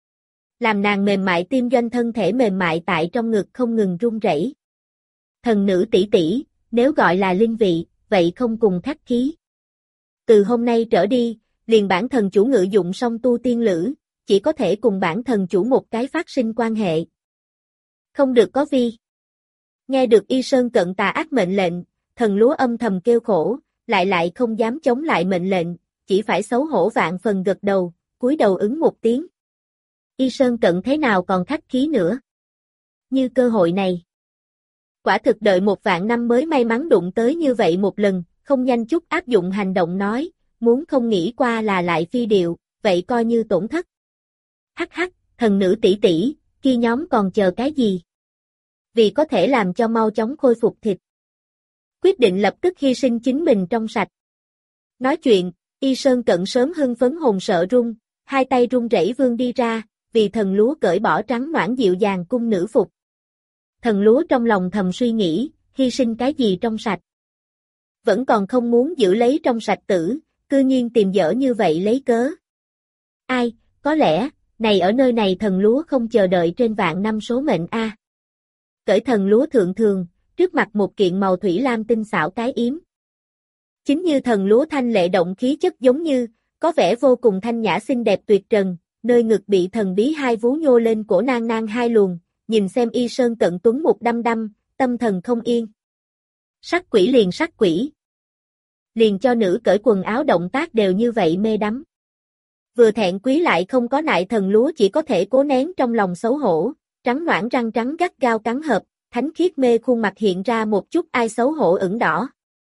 Làm nàng mềm mại tim doanh thân thể mềm mại tại trong ngực không ngừng run rẩy. Thần nữ tỷ tỷ, nếu gọi là linh vị, vậy không cùng khách khí. Từ hôm nay trở đi, liền bản thần chủ ngự dụng song tu tiên lữ, chỉ có thể cùng bản thần chủ một cái phát sinh quan hệ. Không được có vi. Nghe được Y Sơn Cận tà ác mệnh lệnh, thần lúa âm thầm kêu khổ, lại không dám chống lại mệnh lệnh, chỉ phải xấu hổ vạn phần gật đầu, cúi đầu ứng một tiếng. Y Sơn Cận thế nào còn khách khí nữa? Như cơ hội này. Quả thực đợi 1.000 năm mới may mắn đụng tới như vậy một lần, không nhanh chút áp dụng hành động nói, muốn không nghĩ qua là lại phi điệu, vậy coi như tổn thất. Hắc hắc, thần nữ tỷ tỷ, kia nhóm còn chờ cái gì? Vì có thể làm cho mau chóng khôi phục thịt. Quyết định lập tức hy sinh chính mình trong sạch. Nói chuyện, Y Sơn Cận sớm hưng phấn hồn sợ run, hai tay run rẩy vươn đi ra, vì thần lúa cởi bỏ trắng noãn dịu dàng cung nữ phục. Thần lúa trong lòng thầm suy nghĩ, hy sinh cái gì trong sạch. Vẫn còn không muốn giữ lấy trong sạch tử, cư nhiên tìm dở như vậy lấy cớ. Ai, có lẽ, này ở nơi này thần lúa không chờ đợi trên vạn năm số mệnh a. Cởi thần lúa thượng thường, trước mặt một kiện màu thủy lam tinh xảo cái yếm. Chính như thần lúa thanh lệ động khí chất giống như, có vẻ vô cùng thanh nhã xinh đẹp tuyệt trần, nơi ngực bị thần bí hai vú nhô lên cổ nang nang hai luồng, nhìn xem Y Sơn Cận tuấn một đăm đăm, tâm thần không yên. Sắc quỷ liền sắc quỷ. Liền cho nữ cởi quần áo động tác đều như vậy mê đắm. Vừa thẹn quý lại không có nại thần lúa chỉ có thể cố nén trong lòng xấu hổ, trắng noãn răng trắng gắt gao cắn hợp, thánh khiết mê khuôn mặt hiện ra một chút ai xấu hổ ửng đỏ.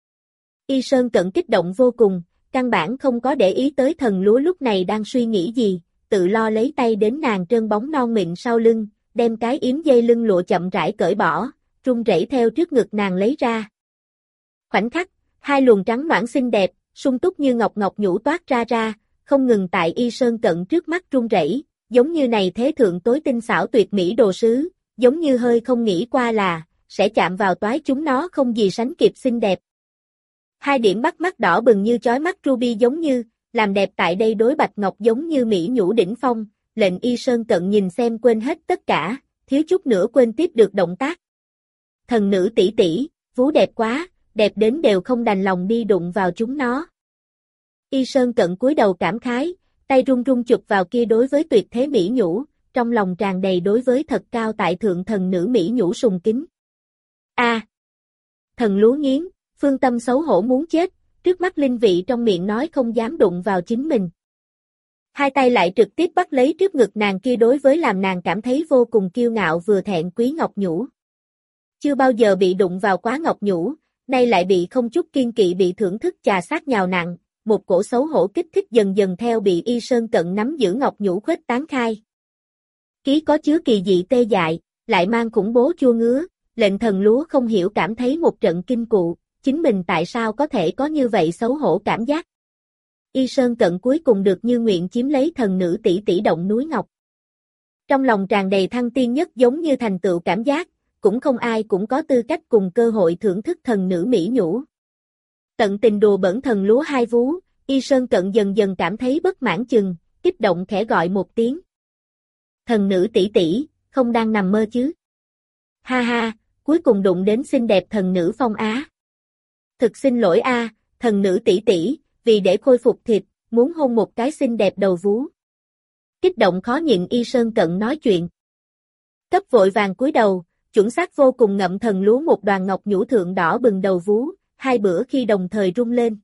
Y Sơn Cận kích động vô cùng, căn bản không có để ý tới thần lúa lúc này đang suy nghĩ gì, tự lo lấy tay đến nàng trơn bóng non mịn sau lưng, đem cái yếm dây lưng lụa chậm rãi cởi bỏ, run rẩy theo trước ngực nàng lấy ra. Khoảnh khắc, hai luồng trắng noãn xinh đẹp, sung túc như ngọc ngọc nhũ toát ra, không ngừng tại Y Sơn Cận trước mắt run rẩy, giống như này thế thượng tối tinh xảo tuyệt mỹ đồ sứ, giống như hơi không nghĩ qua là, sẽ chạm vào toái chúng nó không gì sánh kịp xinh đẹp. Hai điểm bắt mắt đỏ bừng như chói mắt ruby giống như, làm đẹp tại đây đối bạch ngọc giống như mỹ nhũ đỉnh phong, lệnh Y Sơn Cận nhìn xem quên hết tất cả, thiếu chút nữa quên tiếp được động tác. Thần nữ tỷ tỷ, vú đẹp quá, đẹp đến đều không đành lòng đi đụng vào chúng nó. Y Sơn Cận cúi đầu cảm khái, tay run run chụp vào kia đối với tuyệt thế mỹ nhũ, trong lòng tràn đầy đối với thật cao tại thượng thần nữ mỹ nhũ sùng kính. Thần lúa nghiến, phương tâm xấu hổ muốn chết, trước mắt linh vị trong miệng nói không dám đụng vào chính mình. Hai tay lại trực tiếp bắt lấy trước ngực nàng kia đối với làm nàng cảm thấy vô cùng kiêu ngạo vừa thẹn quý ngọc nhũ. Chưa bao giờ bị đụng vào quá ngọc nhũ, nay lại bị không chút kiên kỵ bị thưởng thức chà sát nhào nặng, một cổ xấu hổ kích thích dần dần theo bị Y Sơn Cận nắm giữ ngọc nhũ khuếch tán khai. Ký có chứa kỳ dị tê dại, lại mang khủng bố chua ngứa, lệnh thần lúa không hiểu cảm thấy một trận kinh cụ, chính mình tại sao có thể có như vậy xấu hổ cảm giác. Y Sơn Cận cuối cùng được như nguyện chiếm lấy thần nữ tỷ tỷ động núi ngọc. Trong lòng tràn đầy thăng tiên nhất giống như thành tựu cảm giác, cũng không ai cũng có tư cách cùng cơ hội thưởng thức thần nữ mỹ nhũ. Tận tình đùa bỡn thần lúa hai vú, Y Sơn Cận dần dần cảm thấy bất mãn chừng, kích động khẽ gọi một tiếng. Thần nữ tỷ tỷ, không đang nằm mơ chứ? Ha ha, cuối cùng đụng đến xinh đẹp thần nữ Phong Á. Thực xin lỗi a, thần nữ tỷ tỷ, vì để khôi phục thịt, muốn hôn một cái xinh đẹp đầu vú. Kích động khó nhịn Y Sơn Cận nói chuyện. Cấp vội vàng cúi đầu, chuẩn xác vô cùng ngậm thần lúa một đoàn ngọc nhũ thượng đỏ bừng đầu vú, hai bữa khi đồng thời rung lên.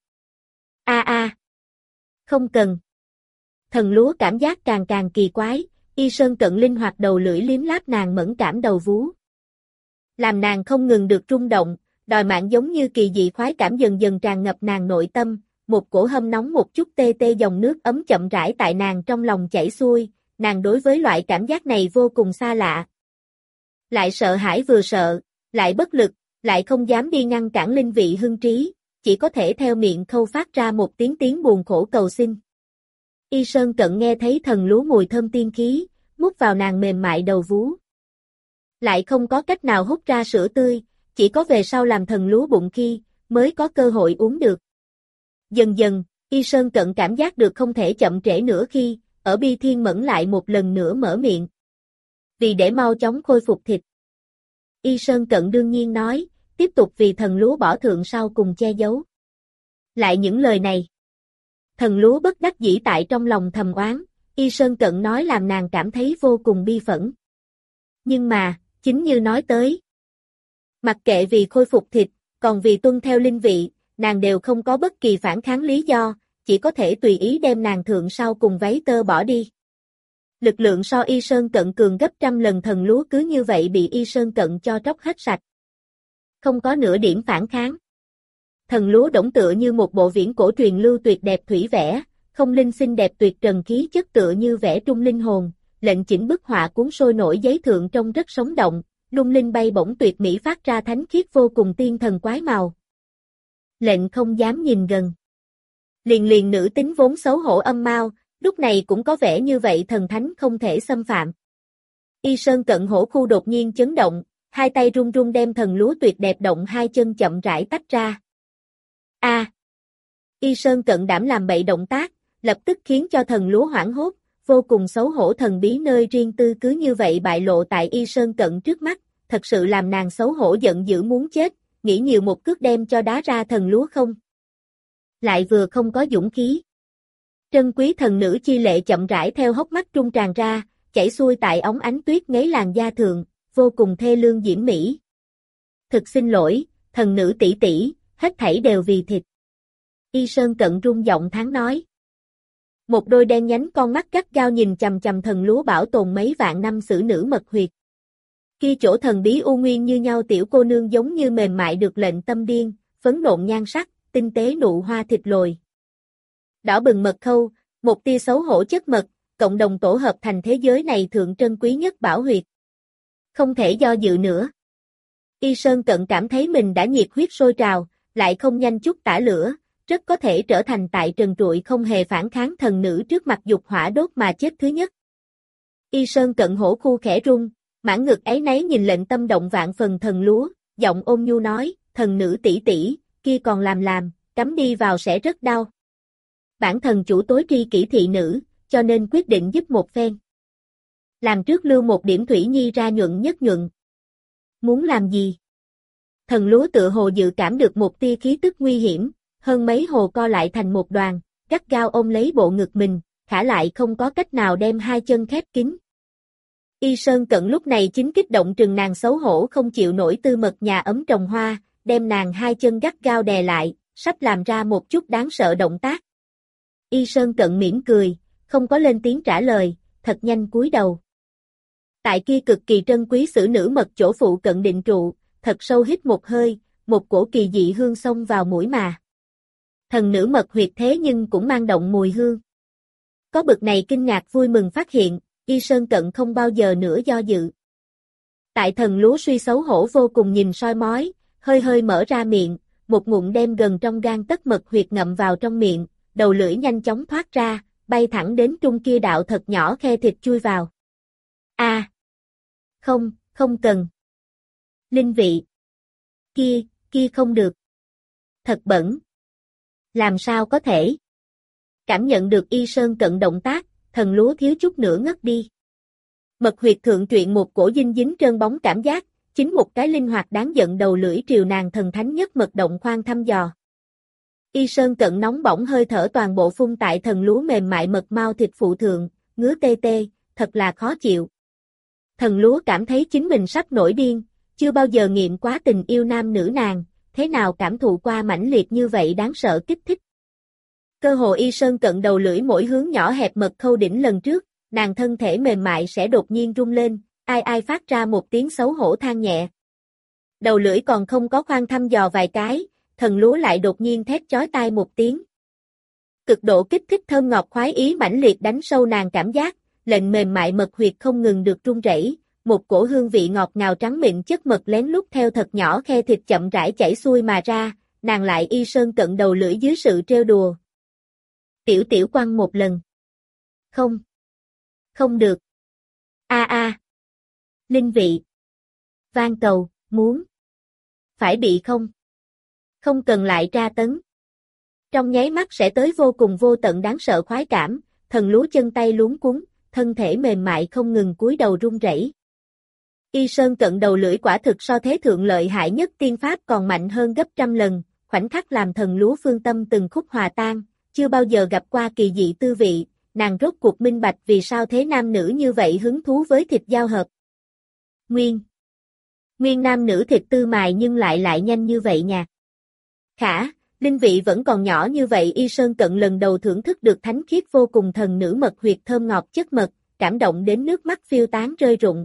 Không cần. Thần lúa cảm giác càng càng kỳ quái, Y Sơn Cận linh hoạt đầu lưỡi liếm láp nàng mẫn cảm đầu vú. Làm nàng không ngừng được rung động, đòi mạng giống như kỳ dị khoái cảm dần dần tràn ngập nàng nội tâm, một cổ hâm nóng một chút tê tê dòng nước ấm chậm rãi tại nàng trong lòng chảy xuôi, nàng đối với loại cảm giác này vô cùng xa lạ. Lại sợ hãi vừa sợ, lại bất lực, lại không dám đi ngăn cản linh vị hưng trí, chỉ có thể theo miệng khâu phát ra một tiếng tiếng buồn khổ cầu xin. Y Sơn Cận nghe thấy thần lúa mùi thơm tiên khí, mút vào nàng mềm mại đầu vú. Lại không có cách nào hút ra sữa tươi, chỉ có về sau làm thần lúa bụng khi, mới có cơ hội uống được. Dần dần, Y Sơn Cận cảm giác được không thể chậm trễ nữa khi, ở Bi Thiên Mẫn lại một lần nữa mở miệng. Vì để mau chóng khôi phục thịt. Y Sơn Cận đương nhiên nói, tiếp tục vì thần lúa bỏ thượng sau cùng che giấu. Lại những lời này. Thần lúa bất đắc dĩ tại trong lòng thầm oán, Y Sơn Cận nói làm nàng cảm thấy vô cùng bi phẫn. Nhưng mà, chính như nói tới. Mặc kệ vì khôi phục thịt, còn vì tuân theo linh vị, nàng đều không có bất kỳ phản kháng lý do, chỉ có thể tùy ý đem nàng thượng sau cùng váy tơ bỏ đi. Lực lượng so Y Sơn Cận cường gấp trăm lần thần lúa cứ như vậy bị Y Sơn Cận cho tróc hết sạch. Không có nửa điểm phản kháng. Thần lúa đổng tựa như một bộ viễn cổ truyền lưu tuyệt đẹp thủy vẽ, không linh xinh đẹp tuyệt trần khí chất tựa như vẽ trung linh hồn, lệnh chỉnh bức họa cuốn sôi nổi giấy thượng trông rất sống động, lung linh bay bổng tuyệt mỹ phát ra thánh khiết vô cùng tiên thần quái màu. Lệnh không dám nhìn gần. Liền nữ tính vốn xấu hổ âm mau, lúc này cũng có vẻ như vậy thần thánh không thể xâm phạm. Y Sơn Cận hổ khu đột nhiên chấn động, hai tay run run đem thần lúa tuyệt đẹp động hai chân chậm rãi tách ra. Y Sơn Cận đảm làm bậy động tác, lập tức khiến cho thần lúa hoảng hốt, vô cùng xấu hổ thần bí nơi riêng tư cứ như vậy bại lộ tại Y Sơn Cận trước mắt, thật sự làm nàng xấu hổ giận dữ muốn chết, nghĩ nhiều một cước đem cho đá ra thần lúa không. Lại vừa không có dũng khí. Trân quý thần nữ chi lệ chậm rãi theo hốc mắt trung tràn ra, chảy xuôi tại ống ánh tuyết ngấy làn da thượng, vô cùng thê lương diễm mỹ. Thực xin lỗi, thần nữ tỷ tỷ, hết thảy đều vì thịt. Y Sơn Cận rung giọng tháng nói. Một đôi đen nhánh con mắt gắt gao nhìn chằm chằm thần lúa bảo tồn mấy vạn năm xử nữ mật huyệt. Kia chỗ thần bí u nguyên như nhau tiểu cô nương giống như mềm mại được lệnh tâm điên, phấn nộn nhan sắc, tinh tế nụ hoa thịt lồi. Đỏ bừng mật khâu, một tia xấu hổ chất mật, cộng đồng tổ hợp thành thế giới này thượng trân quý nhất bảo huyệt. Không thể do dự nữa. Y Sơn Cận cảm thấy mình đã nhiệt huyết sôi trào, lại không nhanh chút tả lửa, rất có thể trở thành tại trần trụi không hề phản kháng thần nữ trước mặt dục hỏa đốt mà chết thứ nhất. Y Sơn Cận hổ khu khẽ rung, mãn ngực ấy nấy nhìn lệnh tâm động vạn phần thần lúa, giọng ôn nhu nói, thần nữ tỷ tỷ, kia còn làm, cắm đi vào sẽ rất đau. Bản thần chủ tối tri kỷ thị nữ, cho nên quyết định giúp một phen. Làm trước lưu một điểm thủy nhi ra nhuận nhất nhuận. Muốn làm gì? Thần lúa tựa hồ dự cảm được một tia khí tức nguy hiểm, hơn mấy hồ co lại thành một đoàn, gắt gao ôm lấy bộ ngực mình, khả lại không có cách nào đem hai chân khép kín. Y Sơn Cận lúc này chính kích động trừng nàng xấu hổ không chịu nổi tư mật nhà ấm trồng hoa, đem nàng hai chân gắt gao đè lại, sắp làm ra một chút đáng sợ động tác. Y Sơn Cận mỉm cười, không có lên tiếng trả lời, thật nhanh cúi đầu. Tại kia cực kỳ trân quý xử nữ mật chỗ phụ cận định trụ, thật sâu hít một hơi, một cổ kỳ dị hương xông vào mũi mà. Thần nữ mật huyệt thế nhưng cũng mang động mùi hương. Có bực này kinh ngạc vui mừng phát hiện, Y Sơn Cận không bao giờ nữa do dự. Tại thần lúa suy xấu hổ vô cùng nhìn soi mói, hơi hơi mở ra miệng, một ngụm đem gần trong gan tấc mật huyệt ngậm vào trong miệng, đầu lưỡi nhanh chóng thoát ra, bay thẳng đến trung kia đạo thật nhỏ khe thịt chui vào. Không, không cần. Linh vị. Kia không được. Thật bẩn. Làm sao có thể? Cảm nhận được Y Sơn Cận động tác, thần lúa thiếu chút nữa ngất đi. Mật huyệt thượng truyện một cổ dinh dính trơn bóng cảm giác, chính một cái linh hoạt đáng giận đầu lưỡi triều nàng thần thánh nhất mật động khoan thăm dò. Y Sơn Cận nóng bỏng hơi thở toàn bộ phun tại thần lúa mềm mại mật mao thịt phụ thượng, ngứa tê tê, thật là khó chịu. Thần lúa cảm thấy chính mình sắp nổi điên, chưa bao giờ nghiệm quá tình yêu nam nữ nàng, thế nào cảm thụ qua mãnh liệt như vậy đáng sợ kích thích. Cơ hồ Y Sơn Cận đầu lưỡi mỗi hướng nhỏ hẹp mật khâu đỉnh lần trước, nàng thân thể mềm mại sẽ đột nhiên rung lên, ai phát ra một tiếng xấu hổ than nhẹ. Đầu lưỡi còn không có khoan thăm dò vài cái, thần lúa lại đột nhiên thét chói tai một tiếng. Cực độ kích thích thơm ngọt khoái ý mãnh liệt đánh sâu nàng cảm giác, lệnh mềm mại mật huyệt không ngừng được rung rẩy, một cổ hương vị ngọt ngào trắng mịn chất mật lén lút theo thật nhỏ khe thịt chậm rãi chảy xuôi mà ra, nàng lại Y Sơn Cận đầu lưỡi dưới sự trêu đùa. Tiểu quăng một lần. Không được. Linh vị. Van cầu, muốn. Phải bị không? Không cần lại tra tấn. Trong nháy mắt sẽ tới vô cùng vô tận đáng sợ khoái cảm, thần lúa chân tay luống cuống, thân thể mềm mại không ngừng cúi đầu run rẩy. Y Sơn Cận đầu lưỡi quả thực so thế thượng lợi hại nhất tiên pháp còn mạnh hơn gấp trăm lần, khoảnh khắc làm thần lúa phương tâm từng khúc hòa tan, chưa bao giờ gặp qua kỳ dị tư vị, nàng rốt cuộc minh bạch vì sao thế nam nữ như vậy hứng thú với thịt giao hợp. Nguyên nam nữ thịt tư mài nhưng lại nhanh như vậy nha. Khả, linh vị vẫn còn nhỏ như vậy Y Sơn Cận lần đầu thưởng thức được thánh khiết vô cùng thần nữ mật huyệt thơm ngọt chất mật, cảm động đến nước mắt phiêu tán rơi rụng.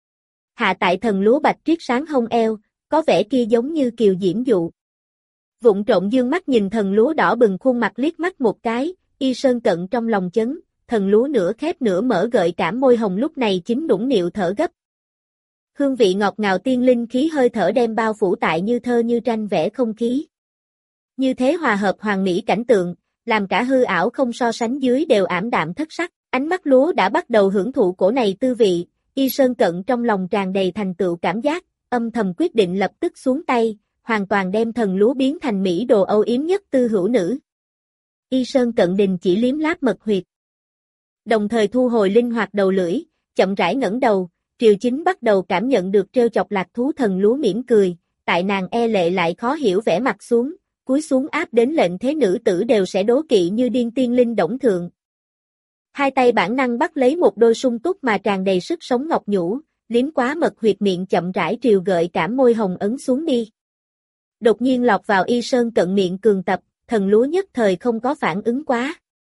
Hạ tại thần lúa bạch triết sáng hông eo, có vẻ kia giống như kiều diễm dụ. Vụng trộn dương mắt nhìn thần lúa đỏ bừng khuôn mặt liếc mắt một cái, Y Sơn Cận trong lòng chấn, thần lúa nửa khép nửa mở gợi cảm môi hồng lúc này chính nũng nịu thở gấp. Hương vị ngọt ngào tiên linh khí hơi thở đem bao phủ tại như thơ như tranh vẽ không khí. Như thế hòa hợp hoàn mỹ cảnh tượng, làm cả hư ảo không so sánh dưới đều ảm đạm thất sắc, ánh mắt lúa đã bắt đầu hưởng thụ cổ này tư vị, Y Sơn Cận trong lòng tràn đầy thành tựu cảm giác, âm thầm quyết định lập tức xuống tay, hoàn toàn đem thần lúa biến thành mỹ đồ âu yếm nhất tư hữu nữ. Y Sơn Cận đình chỉ liếm láp mật huyệt. Đồng thời thu hồi linh hoạt đầu lưỡi, chậm rãi ngẩng đầu, Triều Chính bắt đầu cảm nhận được trêu chọc lạc thú thần lúa mỉm cười, tại nàng e lệ lại khó hiểu vẻ mặt xuống, cúi xuống áp đến lệnh thế nữ tử đều sẽ đố kỵ như điên tiên linh đổng thượng. Hai tay bản năng bắt lấy một đôi sung túc mà tràn đầy sức sống ngọc nhũ, liếm quá mật huyệt miệng chậm rãi triều gợi cảm môi hồng ấn xuống đi. Đột nhiên lọt vào Y Sơn Cận miệng cường tập, thần lúa nhất thời không có phản ứng quá.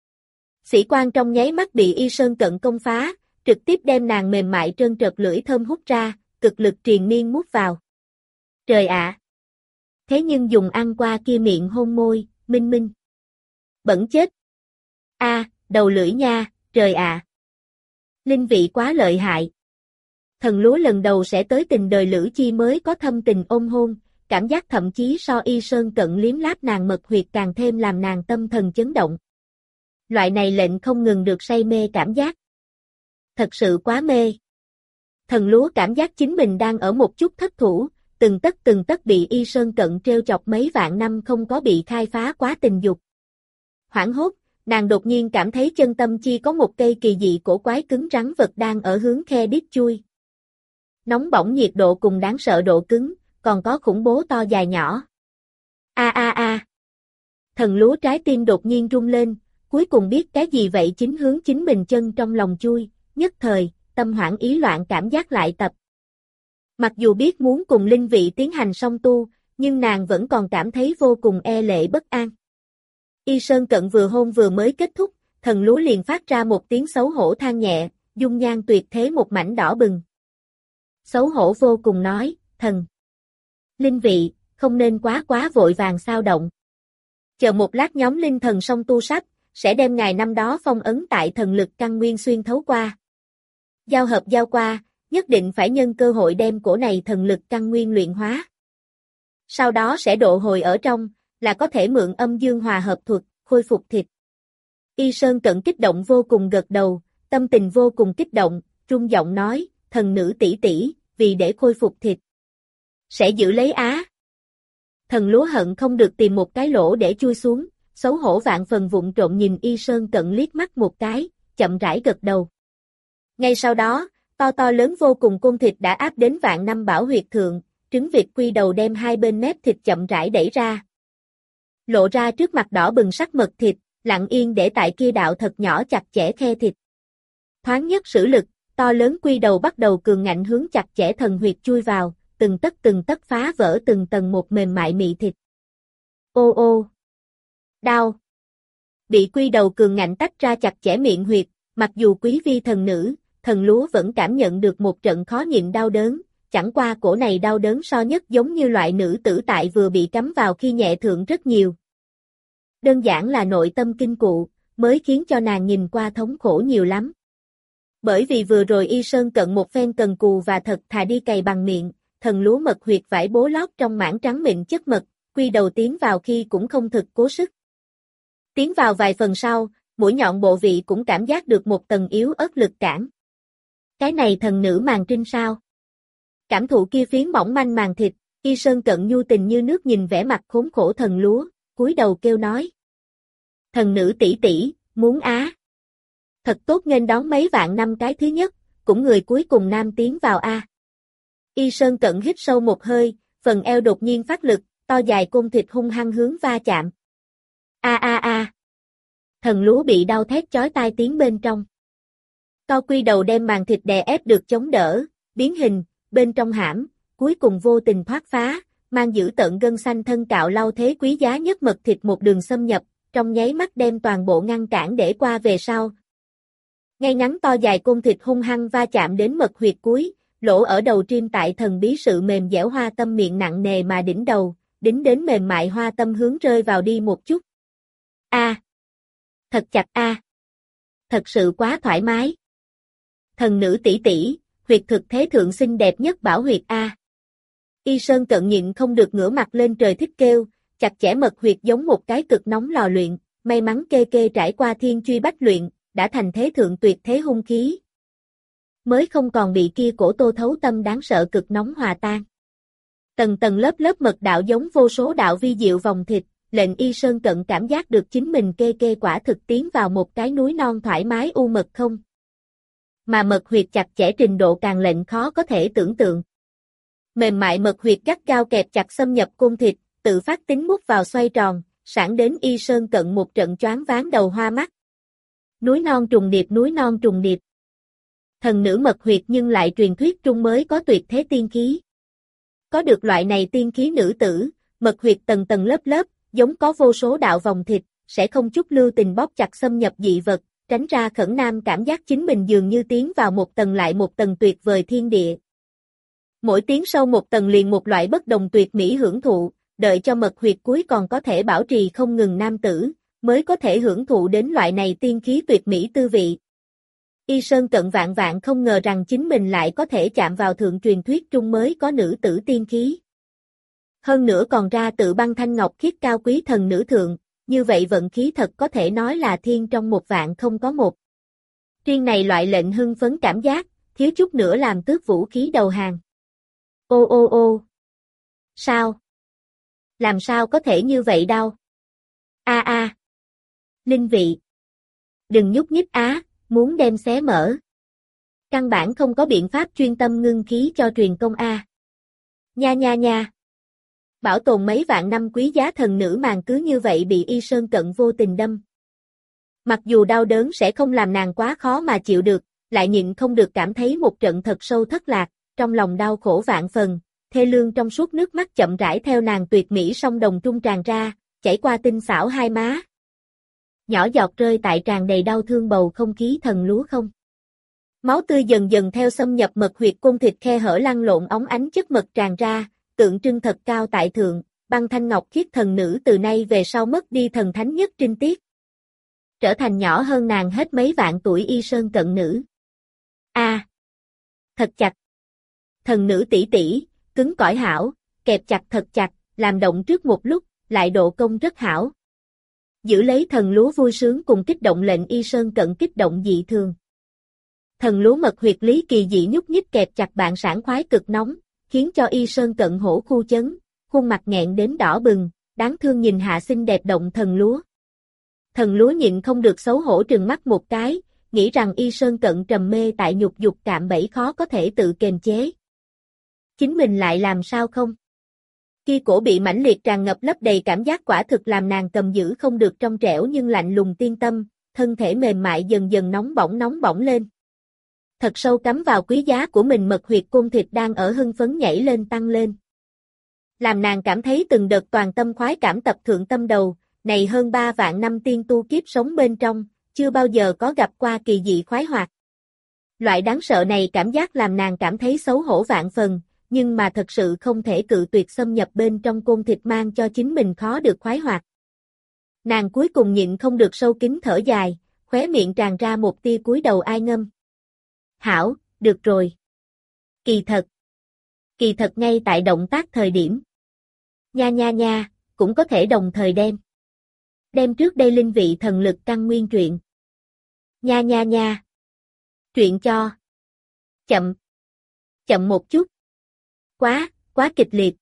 Sĩ quan trong nháy mắt bị Y Sơn Cận công phá, trực tiếp đem nàng mềm mại trơn trượt lưỡi thơm hút ra, cực lực triền miên mút vào. Trời ạ! Thế nhưng dùng ăn qua kia miệng hôn môi, minh. Bẩn chết! Đầu lưỡi nha, trời ạ! Linh vị quá lợi hại. Thần lúa lần đầu sẽ tới tình đời lữ chi mới có thâm tình ôm hôn, cảm giác thậm chí so Y Sơn Cận liếm láp nàng mật huyệt càng thêm làm nàng tâm thần chấn động. Loại này lệnh không ngừng được say mê cảm giác. Thật sự quá mê. Thần lúa cảm giác chính mình đang ở một chút thất thủ, từng tấc bị Y Sơn Cận trêu chọc mấy vạn năm không có bị khai phá quá tình dục. Hoảng hốt, nàng đột nhiên cảm thấy chân tâm chi có một cây kỳ dị cổ quái cứng rắn vật đang ở hướng khe đít chui. Nóng bỏng nhiệt độ cùng đáng sợ độ cứng, còn có khủng bố to dài nhỏ. A a a. Thần lúa trái tim đột nhiên rung lên, cuối cùng biết cái gì vậy chính hướng chính mình chân trong lòng chui, nhất thời, tâm hoảng ý loạn cảm giác lại tập. Mặc dù biết muốn cùng linh vị tiến hành song tu, nhưng nàng vẫn còn cảm thấy vô cùng e lệ bất an. Y Sơn Cận vừa hôn vừa mới kết thúc, thần lúa liền phát ra một tiếng xấu hổ than nhẹ, dung nhan tuyệt thế một mảnh đỏ bừng. Xấu hổ vô cùng nói, thần. Linh vị, không nên quá vội vàng sao động. Chờ một lát nhóm linh thần song tu sắp, sẽ đem ngài năm đó phong ấn tại thần lực căn nguyên xuyên thấu qua. Giao hợp giao qua, nhất định phải nhân cơ hội đem cổ này thần lực căn nguyên luyện hóa. Sau đó sẽ độ hồi ở trong, là có thể mượn âm dương hòa hợp thuật, khôi phục thịt. Y Sơn Cận kích động vô cùng gật đầu, tâm tình vô cùng kích động, rung giọng nói, thần nữ tỷ tỷ, vì để khôi phục thịt. Sẽ giữ lấy á. Thần lúa hận không được tìm một cái lỗ để chui xuống, xấu hổ vạn phần vụng trộm nhìn Y Sơn Cận liếc mắt một cái, chậm rãi gật đầu. Ngay sau đó, to lớn vô cùng côn thịt đã áp đến vạn năm bảo huyệt thượng, trứng vịt quy đầu đem hai bên mép thịt chậm rãi đẩy ra. Lộ ra trước mặt đỏ bừng sắc mật thịt, lặng yên để tại kia đạo thật nhỏ chặt chẽ khe thịt. Thoáng nhất sử lực, to lớn quy đầu bắt đầu cường ngạnh hướng chặt chẽ thần huyệt chui vào, từng tấc phá vỡ từng tầng một mềm mại mị thịt. Ô ô! Đau! Bị quy đầu cường ngạnh tách ra chặt chẽ miệng huyệt, mặc dù quý vi thần nữ, thần lúa vẫn cảm nhận được một trận khó nhịn đau đớn, chẳng qua cổ này đau đớn so nhất giống như loại nữ tử tại vừa bị cắm vào khi nhẹ thượng rất nhiều. Đơn giản là nội tâm kinh cụ, mới khiến cho nàng nhìn qua thống khổ nhiều lắm. Bởi vì vừa rồi Y Sơn Cận một phen cần cù và thật thà đi cày bằng miệng, thần lúa mật huyệt vải bố lót trong mảng trắng mịn chất mật, quy đầu tiến vào khi cũng không thực cố sức. Tiến vào vài phần sau, mũi nhọn bộ vị cũng cảm giác được một tầng yếu ớt lực cản. Cái này thần nữ màng trinh sao? Cảm thụ kia phiến mỏng manh màng thịt, Y Sơn Cận nhu tình như nước nhìn vẻ mặt khốn khổ thần lúa, cúi đầu kêu nói. Thần nữ tỷ tỷ, muốn á. Thật tốt nghênh đón mấy vạn năm cái thứ nhất, cũng người cuối cùng nam tiến vào a. Y Sơn Cận hít sâu một hơi, phần eo đột nhiên phát lực, to dài côn thịt hung hăng hướng va chạm. A a a. Thần lúa bị đau thét chói tai tiếng bên trong. To quy đầu đem màng thịt đè ép được chống đỡ, biến hình, bên trong hãm, cuối cùng vô tình thoát phá, mang giữ tận gân xanh thân cạo lau thế quý giá nhất mật thịt một đường xâm nhập, trong nháy mắt đem toàn bộ ngăn cản để qua về sau. Ngay ngắn to dài côn thịt hung hăng va chạm đến mật huyệt cuối, lỗ ở đầu trim tại thần bí sự mềm dẻo hoa tâm miệng nặng nề mà đỉnh đầu, đính đến mềm mại hoa tâm hướng rơi vào đi một chút. A, thật chặt a. Thật sự quá thoải mái. Thần nữ tỷ tỷ, huyệt thực thế thượng xinh đẹp nhất bảo huyệt a. Y Sơn Cận nhịn không được ngửa mặt lên trời thích kêu, chặt chẽ mật huyệt giống một cái cực nóng lò luyện, may mắn kê trải qua thiên truy bách luyện, đã thành thế thượng tuyệt thế hung khí. Mới không còn bị kia cổ tô thấu tâm đáng sợ cực nóng hòa tan. Tầng tầng lớp lớp mật đạo giống vô số đạo vi diệu vòng thịt, lệnh Y Sơn Cận cảm giác được chính mình kê quả thực tiến vào một cái núi non thoải mái u mật không. Mà mật huyệt chặt chẽ trình độ càng lệnh khó có thể tưởng tượng. Mềm mại mật huyệt gắt gao kẹp chặt xâm nhập côn thịt, tự phát tính mút vào xoay tròn, sẵn đến Y Sơn Cận một trận choáng váng đầu hoa mắt. Núi non trùng điệp. Thần nữ mật huyệt nhưng lại truyền thuyết trung mới có tuyệt thế tiên khí. Có được loại này tiên khí nữ tử, mật huyệt tầng tầng lớp lớp, giống có vô số đạo vòng thịt, sẽ không chút lưu tình bóp chặt xâm nhập dị vật, tránh ra khẩn nam cảm giác chính mình dường như tiến vào một tầng lại một tầng tuyệt vời thiên địa. Mỗi tiến sâu một tầng liền một loại bất đồng tuyệt mỹ hưởng thụ, đợi cho mật huyệt cuối còn có thể bảo trì không ngừng nam tử, mới có thể hưởng thụ đến loại này tiên khí tuyệt mỹ tư vị. Y Sơn Cận vạn không ngờ rằng chính mình lại có thể chạm vào thượng truyền thuyết trung mới có nữ tử tiên khí. Hơn nữa còn ra tự băng thanh ngọc khiết cao quý thần nữ thượng, như vậy vận khí thật có thể nói là thiên trong một vạn không có một. Riêng này loại lệnh hưng phấn cảm giác, thiếu chút nữa làm tước vũ khí đầu hàng. Ô. Sao? Làm sao có thể như vậy đâu? A. Linh vị, Đừng nhúc nhích á, muốn đem xé mở. Căn bản không có biện pháp chuyên tâm ngưng khí cho truyền công a. Nha nha nha. Bảo tồn mấy vạn năm quý giá thần nữ màng cứ như vậy bị Y Sơn Cận vô tình đâm. Mặc dù đau đớn sẽ không làm nàng quá khó mà chịu được, lại nhịn không được cảm thấy một trận thật sâu thất lạc, trong lòng đau khổ vạn phần, thê lương trong suốt nước mắt chậm rãi theo nàng tuyệt mỹ song đồng trung tràn ra, chảy qua tinh xảo hai má. Nhỏ giọt rơi tại tràn đầy đau thương bầu không khí thần lúa không. Máu tươi dần dần theo xâm nhập mật huyệt cung thịt khe hở lăn lộn óng ánh chất mật tràn ra, tượng trưng thật cao tại thượng, băng thanh ngọc khiết thần nữ từ nay về sau mất đi thần thánh nhất trinh tiết. Trở thành nhỏ hơn nàng hết mấy vạn tuổi Y Sơn Cận nữ. A, thật chặt. Thần nữ tỷ tỷ, cứng cỏi hảo, kẹp chặt thật chặt, làm động trước một lúc, lại độ công rất hảo. Giữ lấy thần lúa vui sướng cùng kích động lệnh Y Sơn Cận kích động dị thường. Thần lúa mật huyệt lý kỳ dị nhúc nhích kẹp chặt bạn sảng khoái cực nóng, khiến cho Y Sơn Cận hổ khu chấn, khuôn mặt nghẹn đến đỏ bừng, đáng thương nhìn hạ xinh đẹp động thần lúa. Thần lúa nhịn không được xấu hổ trừng mắt một cái, nghĩ rằng Y Sơn Cận trầm mê tại nhục dục cạm bẫy khó có thể tự kiềm chế. Chính mình lại làm sao không? Khi cổ bị mãnh liệt tràn ngập lấp đầy cảm giác quả thực làm nàng cầm giữ không được trong trẻo nhưng lạnh lùng tiên tâm, thân thể mềm mại dần dần nóng bỏng lên. Thật sâu cắm vào quý giá của mình mật huyệt cung thịt đang ở hưng phấn nhảy lên tăng lên. Làm nàng cảm thấy từng đợt toàn tâm khoái cảm tập thượng tâm đầu, này hơn 3 vạn năm tiên tu kiếp sống bên trong, chưa bao giờ có gặp qua kỳ dị khoái hoạt. Loại đáng sợ này cảm giác làm nàng cảm thấy xấu hổ vạn phần, nhưng mà thật sự không thể cự tuyệt xâm nhập bên trong côn thịt mang cho chính mình khó được khoái hoạt. Nàng cuối cùng nhịn không được sâu kín thở dài, khóe miệng tràn ra một tia cúi đầu ai ngâm. Hảo, được rồi. Kỳ thật ngay tại động tác thời điểm. Nha nha nha, cũng có thể đồng thời đem trước đây linh vị thần lực căn nguyên truyện. Nha nha nha. Truyện cho. Chậm một chút. Quá kịch liệt.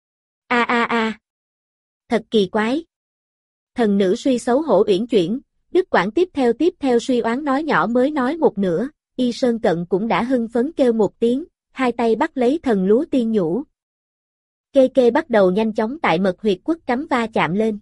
A. Thật kỳ quái. Thần nữ suy xấu hổ uyển chuyển, đứt quãng tiếp theo suy oán nói nhỏ mới nói một nửa, Y Sơn Cận cũng đã hưng phấn kêu một tiếng, hai tay bắt lấy thần lúa tiên nhũ. Kê bắt đầu nhanh chóng tại mật huyệt quất cắm va chạm lên.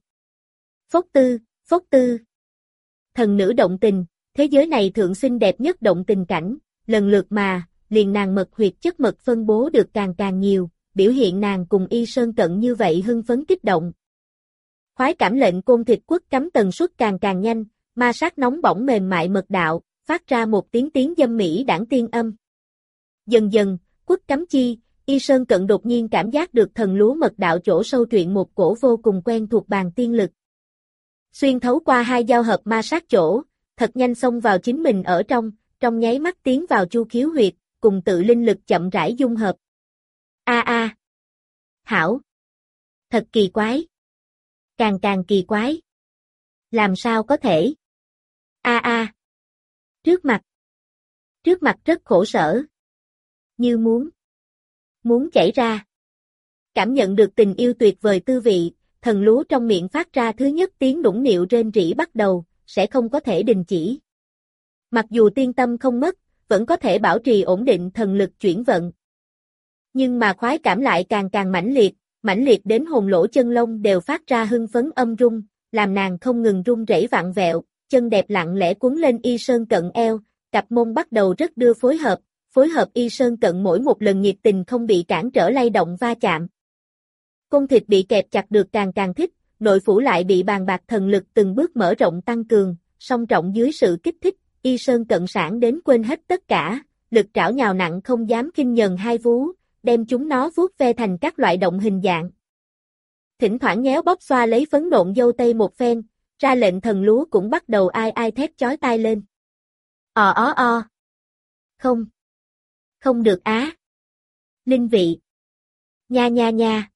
Phốc tư. Thần nữ động tình, thế giới này thượng xinh đẹp nhất động tình cảnh, lần lượt mà, liền nàng mật huyệt chất mật phân bố được càng nhiều, biểu hiện nàng cùng Y Sơn Cận như vậy hưng phấn kích động. Khoái cảm lệnh côn thịt quất cắm tần suất càng nhanh, ma sát nóng bỏng mềm mại mật đạo, phát ra một tiếng dâm mỹ đãng tiên âm. Dần dần, quất cắm chi, Y Sơn Cận đột nhiên cảm giác được thần lúa mật đạo chỗ sâu truyện một cổ vô cùng quen thuộc bàn tiên lực. Xuyên thấu qua hai giao hợp ma sát chỗ, thật nhanh xông vào chính mình ở trong nháy mắt tiến vào chu khiếu huyệt, cùng tự linh lực chậm rãi dung hợp. A. Hảo. Thật kỳ quái. Càng kỳ quái. Làm sao có thể? A. Trước mặt rất khổ sở. Như muốn chảy ra. Cảm nhận được tình yêu tuyệt vời tư vị, thần lúa trong miệng phát ra thứ nhất tiếng nũng nịu rên rỉ bắt đầu, sẽ không có thể đình chỉ. Mặc dù tiên tâm không mất, vẫn có thể bảo trì ổn định thần lực chuyển vận. Nhưng mà khoái cảm lại càng mãnh liệt đến hồn lỗ chân lông đều phát ra hưng phấn âm rung, làm nàng không ngừng run rẩy vặn vẹo, chân đẹp lặng lẽ cuốn lên Y Sơn Cận eo, cặp mông bắt đầu rất đưa phối hợp Y Sơn Cận mỗi một lần nhiệt tình không bị cản trở lay động va chạm. Cung thịt bị kẹp chặt được càng thích, nội phủ lại bị bàn bạc thần lực từng bước mở rộng tăng cường, song trọng dưới sự kích thích, Y Sơn Cận sản đến quên hết tất cả, lực trảo nhào nặng không dám khinh nhờn hai vú, đem chúng nó vuốt ve thành các loại động hình dạng. Thỉnh thoảng nhéo bóp xoa lấy phấn nộn dâu tây một phen, ra lệnh thần lúa cũng bắt đầu ai thét chói tai lên. O. Không được á. Linh vị. Nha.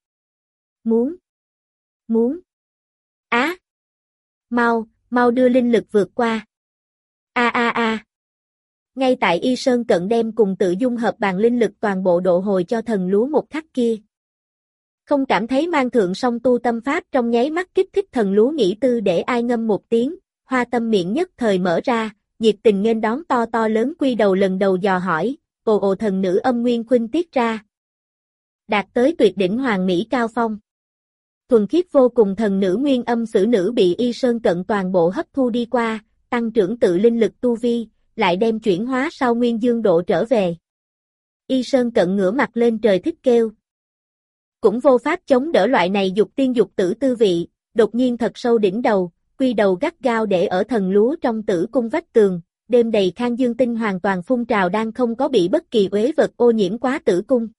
Muốn. Á. Mau đưa linh lực vượt qua. A. Ngay tại Y Sơn Cận đem cùng tự dung hợp bàn linh lực toàn bộ độ hồi cho thần lúa một khắc kia. Không cảm thấy mang thượng song tu tâm pháp trong nháy mắt kích thích thần lúa nghĩ tư để ai ngâm một tiếng, Hoa Tâm miệng nhất thời mở ra, nhiệt tình nghênh đón to to lớn quy đầu lần đầu dò hỏi, ồ thần nữ âm nguyên khuynh tiết ra. Đạt tới tuyệt đỉnh hoàng mỹ cao phong. Thuần khiết vô cùng thần nữ nguyên âm sử nữ bị Y Sơn Cận toàn bộ hấp thu đi qua, tăng trưởng tự linh lực tu vi, lại đem chuyển hóa sau nguyên dương độ trở về. Y Sơn Cận ngửa mặt lên trời thích kêu. Cũng vô pháp chống đỡ loại này dục tiên dục tử tư vị, đột nhiên thật sâu đỉnh đầu, quy đầu gắt gao để ở thần lúa trong tử cung vách tường, đêm đầy khang dương tinh hoàn toàn phun trào đang không có bị bất kỳ uế vật ô nhiễm quá tử cung.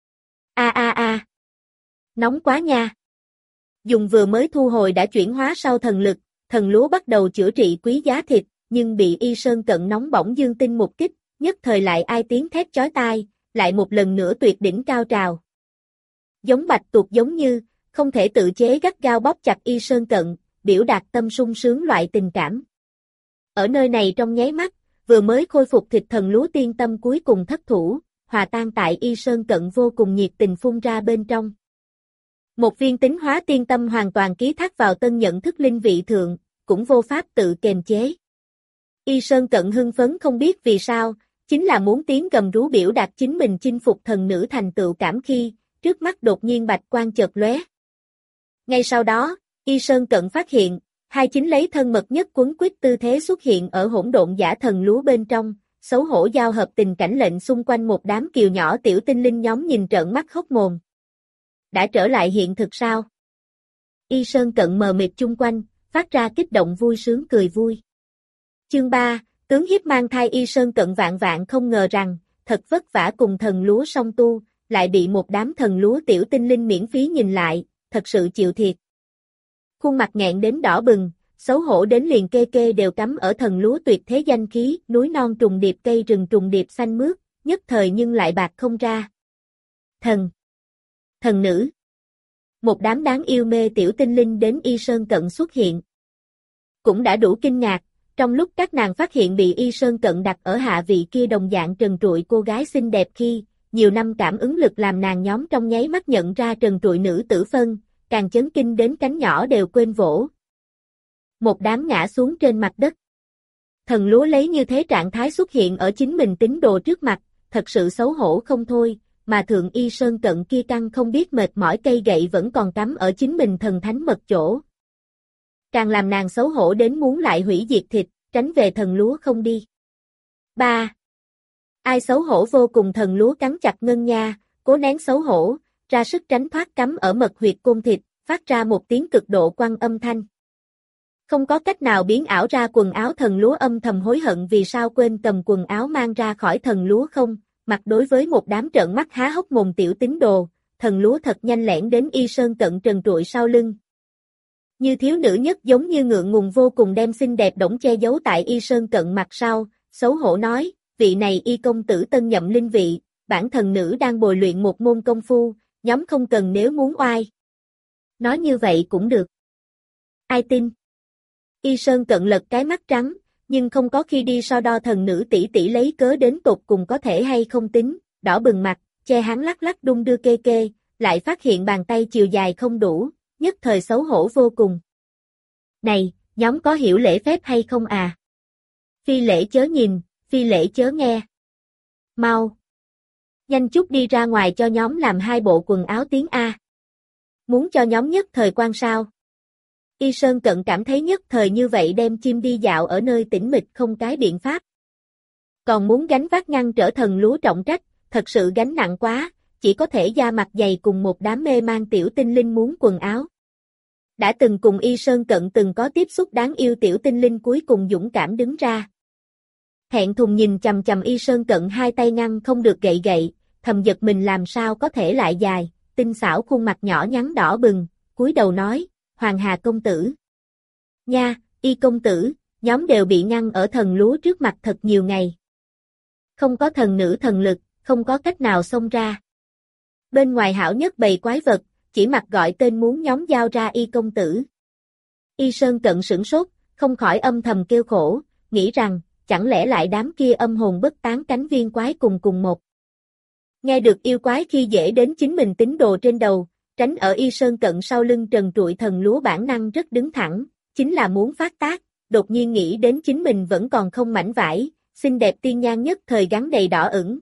A. Nóng quá nha. Dùng vừa mới thu hồi đã chuyển hóa sau thần lực, thần lúa bắt đầu chữa trị quý giá thịt, nhưng bị Y Sơn Cận nóng bỏng dương tinh một kích, nhất thời lại ai tiếng thét chói tai, lại một lần nữa tuyệt đỉnh cao trào. Giống bạch tuộc giống như, không thể tự chế gắt gao bóp chặt Y Sơn Cận, biểu đạt tâm sung sướng loại tình cảm. Ở nơi này trong nháy mắt, vừa mới khôi phục thịt thần lúa tiên tâm cuối cùng thất thủ, hòa tan tại Y Sơn Cận vô cùng nhiệt tình phun ra bên trong. Một viên tính hóa tiên tâm hoàn toàn ký thác vào tân nhận thức linh vị thượng, cũng vô pháp tự kiềm chế. Y Sơn Cận hưng phấn không biết vì sao, chính là muốn tiếng gầm rú biểu đạt chính mình chinh phục thần nữ thành tựu cảm khi, trước mắt đột nhiên bạch quang chợt lóe. Ngay sau đó, Y Sơn Cận phát hiện, hai chính lấy thân mật nhất quấn quýt tư thế xuất hiện ở hỗn độn giả thần lúa bên trong, xấu hổ giao hợp tình cảnh lệnh xung quanh một đám kiều nhỏ tiểu tinh linh nhóm nhìn trợn mắt hốc mồm. Đã trở lại hiện thực sao? Y Sơn Cận mờ mịt chung quanh, phát ra kích động vui sướng cười vui. Chương 3, tướng hiếp mang thai. Y Sơn Cận vạn vạn không ngờ rằng, thật vất vả cùng thần lúa song tu, lại bị một đám thần lúa tiểu tinh linh miễn phí nhìn lại, thật sự chịu thiệt. Khuôn mặt nghẹn đến đỏ bừng, xấu hổ đến liền kê kê đều cắm ở thần lúa tuyệt thế danh khí, núi non trùng điệp cây rừng trùng điệp xanh mướt, nhất thời nhưng lại bạc không ra. Thần nữ. Một đám đáng yêu mê tiểu tinh linh đến Y Sơn Cận xuất hiện. Cũng đã đủ kinh ngạc, trong lúc các nàng phát hiện bị Y Sơn Cận đặt ở hạ vị kia đồng dạng trần trụi cô gái xinh đẹp khi, nhiều năm cảm ứng lực làm nàng nhóm trong nháy mắt nhận ra trần trụi nữ tử phân, càng chấn kinh đến cánh nhỏ đều quên vỗ. Một đám ngã xuống trên mặt đất. Thần lúa lấy như thế trạng thái xuất hiện ở chính mình tín đồ trước mặt, thật sự xấu hổ không thôi, mà thượng Y Sơn Cận kia căng không biết mệt mỏi cây gậy vẫn còn cắm ở chính mình thần thánh mật chỗ. Càng làm nàng xấu hổ đến muốn lại hủy diệt thịt, tránh về thần lúa không đi. 3. Ai xấu hổ vô cùng thần lúa cắn chặt ngân nha, cố nén xấu hổ, ra sức tránh thoát cắm ở mật huyệt côn thịt, phát ra một tiếng cực độ quan âm thanh. Không có cách nào biến ảo ra quần áo thần lúa âm thầm hối hận vì sao quên cầm quần áo mang ra khỏi thần lúa không, mặt đối với một đám trợn mắt há hốc mồm tiểu tín đồ, thần lúa thật nhanh lẻn đến Y Sơn Cận trần trụi sau lưng. Như thiếu nữ nhất giống như ngượng ngùng vô cùng đem xinh đẹp đổng che giấu tại Y Sơn Cận mặt sau, xấu hổ nói, vị này Y công tử tân nhậm linh vị, bản thần nữ đang bồi luyện một môn công phu, nhóm không cần nếu muốn oai. Nói như vậy cũng được. Ai tin? Y Sơn Cận lật cái mắt trắng, nhưng không có khi đi so đo thần nữ tỷ tỷ lấy cớ đến tột cùng có thể hay không tính, đỏ bừng mặt, che hắn lắc lắc đung đưa kê kê, lại phát hiện bàn tay chiều dài không đủ, nhất thời xấu hổ vô cùng. Này, nhóm có hiểu lễ phép hay không à? Phi lễ chớ nhìn, phi lễ chớ nghe. Mau. Nhanh chút đi ra ngoài cho nhóm làm 2 bộ quần áo tiếng A. Muốn cho nhóm nhất thời quan sao? Y Sơn Cận cảm thấy nhất thời như vậy đem chim đi dạo ở nơi tĩnh mịch không cái biện pháp. Còn muốn gánh vác ngăn trở thần lúa trọng trách, thật sự gánh nặng quá, chỉ có thể da mặt dày cùng một đám mê mang tiểu tinh linh muốn quần áo. Đã từng cùng Y Sơn Cận từng có tiếp xúc đáng yêu tiểu tinh linh cuối cùng dũng cảm đứng ra. Thẹn thùng nhìn chằm chằm Y Sơn Cận hai tay ngăn không được gậy, thầm giật mình làm sao có thể lại dài, tinh xảo khuôn mặt nhỏ nhắn đỏ bừng, cúi đầu nói, Hoàng Hà công tử. Nha, Y công tử, nhóm đều bị ngăn ở thần lúa trước mặt thật nhiều ngày. Không có thần nữ thần lực, không có cách nào xông ra. Bên ngoài hảo nhất bầy quái vật, chỉ mặc gọi tên muốn nhóm giao ra Y công tử. Y Sơn Cận sửng sốt, không khỏi âm thầm kêu khổ, nghĩ rằng, chẳng lẽ lại đám kia âm hồn bất tán cánh viên quái cùng một. Nghe được yêu quái khi dễ đến chính mình tín đồ trên đầu, tránh ở Y Sơn Cận sau lưng trần trụi thần lúa bản năng rất đứng thẳng, chính là muốn phát tác, đột nhiên nghĩ đến chính mình vẫn còn không mảnh vải, xinh đẹp tiên nhan nhất thời gắn đầy đỏ ửng.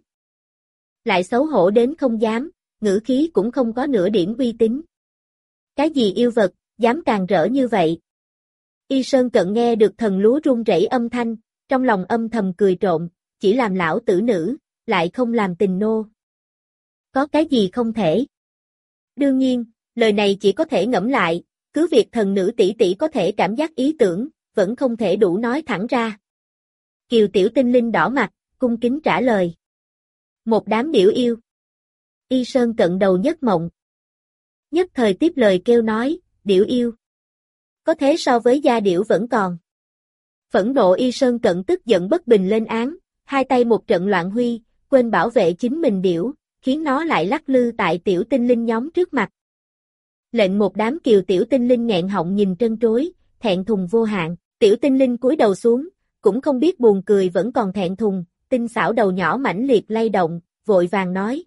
Lại xấu hổ đến không dám, ngữ khí cũng không có nửa điểm uy tín. Cái gì yêu vật, dám càng rỡ như vậy? Y Sơn Cận nghe được thần lúa run rẩy âm thanh, trong lòng âm thầm cười trộm, chỉ làm lão tử nữ, lại không làm tình nô. Có cái gì không thể? Đương nhiên, lời này chỉ có thể ngẫm lại, cứ việc thần nữ tỷ tỷ có thể cảm giác ý tưởng, vẫn không thể đủ nói thẳng ra. Kiều tiểu tinh linh đỏ mặt, cung kính trả lời. Một đám điểu yêu. Y Sơn Cận đầu nhất mộng. Nhất thời tiếp lời kêu nói, điểu yêu. Có thế so với gia điểu vẫn còn. Phẫn nộ Y Sơn Cận tức giận bất bình lên án, hai tay một trận loạn huy, quên bảo vệ chính mình điểu, khiến nó lại lắc lư tại tiểu tinh linh nhóm trước mặt. Lệnh một đám kiều tiểu tinh linh nghẹn họng nhìn trân trối, thẹn thùng vô hạn, tiểu tinh linh cúi đầu xuống, cũng không biết buồn cười vẫn còn thẹn thùng, tinh xảo đầu nhỏ mãnh liệt lay động, vội vàng nói,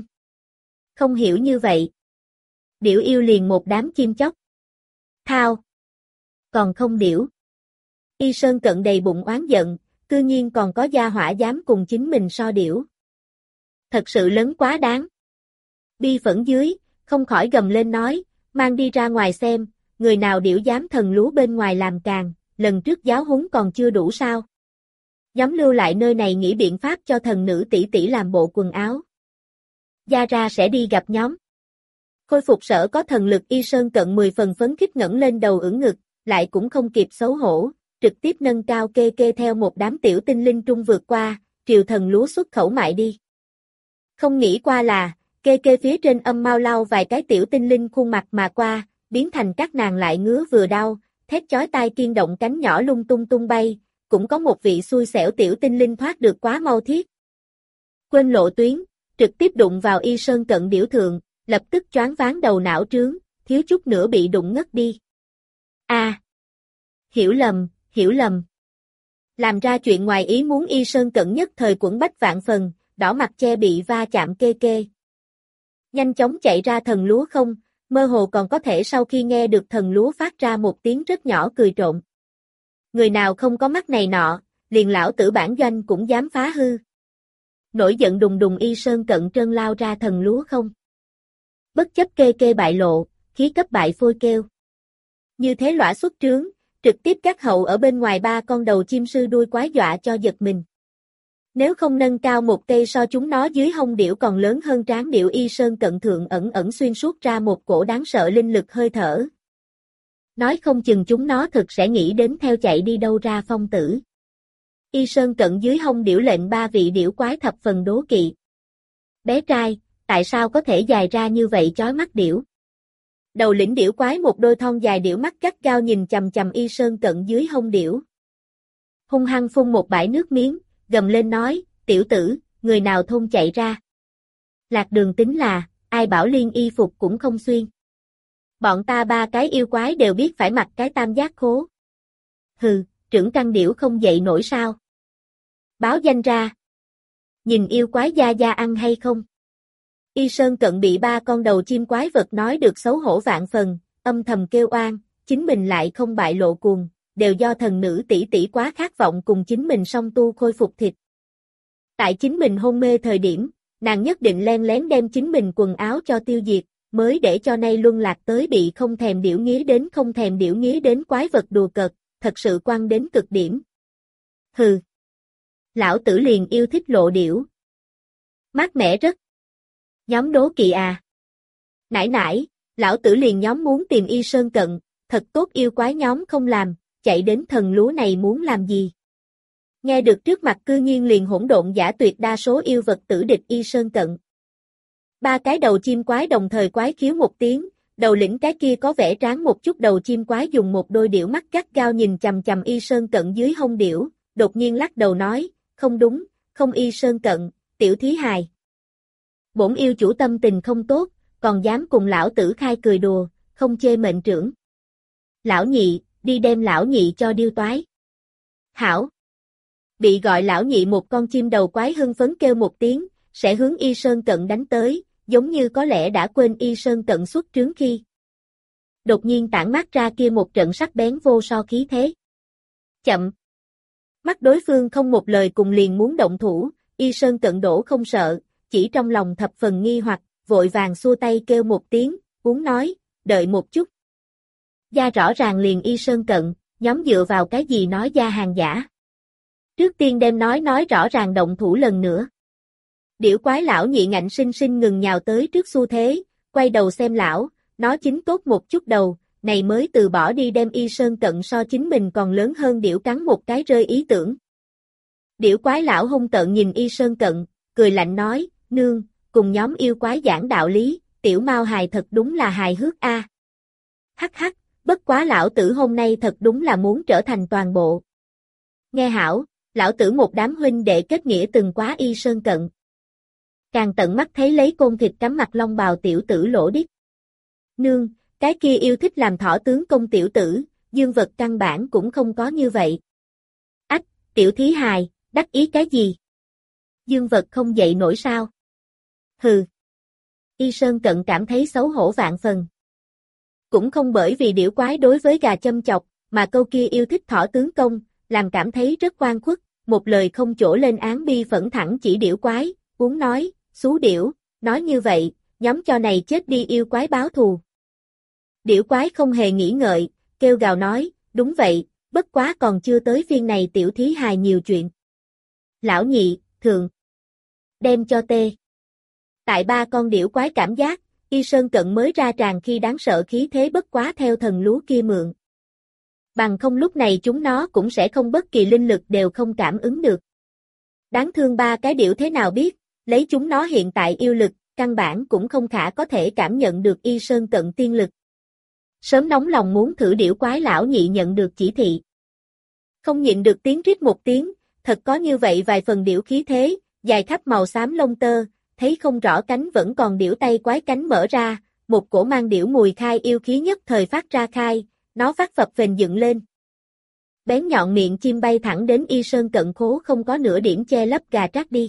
không hiểu như vậy. Điểu yêu liền một đám chim chóc. Thao! Còn không điểu. Y Sơn Cận đầy bụng oán giận, cư nhiên còn có gia hỏa dám cùng chính mình so điểu. Thật sự lớn quá đáng. Bi phẫn dưới, không khỏi gầm lên nói, mang đi ra ngoài xem, người nào điểu dám thần lú bên ngoài làm càng, lần trước giáo huấn còn chưa đủ sao. Nhóm lưu lại nơi này nghĩ biện pháp cho thần nữ tỷ tỷ làm bộ quần áo. Gia ra sẽ đi gặp nhóm. Khôi phục sở có thần lực Y Sơn Cận 10 phần phấn khích ngẩng lên đầu ưỡn ngực, lại cũng không kịp xấu hổ, trực tiếp nâng cao kê kê theo một đám tiểu tinh linh trung vượt qua, triều thần lúa xuất khẩu mại đi. Không nghĩ qua là, kê kê phía trên âm mau lau vài cái tiểu tinh linh khuôn mặt mà qua, biến thành các nàng lại ngứa vừa đau, thét chói tai kiên động cánh nhỏ lung tung tung bay, cũng có một vị xui xẻo tiểu tinh linh thoát được quá mau thiết. Quên lộ tuyến, trực tiếp đụng vào Y Sơn Cận điểu thượng, lập tức choáng váng đầu não trướng, thiếu chút nữa bị đụng ngất đi. Hiểu lầm. Làm ra chuyện ngoài ý muốn Y Sơn Cận nhất thời quẫn bách vạn phần, đỏ mặt che bị va chạm kê kê. Nhanh chóng chạy ra thần lúa không, mơ hồ còn có thể sau khi nghe được thần lúa phát ra một tiếng rất nhỏ cười trộm. Người nào không có mắt này nọ, liền lão tử bản doanh cũng dám phá hư. Nổi giận đùng đùng Y Sơn Cận trơn lao ra thần lúa không. Bất chấp kê kê bại lộ, khí cấp bại phôi kêu. Như thế lõa xuất trướng, trực tiếp các hậu ở bên ngoài ba con đầu chim sư đuôi quái dọa cho giật mình. Nếu không nâng cao một cây so chúng nó dưới hông điểu còn lớn hơn tráng điểu Y Sơn Cận thượng ẩn xuyên suốt ra một cổ đáng sợ linh lực hơi thở. Nói không chừng chúng nó thực sẽ nghĩ đến theo chạy đi đâu ra phong tử. Y Sơn Cận dưới hông điểu lệnh ba vị điểu quái thập phần đố kỵ. Bé trai, tại sao có thể dài ra như vậy chói mắt điểu? Đầu lĩnh điểu quái một đôi thon dài điểu mắt gắt gao nhìn chằm chằm Y Sơn Cận dưới hông điểu. Hung hăng phun một bãi nước miếng, gầm lên nói, tiểu tử, người nào thôn chạy ra. Lạc đường tính là, ai bảo liên y phục cũng không xuyên. Bọn ta ba cái yêu quái đều biết phải mặc cái tam giác khố. Hừ, trưởng trăng điểu không dậy nổi sao? Báo danh ra. Nhìn yêu quái gia gia ăn hay không? Y Sơn Cận bị ba con đầu chim quái vật nói được xấu hổ vạn phần, âm thầm kêu oan, chính mình lại không bại lộ cuồng, đều do thần nữ tỷ tỷ quá khát vọng cùng chính mình song tu khôi phục thịt. Tại chính mình hôn mê thời điểm, nàng nhất định len lén đem chính mình quần áo cho tiêu diệt, mới để cho nay luân lạc tới bị không thèm điểu nghía đến quái vật đùa cợt, thật sự quăng đến cực điểm. Hừ. Lão tử liền yêu thích lộ điểu. Mát mẻ rất. Nhóm đố kỵ à. Nãy, lão tử liền nhóm muốn tìm Y Sơn Cận, thật tốt yêu quái nhóm không làm, chạy đến thần lúa này muốn làm gì. Nghe được trước mặt cư nhiên liền hỗn độn giả tuyệt đa số yêu vật tử địch Y Sơn Cận. Ba cái đầu chim quái đồng thời quái khiếu một tiếng, đầu lĩnh cái kia có vẻ tráng một chút đầu chim quái dùng một đôi điểu mắt gắt gao nhìn chằm chằm Y Sơn Cận dưới hông điểu, đột nhiên lắc đầu nói, không đúng, không Y Sơn Cận, tiểu thí hài. Bổn yêu chủ tâm tình không tốt, còn dám cùng lão tử khai cười đùa, không chê mệnh trưởng. Lão nhị, đi đem lão nhị cho điêu toái. Hảo. Bị gọi lão nhị một con chim đầu quái hưng phấn kêu một tiếng, sẽ hướng Y Sơn Cận đánh tới, giống như có lẽ đã quên Y Sơn Cận xuất trướng khi. Đột nhiên tản mát ra kia một trận sắc bén vô so khí thế. Chậm. Mắt đối phương không một lời cùng liền muốn động thủ, Y Sơn Cận đổ không sợ, chỉ trong lòng thập phần nghi hoặc, vội vàng xua tay kêu một tiếng, uống nói, đợi một chút. Gia rõ ràng liền Y Sơn Cận, nhóm dựa vào cái gì nói gia hàng giả. Trước tiên đem nói rõ ràng động thủ lần nữa. Điểu quái lão nhị ngạnh sinh sinh ngừng nhào tới trước xu thế, quay đầu xem lão, nó chính tốt một chút đầu, này mới từ bỏ đi đem Y Sơn Cận so chính mình còn lớn hơn điểu cắn một cái rơi ý tưởng. Điểu quái lão hung tợn nhìn Y Sơn Cận, cười lạnh nói, nương, cùng nhóm yêu quái giảng đạo lý, tiểu Mao hài thật đúng là hài hước a. Hắc hắc, bất quá lão tử hôm nay thật đúng là muốn trở thành toàn bộ. Nghe hảo, lão tử một đám huynh đệ kết nghĩa từng quá Y Sơn Cận. Càng tận mắt thấy lấy côn thịt cắm mặt long bào tiểu tử lỗ đít. Nương, cái kia yêu thích làm thỏ tướng công tiểu tử, dương vật căn bản cũng không có như vậy. Ách, tiểu thí hài, đắc ý cái gì? Dương vật không dậy nổi sao? Hừ. Y Sơn Cận cảm thấy xấu hổ vạn phần. Cũng không bởi vì điểu quái đối với gà châm chọc, mà câu kia yêu thích thỏ tướng công, làm cảm thấy rất oan khuất, một lời không chỗ lên án bi phẫn thẳng chỉ điểu quái, uống nói, xú điểu, nói như vậy, nhóm cho này chết đi yêu quái báo thù. Điểu quái không hề nghĩ ngợi, kêu gào nói, đúng vậy, bất quá còn chưa tới phiên này tiểu thí hài nhiều chuyện. Lão nhị, thường, đem cho tê. Tại ba con điểu quái cảm giác, Y Sơn Cận mới ra tràng khi đáng sợ khí thế bất quá theo thần lúa kia mượn. Bằng không lúc này chúng nó cũng sẽ không bất kỳ linh lực đều không cảm ứng được. Đáng thương ba cái điểu thế nào biết, lấy chúng nó hiện tại yêu lực, căn bản cũng không khả có thể cảm nhận được Y Sơn Cận tiên lực. Sớm nóng lòng muốn thử điểu quái lão nhị nhận được chỉ thị. Không nhịn được tiếng rít một tiếng, thật có như vậy vài phần điểu khí thế, dài khắp màu xám lông tơ, thấy không rõ cánh vẫn còn điểu tay quái cánh mở ra, một cổ mang điểu mùi khai yêu khí nhất thời phát ra khai, nó phát phập phềnh dựng lên. Bén nhọn miệng chim bay thẳng đến Y Sơn Cận khố không có nửa điểm che lấp gà trát đi.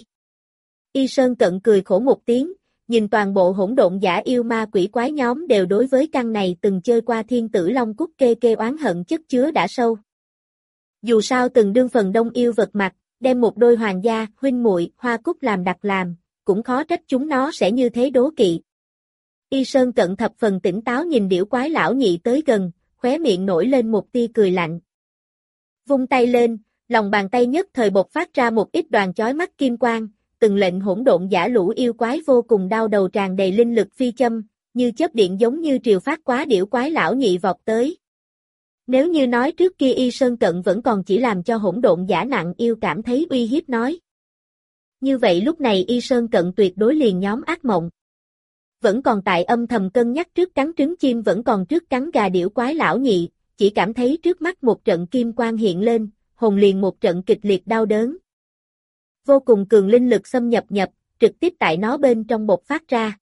Y Sơn Cận cười khổ một tiếng, nhìn toàn bộ hỗn độn giả yêu ma quỷ quái nhóm đều đối với căn này từng chơi qua thiên tử long cúc kê kê oán hận chất chứa đã sâu. Dù sao từng đương phần đông yêu vật mặt, đem một đôi hoàng gia, huynh muội, hoa cúc làm đặc làm, cũng khó trách chúng nó sẽ như thế đố kỵ. Y Sơn Cận thập phần tỉnh táo nhìn điểu quái lão nhị tới gần, khóe miệng nổi lên một tia cười lạnh. Vung tay lên, lòng bàn tay nhất thời bộc phát ra một ít đoàn chói mắt kim quang, từng lệnh hỗn độn giả lũ yêu quái vô cùng đau đầu tràn đầy linh lực phi châm, như chớp điện giống như triều phát quá điểu quái lão nhị vọt tới. Nếu như nói trước kia Y Sơn Cận vẫn còn chỉ làm cho hỗn độn giả nặng yêu cảm thấy uy hiếp nói. Như vậy lúc này Y Sơn Cận tuyệt đối liền nhóm ác mộng. Vẫn còn tại âm thầm cân nhắc trước cắn trứng chim vẫn còn trước cắn gà điểu quái lão nhị, chỉ cảm thấy trước mắt một trận kim quang hiện lên, hồn liền một trận kịch liệt đau đớn. Vô cùng cường linh lực xâm nhập trực tiếp tại nó bên trong bộc phát ra.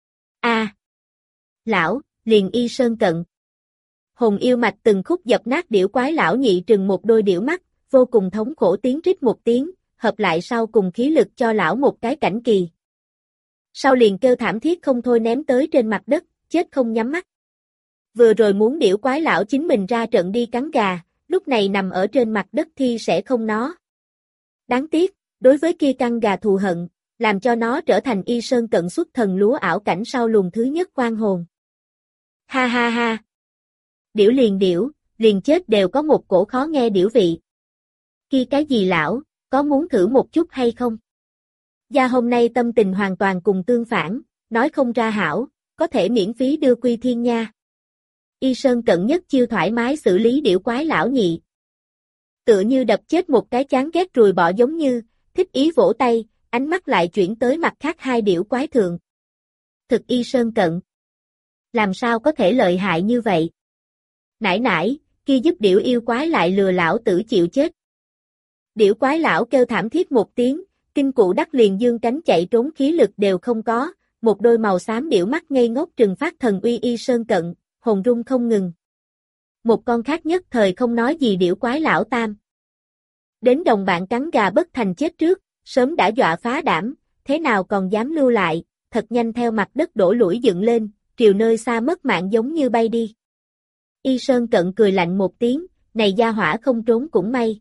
Lão, liền Y Sơn Cận. Hồn yêu mạch từng khúc dập nát điểu quái lão nhị trừng một đôi điểu mắt, vô cùng thống khổ tiếng rít một tiếng, hợp lại sau cùng khí lực cho lão một cái cảnh kỳ. Sau liền kêu thảm thiết không thôi ném tới trên mặt đất, chết không nhắm mắt. Vừa rồi muốn điểu quái lão chính mình ra trận đi cắn gà, lúc này nằm ở trên mặt đất thì sẽ không nó. Đáng tiếc, đối với kia căn gà thù hận, làm cho nó trở thành Y Sơn Cận xuất thần lúa ảo cảnh sau luồng thứ nhất oan hồn. Ha ha ha. Điểu, liền chết đều có một cổ khó nghe điểu vị. Kia cái gì lão, có muốn thử một chút hay không? Gia hôm nay tâm tình hoàn toàn cùng tương phản, nói không ra hảo, có thể miễn phí đưa quy thiên nha. Y Sơn Cận nhất chiêu thoải mái xử lý điểu quái lão nhị. Tựa như đập chết một cái chán ghét ruồi bọ giống như, thích ý vỗ tay, ánh mắt lại chuyển tới mặt khác hai điểu quái thượng. Thực Y Sơn Cận. Làm sao có thể lợi hại như vậy? Nãi, kia giúp điểu yêu quái lại lừa lão tử chịu chết. Điểu quái lão kêu thảm thiết một tiếng, kinh cụ đắc liền dương cánh chạy trốn khí lực đều không có, một đôi màu xám điểu mắt ngây ngốc trừng phát thần uy Y Sơn Cận, hồn rung không ngừng. Một con khác nhất thời không nói gì điểu quái lão tam. Đến đồng bạn cắn gà bất thành chết trước, sớm đã dọa phá đảm, thế nào còn dám lưu lại, thật nhanh theo mặt đất đổ lũi dựng lên, triều nơi xa mất mạng giống như bay đi. Y Sơn Cận cười lạnh một tiếng, này gia hỏa không trốn cũng may.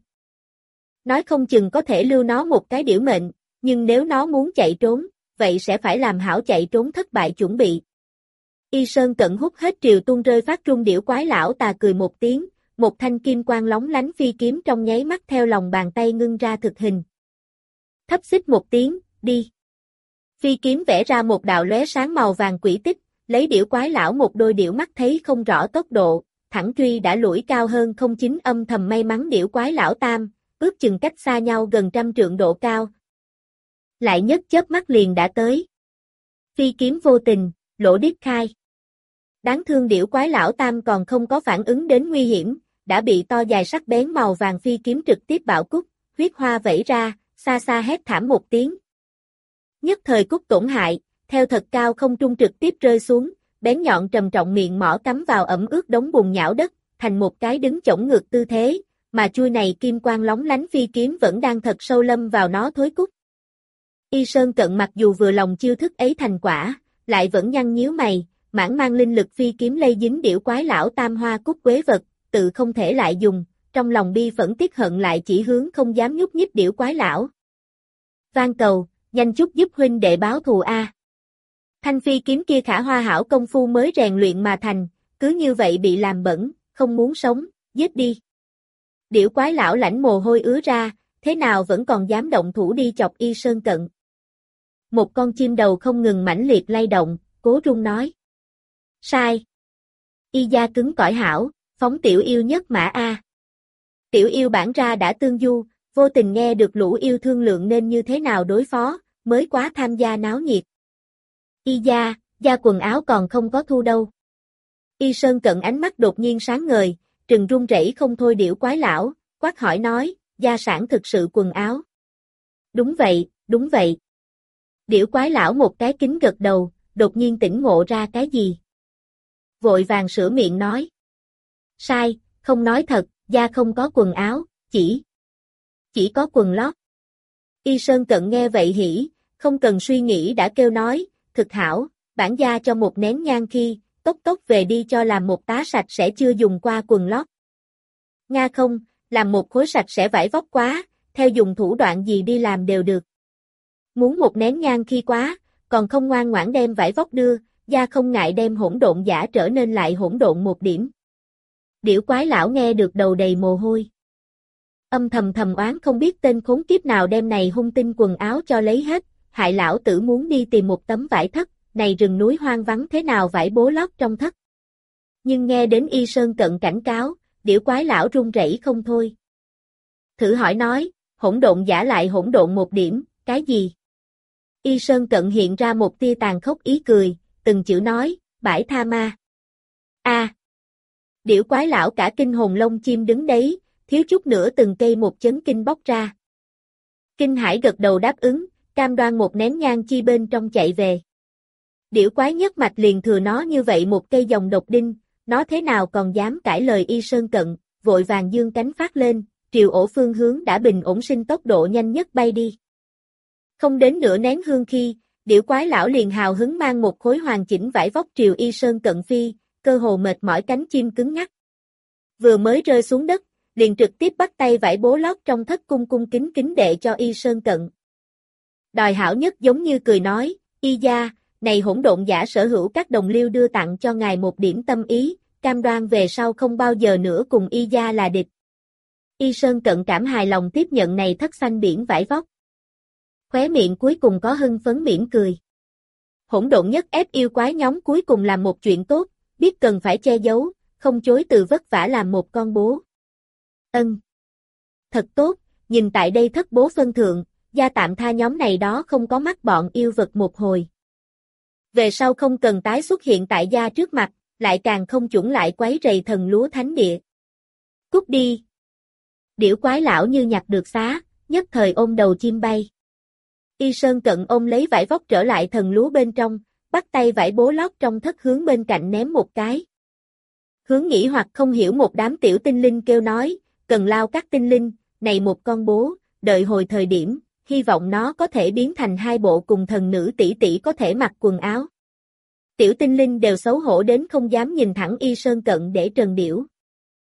Nói không chừng có thể lưu nó một cái điểu mệnh, nhưng nếu nó muốn chạy trốn, vậy sẽ phải làm hảo chạy trốn thất bại chuẩn bị. Y Sơn Cận hút hết triều tuôn rơi phát trung điểu quái lão tà cười một tiếng, một thanh kim quang lóng lánh phi kiếm trong nháy mắt theo lòng bàn tay ngưng ra thực hình. Thấp xích một tiếng, đi. Phi kiếm vẽ ra một đạo lóe sáng màu vàng quỷ tích, lấy điểu quái lão một đôi điểu mắt thấy không rõ tốc độ, thẳng truy đã lủi cao hơn không chín âm thầm may mắn điểu quái lão tam, ước chừng cách xa nhau gần 100 trượng độ cao. Lại nhất chớp mắt liền đã tới. Phi kiếm vô tình, lỗ điếc khai. Đáng thương điểu quái lão tam còn không có phản ứng đến nguy hiểm, đã bị to dài sắc bén màu vàng phi kiếm trực tiếp bạo cúc, huyết hoa vẩy ra, xa xa hét thảm một tiếng. Nhất thời cúc tổn hại, theo thật cao không trung trực tiếp rơi xuống, bén nhọn trầm trọng miệng mỏ cắm vào ẩm ướt đống bùn nhão đất, thành một cái đứng chổng ngược tư thế, mà chui này kim quang lóng lánh phi kiếm vẫn đang thật sâu lâm vào nó thối cúc. Y Sơn Cận mặc dù vừa lòng chiêu thức ấy thành quả, lại vẫn nhăn nhíu mày, mãn mang linh lực phi kiếm lây dính điểu quái lão tam hoa cúc quế vật, tự không thể lại dùng, trong lòng bi phẫn tiếc hận lại chỉ hướng không dám nhúc nhích điểu quái lão. Van cầu, nhanh chút giúp huynh đệ báo thù a. Thanh phi kiếm kia khả hoa hảo công phu mới rèn luyện mà thành, cứ như vậy bị làm bẩn, không muốn sống, giết đi. Điểu quái lão lãnh mồ hôi ứa ra, thế nào vẫn còn dám động thủ đi chọc Y Sơn Cận. Một con chim đầu không ngừng mãnh liệt lay động, Cố Trung nói. Sai. Y gia cứng cỏi hảo, phóng tiểu yêu nhất mã a. Tiểu yêu bản ra đã tương du, vô tình nghe được lũ yêu thương lượng nên như thế nào đối phó, mới quá tham gia náo nhiệt. Y gia quần áo còn không có thu đâu. Y Sơn Cận ánh mắt đột nhiên sáng ngời, trừng run rẩy không thôi điểu quái lão, quát hỏi nói, gia sản thực sự quần áo. Đúng vậy, đúng vậy. Điểu quái lão một cái kính gật đầu, đột nhiên tỉnh ngộ ra cái gì. Vội vàng sửa miệng nói. Sai, không nói thật, gia không có quần áo, chỉ có quần lót. Y Sơn Cận nghe vậy hỉ, không cần suy nghĩ đã kêu nói, thực hảo, bản gia cho một nén nhang khi, tốc về đi cho làm một tá sạch sẽ chưa dùng qua quần lót. Nga không, làm một khối sạch sẽ vải vóc quá, theo dùng thủ đoạn gì đi làm đều được. Muốn một nén nhang khi quá, còn không ngoan ngoãn đem vải vóc đưa, gia không ngại đem hỗn độn giả trở nên lại hỗn độn một điểm. Điểu quái lão nghe được đầu đầy mồ hôi. Âm thầm oán không biết tên khốn kiếp nào đem này hung tinh quần áo cho lấy hết, hại lão tử muốn đi tìm một tấm vải thất, này rừng núi hoang vắng thế nào vải bố lót trong thất. Nhưng nghe đến Y Sơn Cận cảnh cáo, điểu quái lão run rẩy không thôi. Thử hỏi nói, hỗn độn giả lại hỗn độn một điểm, cái gì? Y Sơn Cận hiện ra một tia tàn khốc ý cười, từng chữ nói, bãi tha ma. A. Điểu quái lão cả kinh hồn lông chim đứng đấy, thiếu chút nữa từng cây một chấn kinh bóc ra. Kinh Hải gật đầu đáp ứng, cam đoan một nén nhang chi bên trong chạy về. Điểu quái nhất mạch liền thừa nó như vậy một cây dòng độc đinh, nó thế nào còn dám cãi lời Y Sơn Cận, vội vàng dương cánh phát lên, triều ổ phương hướng đã bình ổn sinh tốc độ nhanh nhất bay đi. Không đến nửa nén hương khi, điểu quái lão liền hào hứng mang một khối hoàn chỉnh vải vóc triều Y Sơn Cận phi, cơ hồ mệt mỏi cánh chim cứng ngắc. Vừa mới rơi xuống đất, liền trực tiếp bắt tay vải bố lót trong thất cung kính đệ cho Y Sơn Cận. Đòi hảo nhất giống như cười nói, Y gia, này hỗn độn giả sở hữu các đồng liêu đưa tặng cho ngài một điểm tâm ý, cam đoan về sau không bao giờ nữa cùng Y gia là địch. Y Sơn Cận cảm hài lòng tiếp nhận này thất xanh biển vải vóc. Khóe miệng cuối cùng có hưng phấn mỉm cười. Hỗn độn nhất ép yêu quái nhóm cuối cùng làm một chuyện tốt, biết cần phải che giấu, không chối từ vất vả làm một con bố. Ân. Thật tốt, nhìn tại đây thất bố phân thượng, gia tạm tha nhóm này đó không có mắt bọn yêu vật một hồi. Về sau không cần tái xuất hiện tại gia trước mặt, lại càng không chuẩn lại quấy rầy thần lúa thánh địa. Cút đi. Điểu quái lão như nhặt được xá, nhất thời ôm đầu chim bay. Y Sơn Cận ôm lấy vải vóc trở lại thần lúa bên trong, bắt tay vải bố lót trong thất hướng bên cạnh ném một cái. Hướng nghĩ hoặc không hiểu một đám tiểu tinh linh kêu nói, cần lao các tinh linh, này một con bố, đợi hồi thời điểm, hy vọng nó có thể biến thành hai bộ cùng thần nữ tỷ tỷ có thể mặc quần áo. Tiểu tinh linh đều xấu hổ đến không dám nhìn thẳng Y Sơn Cận để trần điểu.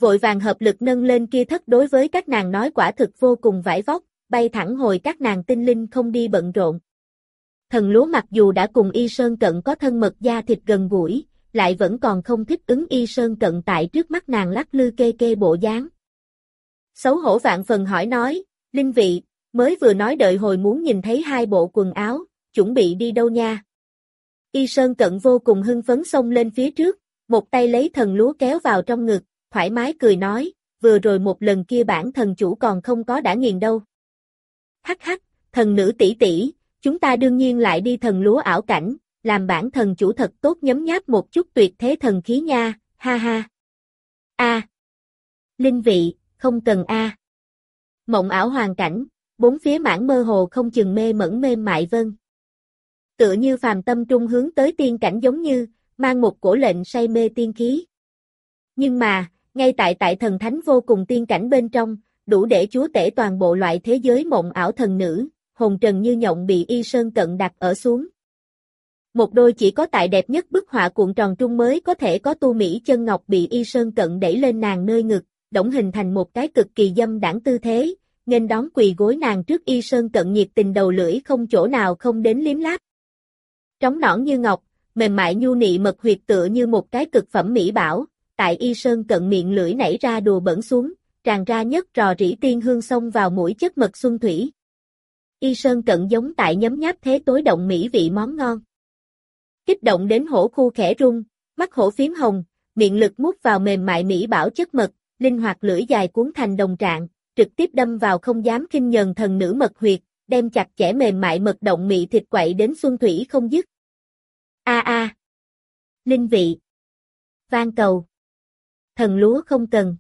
vội vàng hợp lực nâng lên kia thất đối với các nàng nói quả thực vô cùng vải vóc, bay thẳng hồi các nàng tinh linh không đi bận rộn. Thần lúa mặc dù đã cùng Y Sơn Cận có thân mật da thịt gần gũi, lại vẫn còn không thích ứng Y Sơn Cận tại trước mắt nàng lắc lư kê kê bộ dáng. Xấu hổ vạn phần hỏi nói, Linh vị, mới vừa nói đợi hồi muốn nhìn thấy hai bộ quần áo, chuẩn bị đi đâu nha. Y Sơn Cận vô cùng hưng phấn xông lên phía trước, một tay lấy thần lúa kéo vào trong ngực, thoải mái cười nói, vừa rồi một lần kia bản thần chủ còn không có đã nghiền đâu. Hắc hắc, thần nữ tỷ tỷ, chúng ta đương nhiên lại đi thần lúa ảo cảnh, làm bản thần chủ thật tốt nhấm nháp một chút tuyệt thế thần khí nha, ha ha. A. Linh vị, không cần a. Mộng ảo hoàn cảnh, bốn phía mảng mơ hồ không chừng mê mẩn mê mại vân. Tựa như phàm tâm trung hướng tới tiên cảnh giống như, mang một cổ lệnh say mê tiên khí. Nhưng mà, ngay tại thần thánh vô cùng tiên cảnh bên trong, đủ để chúa tể toàn bộ loại thế giới mộng ảo thần nữ, hồn trần như nhộng bị Y Sơn Cận đặt ở xuống. Một đôi chỉ có tại đẹp nhất bức họa cuộn tròn trung mới có thể có tu mỹ chân ngọc bị Y Sơn Cận đẩy lên nàng nơi ngực, đổng hình thành một cái cực kỳ dâm đãng tư thế, nghênh đón quỳ gối nàng trước Y Sơn Cận nhiệt tình đầu lưỡi không chỗ nào không đến liếm láp. Trống nõn như ngọc, mềm mại nhu nị mật huyệt tựa như một cái cực phẩm mỹ bảo, tại Y Sơn Cận miệng lưỡi nảy ra đùa bẩn xuống, tràn ra nhất rò rỉ tiên hương xông vào mũi chất mật xuân thủy. Y Sơn Cận giống tại nhấm nháp thế tối động mỹ vị món ngon. Kích động đến hổ khu khẽ rung, mắt hổ phím hồng, miệng lực mút vào mềm mại mỹ bảo chất mật, linh hoạt lưỡi dài cuốn thành đồng trạng, trực tiếp đâm vào không dám khinh nhờn thần nữ mật huyệt, đem chặt chẽ mềm mại mật động mị thịt quậy đến xuân thủy không dứt. A. Linh vị. Van cầu. Thần lúa không cần.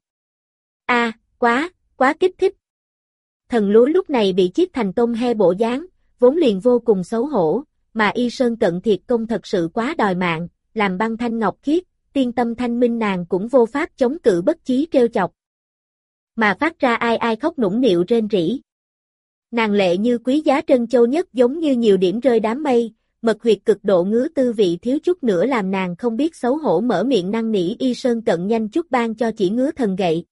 Quá kích thích. Thần lúa lúc này bị chiết thành tôm he bộ dáng, vốn liền vô cùng xấu hổ, mà Y Sơn Cận thiệt công thật sự quá đòi mạng, làm băng thanh ngọc khiết, tiên tâm thanh minh nàng cũng vô pháp chống cự bất chí trêu chọc. Mà phát ra ai khóc nũng nịu rên rỉ. Nàng lệ như quý giá trân châu nhất giống như nhiều điểm rơi đám mây, mật huyệt cực độ ngứa tư vị thiếu chút nữa làm nàng không biết xấu hổ mở miệng năn nỉ Y Sơn Cận nhanh chút ban cho chỉ ngứa thần gậy.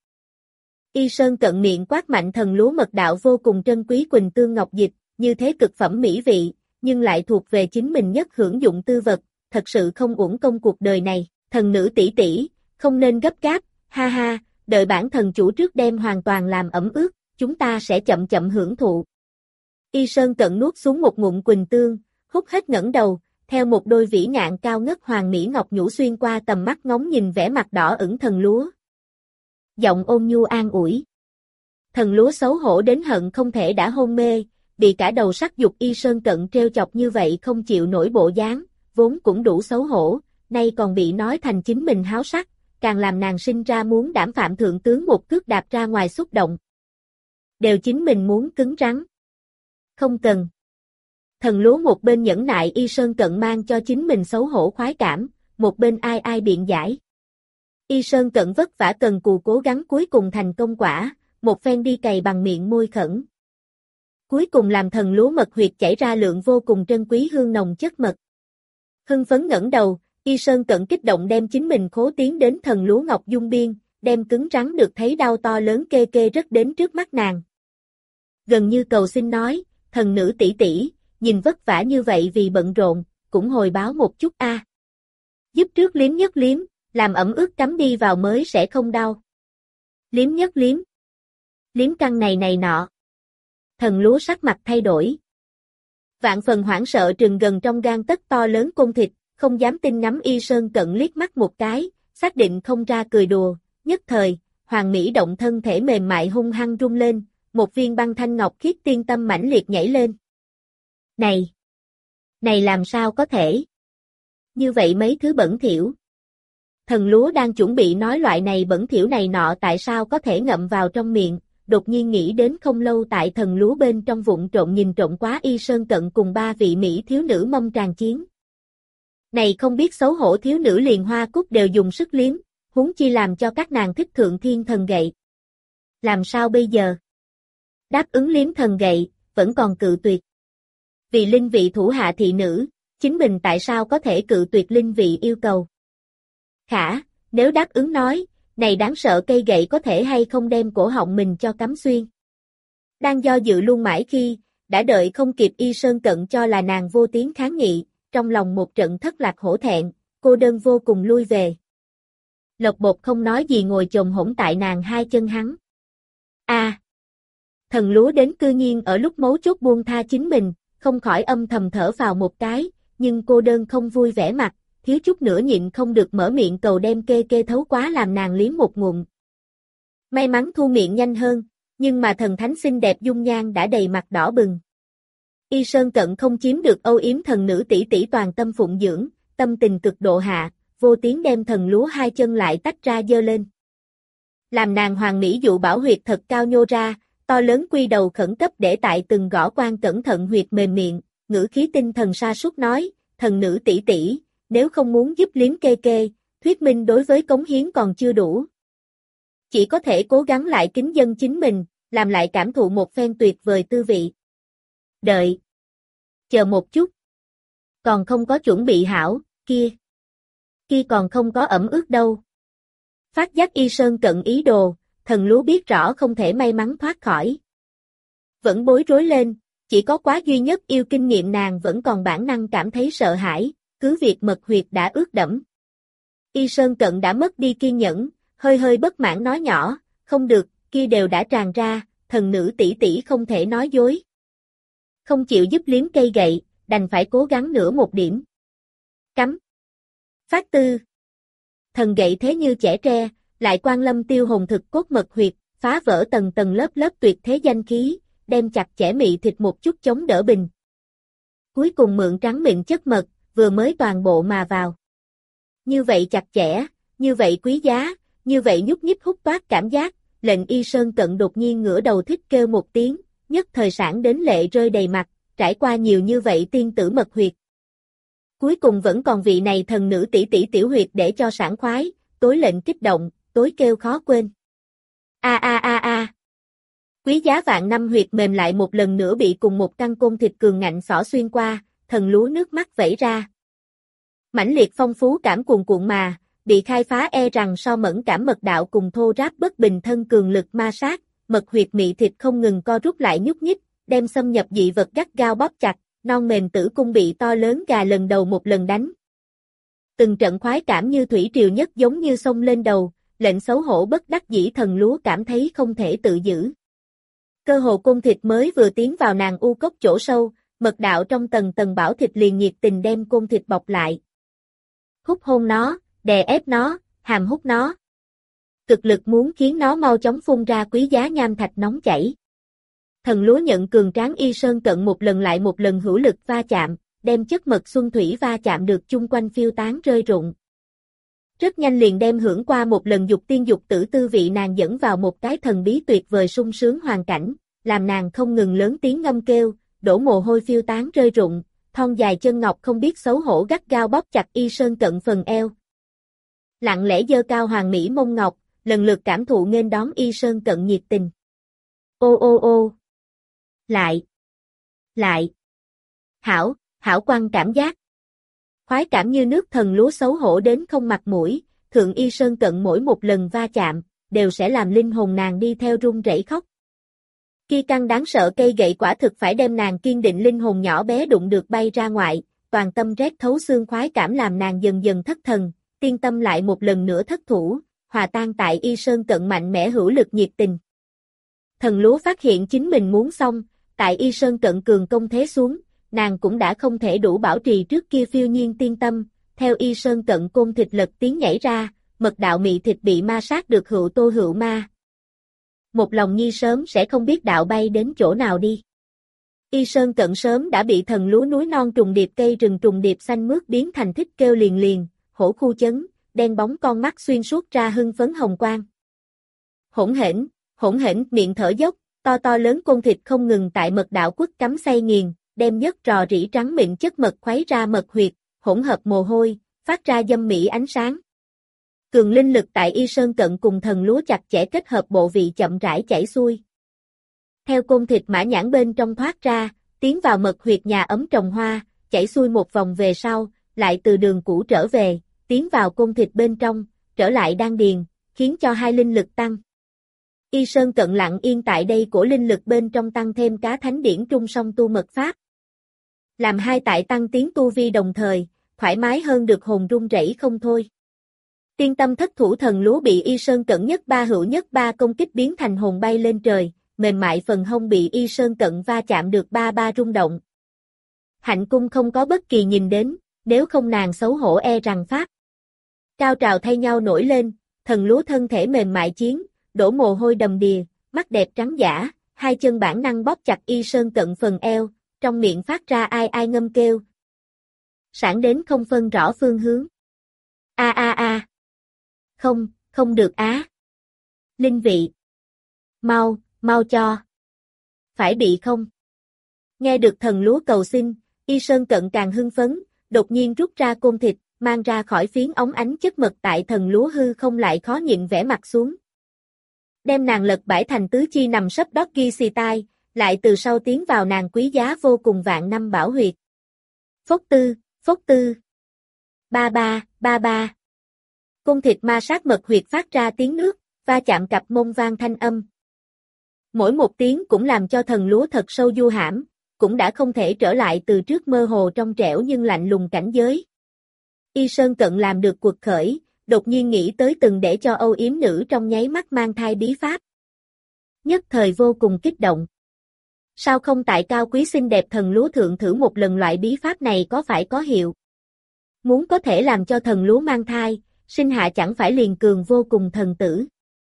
Y Sơn Cận miệng quát mạnh thần lúa mật đạo vô cùng trân quý quỳnh tương ngọc dịch, như thế cực phẩm mỹ vị, nhưng lại thuộc về chính mình nhất hưởng dụng tư vật, thật sự không uổng công cuộc đời này, thần nữ tỷ tỷ, không nên gấp gáp, ha ha, đợi bản thần chủ trước đem hoàn toàn làm ẩm ướt, chúng ta sẽ chậm chậm hưởng thụ. Y Sơn Cận nuốt xuống một ngụm quỳnh tương, hút hết ngẩng đầu, theo một đôi vĩ ngạn cao ngất hoàng mỹ ngọc nhũ xuyên qua tầm mắt ngóng nhìn vẻ mặt đỏ ửng thần lúa. Giọng ôn nhu an ủi. Thần lúa xấu hổ đến hận không thể đã hôn mê, bị cả đầu sắc dục Y Sơn Cận trêu chọc như vậy không chịu nổi bộ dáng, vốn cũng đủ xấu hổ, nay còn bị nói thành chính mình háo sắc, càng làm nàng sinh ra muốn đảm phạm thượng tướng một cước đạp ra ngoài xúc động. Đều chính mình muốn cứng rắn. Không cần. Thần lúa một bên nhẫn nại Y Sơn Cận mang cho chính mình xấu hổ khoái cảm, một bên ai biện giải. Y Sơn Cận vất vả cần cù cố gắng cuối cùng thành công quả, một phen đi cày bằng miệng môi khẩn. Cuối cùng làm thần lúa mật huyệt chảy ra lượng vô cùng trân quý hương nồng chất mật. Hưng phấn ngẩng đầu, Y Sơn Cận kích động đem chính mình khố tiến đến thần lúa ngọc dung biên, đem cứng rắn được thấy đau to lớn kê kê rất đến trước mắt nàng. Gần như cầu xin nói, thần nữ tỷ tỷ, nhìn vất vả như vậy vì bận rộn, cũng hồi báo một chút a. Giúp trước liếm nhất liếm, làm ẩm ướt cắm đi vào mới sẽ không đau. Liếm nhất liếm. Liếm căng này nọ. Thần lúa sắc mặt thay đổi. Vạn phần hoảng sợ trừng gần trong gang tấc to lớn côn thịt, không dám tin ngắm Y Sơn Cận liếc mắt một cái, xác định không ra cười đùa, nhất thời, hoàng mỹ động thân thể mềm mại hung hăng rung lên, một viên băng thanh ngọc khiết tiên tâm mãnh liệt nhảy lên. Này làm sao có thể? Như vậy mấy thứ bẩn thỉu. Thần lúa đang chuẩn bị nói loại này bẩn thỉu này nọ tại sao có thể ngậm vào trong miệng, đột nhiên nghĩ đến không lâu tại thần lúa bên trong vụng trộm nhìn trộm quá Y Sơn Cận cùng ba vị mỹ thiếu nữ mâm tràng chiến. Này không biết xấu hổ thiếu nữ liền hoa cúc đều dùng sức liếm, huống chi làm cho các nàng thích thượng thiên thần gậy. Làm sao bây giờ? Đáp ứng liếm thần gậy, vẫn còn cự tuyệt. Vì linh vị thủ hạ thị nữ, chính mình tại sao có thể cự tuyệt linh vị yêu cầu? Khả, nếu đáp ứng nói, Này đáng sợ, cây gậy có thể hay không đem cổ họng mình cho cắm xuyên. Đang do dự luôn mãi khi, đã đợi không kịp, Y Sơn Cận cho là nàng vô tiếng kháng nghị, trong lòng một trận thất lạc hổ thẹn, cô đơn vô cùng lui về. Lộc Bột không nói gì ngồi chồm hổm tại nàng hai chân hắn. Thần lúa đến cư nhiên ở lúc mấu chốt buông tha chính mình, không khỏi âm thầm thở vào một cái, nhưng cô đơn không vui vẻ mặt, thiếu chút nữa nhịn không được mở miệng cầu đem kê kê thấu quá làm nàng liếm một ngụm. May mắn thu miệng nhanh hơn, nhưng mà thần thánh xinh đẹp dung nhan đã đầy mặt đỏ bừng. Y Sơn Cận không chiếm được âu yếm thần nữ tỷ tỷ toàn tâm phụng dưỡng, tâm tình cực độ hạ, vô tiếng đem thần lúa hai chân lại tách ra giơ lên. Làm nàng hoàng mỹ dụ bảo huyệt thật cao nhô ra, to lớn quy đầu khẩn cấp để tại từng gõ quan cẩn thận huyệt mềm miệng, ngữ khí tinh thần sa sút nói, thần nữ tỷ tỷ, nếu không muốn giúp liếm kê kê, thuyết minh đối với cống hiến còn chưa đủ. Chỉ có thể cố gắng lại kính dân chính mình, làm lại cảm thụ một phen tuyệt vời tư vị. Đợi. Chờ một chút. Còn không có chuẩn bị hảo, kia còn không có ẩm ướt đâu. Phát giác Y Sơn Cận ý đồ, thần lúa biết rõ không thể may mắn thoát khỏi. Vẫn bối rối lên, chỉ có quá duy nhất yêu kinh nghiệm nàng vẫn còn bản năng cảm thấy sợ hãi, cứ việc mật huyệt đã ướt đẫm. Y Sơn Cận đã mất đi kiên nhẫn, hơi hơi bất mãn nói nhỏ, không được, kia đều đã tràn ra, thần nữ tỷ tỷ không thể nói dối. Không chịu giúp liếm cây gậy, đành phải cố gắng nữa một điểm. Cắm. Phát tư. Thần gậy thế như chẻ tre, lại quan lâm tiêu hồn thực cốt mật huyệt, phá vỡ tầng tầng lớp lớp tuyệt thế danh khí, đem chặt chẽ mị thịt một chút chống đỡ bình. Cuối cùng mượn trắng mịn chất mật, vừa mới toàn bộ mà vào. Như vậy chặt chẽ, như vậy quý giá, như vậy nhúc nhích hút toát cảm giác, lệnh Y Sơn Cận đột nhiên ngửa đầu thích kêu một tiếng, nhất thời sản đến lệ rơi đầy mặt, trải qua nhiều như vậy tiên tử mật huyệt. Cuối cùng vẫn còn vị này thần nữ tỷ tỷ tiểu huyệt để cho sảng khoái, tối lệnh kích động, tối kêu khó quên. Quý giá vạn năm huyệt mềm lại một lần nữa bị cùng một căn côn thịt cường ngạnh xỏ xuyên qua, thần lúa nước mắt vẩy ra. Mãnh liệt phong phú cảm cuồn cuộn mà, bị khai phá e rằng so mẫn cảm mật đạo cùng thô ráp bất bình thân cường lực ma sát, mật huyệt mị thịt không ngừng co rút lại nhúc nhích, đem xâm nhập dị vật gắt gao bóp chặt, non mềm tử cung bị to lớn gà lần đầu một lần đánh. Từng trận khoái cảm như thủy triều nhất giống như sông lên đầu, lệnh xấu hổ bất đắc dĩ thần lúa cảm thấy không thể tự giữ. Cơ hồ côn thịt mới vừa tiến vào nàng u cốc chỗ sâu, mật đạo trong tầng tầng bảo thịt liền nhiệt tình đem côn thịt bọc lại. Hút hôn nó, đè ép nó, hàm hút nó. Cực lực muốn khiến nó mau chóng phun ra quý giá nham thạch nóng chảy. Thần lúa nhận cường tráng Y Sơn Cận một lần lại một lần hữu lực va chạm, đem chất mật xuân thủy va chạm được chung quanh phiêu tán rơi rụng. Rất nhanh liền đem hưởng qua một lần dục tiên dục tử tư vị nàng dẫn vào một cái thần bí tuyệt vời sung sướng hoàn cảnh, làm nàng không ngừng lớn tiếng ngâm kêu, đổ mồ hôi phiêu tán rơi rụng, thon dài chân ngọc không biết xấu hổ gắt gao bóp chặt Y Sơn Cận phần eo. Lặng lẽ giơ cao hoàng mỹ mông ngọc, lần lượt cảm thụ nghênh đón Y Sơn Cận nhiệt tình. Ô. Lại. Hảo quăng cảm giác. Khoái cảm như nước thần lúa xấu hổ đến không mặt mũi, thượng Y Sơn Cận mỗi một lần va chạm, đều sẽ làm linh hồn nàng đi theo run rẩy khóc. Kia căn đáng sợ cây gậy quả thực phải đem nàng kiên định linh hồn nhỏ bé đụng được bay ra ngoại, toàn tâm rét thấu xương khoái cảm làm nàng dần dần thất thần, tiên tâm lại một lần nữa thất thủ, hòa tan tại Y Sơn Cận mạnh mẽ hữu lực nhiệt tình. Thần lúa phát hiện chính mình muốn xong, tại Y Sơn Cận cường công thế xuống, nàng cũng đã không thể đủ bảo trì trước kia phiêu nhiên tiên tâm, theo Y Sơn Cận côn thịt lật tiếng nhảy ra, mật đạo mị thịt bị ma sát được hữu tô hữu ma. Một lòng nhi sớm sẽ không biết đạo bay đến chỗ nào đi. Y Sơn Cận sớm đã bị thần lúa núi non trùng điệp cây rừng trùng điệp xanh mướt biến thành thích kêu liền liền, hổ khu chấn, đen bóng con mắt xuyên suốt ra hưng phấn hồng quang. Hỗn hển, miệng thở dốc, to lớn côn thịt không ngừng tại mật đạo quất cắm xay nghiền, đem nhất rò rỉ trắng mịn chất mật khuấy ra mật huyệt, hỗn hợp mồ hôi, phát ra dâm mỹ ánh sáng. Cường linh lực tại Y Sơn Cận cùng thần lúa chặt chẽ kết hợp bộ vị chậm rãi chảy xuôi. Theo côn thịt mã nhãn bên trong thoát ra, tiến vào mật huyệt nhà ấm trồng hoa, chảy xuôi một vòng về sau, lại từ đường cũ trở về, tiến vào côn thịt bên trong, trở lại đan điền, khiến cho hai linh lực tăng. Y Sơn Cận lặng yên tại đây của linh lực bên trong tăng thêm cá thánh điển trung song tu mật pháp. Làm hai tại tăng tiến tu vi đồng thời, thoải mái hơn được hồn run rẩy không thôi. Tiên tâm thất thủ thần lúa bị Y Sơn Cận nhất ba hữu nhất ba công kích biến thành hồn bay lên trời, mềm mại phần hông bị Y Sơn Cận va chạm được ba ba rung động. Hạnh cung không có bất kỳ nhìn đến, nếu không nàng xấu hổ e rằng pháp. Cao trào thay nhau nổi lên, thần lúa thân thể mềm mại chiến, đổ mồ hôi đầm đìa, mắt đẹp trắng giả, hai chân bản năng bóp chặt Y Sơn Cận phần eo, trong miệng phát ra ai ai ngâm kêu. Sảng đến không phân rõ phương hướng. A a a. Không, không được á. Linh vị. Mau, mau cho. Phải bị không? Nghe được thần lúa cầu xin, Y Sơn Cận càng hưng phấn, đột nhiên rút ra côn thịt, mang ra khỏi phiến ống ánh chất mật tại thần lúa hư không lại khó nhịn vẻ mặt xuống. Đem nàng lật bãi thành tứ chi nằm sấp đót ghi xì tai, lại từ sau tiến vào nàng quý giá vô cùng vạn năm bảo huyệt. Phốc tư, phốc tư. Ba ba, ba ba. Côn thịt ma sát mật huyệt phát ra tiếng nước, va chạm cặp mông vang thanh âm. Mỗi một tiếng cũng làm cho thần lúa thật sâu du hãm, cũng đã không thể trở lại từ trước mơ hồ trong trẻo nhưng lạnh lùng cảnh giới. Y Sơn Cận làm được cuộc khởi, đột nhiên nghĩ tới từng để cho âu yếm nữ trong nháy mắt mang thai bí pháp. Nhất thời vô cùng kích động. Sao không tại cao quý xinh đẹp thần lúa thượng thử một lần loại bí pháp này có phải có hiệu? Muốn có thể làm cho thần lúa mang thai, sinh hạ chẳng phải liền cường vô cùng thần tử.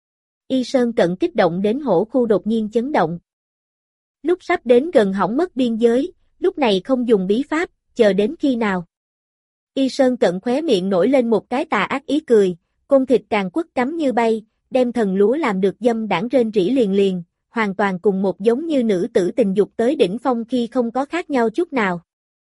Y Sơn Cận kích động đến hổ khu đột nhiên chấn động. Lúc sắp đến gần hỏng mất biên giới, lúc này không dùng bí pháp, chờ đến khi nào? Y Sơn Cận khóe miệng nổi lên một cái tà ác ý cười, côn thịt càng quất cắm như bay, đem thần lúa làm được dâm đãng rên rỉ liền liền, hoàn toàn cùng một giống như nữ tử tình dục tới đỉnh phong khi không có khác nhau chút nào.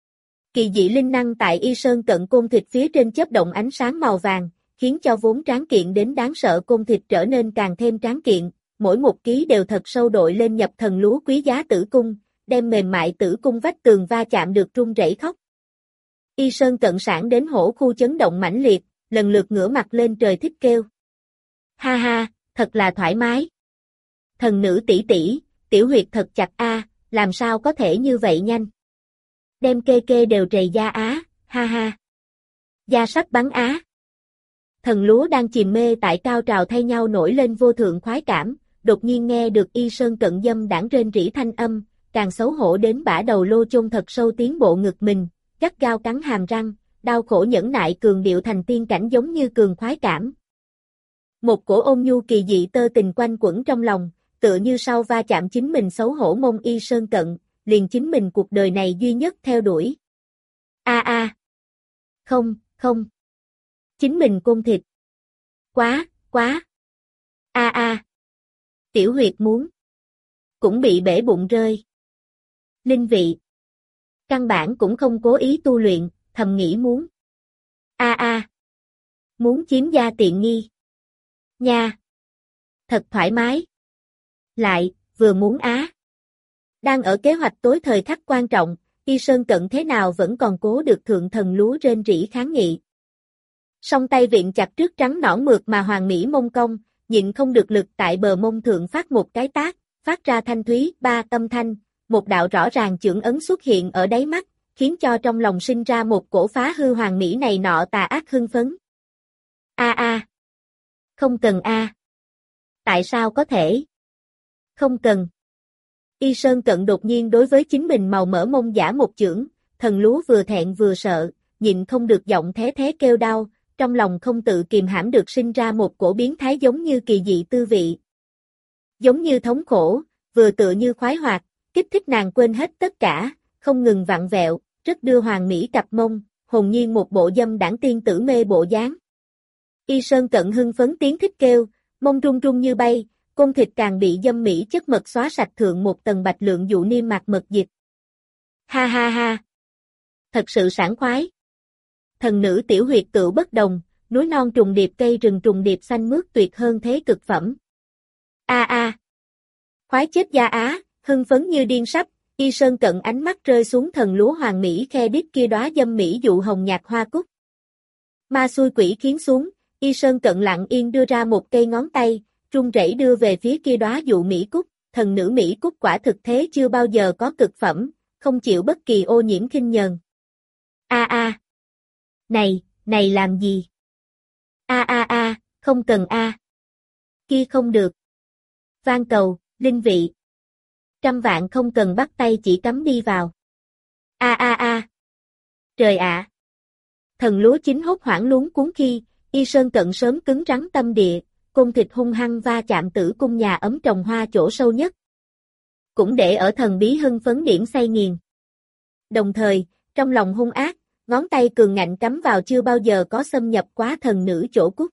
Kỳ dị linh năng tại Y Sơn Cận côn thịt phía trên chớp động ánh sáng màu vàng, khiến cho vốn tráng kiện đến đáng sợ côn thịt trở nên càng thêm tráng kiện, mỗi một ký đều thật sâu đội lên nhập thần lúa quý giá tử cung, đem mềm mại tử cung vách tường va chạm được run rẩy khóc. Y Sơn Cận sản đến hổ khu chấn động mãnh liệt, lần lượt ngửa mặt lên trời thích kêu. Ha ha, thật là thoải mái. Thần nữ tỷ tỷ, tiểu huyệt thật chặt a, làm sao có thể như vậy nhanh. Đem kê kê đều trầy da á, ha ha. Da sắp bắn á. Thần lúa đang chìm mê tại cao trào thay nhau nổi lên vô thượng khoái cảm, đột nhiên nghe được Y Sơn Cận dâm đãng rên rỉ thanh âm, càng xấu hổ đến bả đầu lô chôn thật sâu tiến bộ ngực mình, gắt gao cắn hàm răng, đau khổ nhẫn nại cường điệu thành tiên cảnh giống như cường khoái cảm. Một cổ ôn nhu kỳ dị tơ tình quanh quẩn trong lòng, tựa như sau va chạm chính mình xấu hổ mông Y Sơn Cận, liền chính mình cuộc đời này duy nhất theo đuổi. A a. Không, không. Chính mình côn thịt. Quá, quá. A a. Tiểu huyệt muốn. Cũng bị bể bụng rơi. Linh vị. Căn bản cũng không cố ý tu luyện, thầm nghĩ muốn. A a. Muốn chiếm gia tiện nghi. Nha. Thật thoải mái. Lại, vừa muốn á. Đang ở kế hoạch tối thời khắc quan trọng, Y Sơn Cận thế nào vẫn còn cố được thượng thần lúa rên rỉ kháng nghị. Song tay viện chặt trước trắng nõn mượt mà hoàng mỹ mông cong, nhịn không được lực tại bờ mông thượng phát một cái tác, phát ra thanh thúy ba âm thanh, một đạo rõ ràng chưởng ấn xuất hiện ở đáy mắt, khiến cho trong lòng sinh ra một cổ phá hư hoàng mỹ này nọ tà ác hưng phấn. A a. Không cần a. Tại sao có thể? Không cần. Y Sơn Cận đột nhiên đối với chính mình màu mỡ mông giả một chưởng, thần lúa vừa thẹn vừa sợ, nhịn không được giọng thé thé kêu đau, trong lòng không tự kìm hãm được sinh ra một cổ biến thái giống như kỳ dị tư vị. Giống như thống khổ, vừa tựa như khoái hoạt, kích thích nàng quên hết tất cả, không ngừng vặn vẹo, rất đưa hoàng mỹ cặp mông, hồn nhiên một bộ dâm đãng tiên tử mê bộ dáng. Y Sơn Cận hưng phấn tiếng thích kêu, mông rung rung như bay, côn thịt càng bị dâm mỹ chất mật xóa sạch thượng một tầng bạch lượng dụ niêm mạc mật dịch. Ha ha ha. Thật sự sảng khoái. Thần nữ tiểu huyệt tựu bất đồng, núi non trùng điệp cây rừng trùng điệp xanh mướt tuyệt hơn thế cực phẩm. A a. Khoái chết da á, hưng phấn như điên sắp, Y Sơn Cận ánh mắt rơi xuống thần lúa hoàng mỹ khe đít kia đóa dâm mỹ dụ hồng nhạt hoa cúc. Ma xui quỷ khiến xuống, Y Sơn Cận lặng yên đưa ra một cây ngón tay, run rẩy đưa về phía kia đóa dụ Mỹ Cúc, thần nữ Mỹ Cúc quả thực thế chưa bao giờ có cực phẩm, không chịu bất kỳ ô nhiễm khinh nhờn. Này làm gì? Không cần Kia không được. Van cầu, linh vị. Trăm vạn không cần bắt tay chỉ cắm đi vào. Trời ạ! Thần lúa chín hốt hoảng luống cuống khi, Y Sơn Cận sớm cứng rắn tâm địa, côn thịt hung hăng va chạm tử cung nhà ấm trồng hoa chỗ sâu nhất. Cũng để ở thần bí hưng phấn điểm say nghiền. Đồng thời, trong lòng hung ác, ngón tay cường ngạnh cắm vào chưa bao giờ có xâm nhập quá thần nữ chỗ cúc.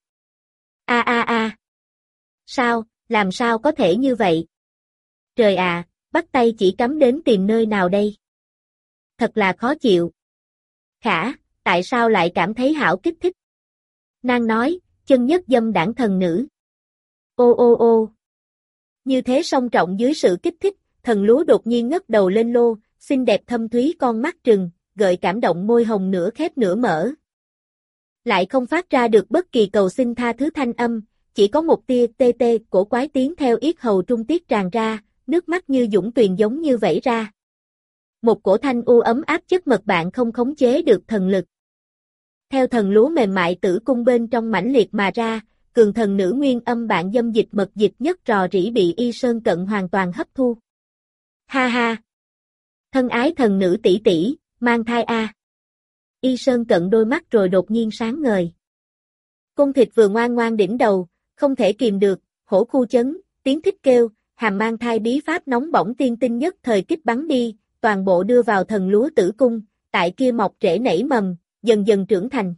Sao, làm sao có thể như vậy? Trời ạ, bắt tay chỉ cắm đến tìm nơi nào đây? Thật là khó chịu. Khả, tại sao lại cảm thấy hảo kích thích? Nàng nói, chân nhất dâm đảng thần nữ. Ô. Như thế song trọng dưới sự kích thích, thần lúa đột nhiên ngất đầu lên lô, xinh đẹp thâm thúy con mắt trừng, gợi cảm động môi hồng nửa khép nửa mở. Lại không phát ra được bất kỳ cầu xin tha thứ thanh âm, chỉ có một tia tê tê cổ quái tiếng theo yết hầu trung tiết tràn ra, nước mắt như dũng tuyền giống như vẩy ra. Một cổ thanh u ấm áp chất mật bạn không khống chế được thần lực. Theo thần lúa mềm mại tử cung bên trong mãnh liệt mà ra, cường thần nữ nguyên âm bạn dâm dịch mật dịch nhất rò rỉ bị Y Sơn Cận hoàn toàn hấp thu. Ha! Thân ái thần nữ tỷ tỷ, mang thai Y Sơn Cận đôi mắt rồi đột nhiên sáng ngời. Cung thịt vừa ngoan ngoan đỉnh đầu, không thể kìm được, hổ khu chấn, tiếng thích kêu, hàm mang thai bí pháp nóng bỏng tiên tinh nhất thời kích bắn đi, toàn bộ đưa vào thần lúa tử cung, tại kia mọc rễ nảy mầm, dần dần trưởng thành.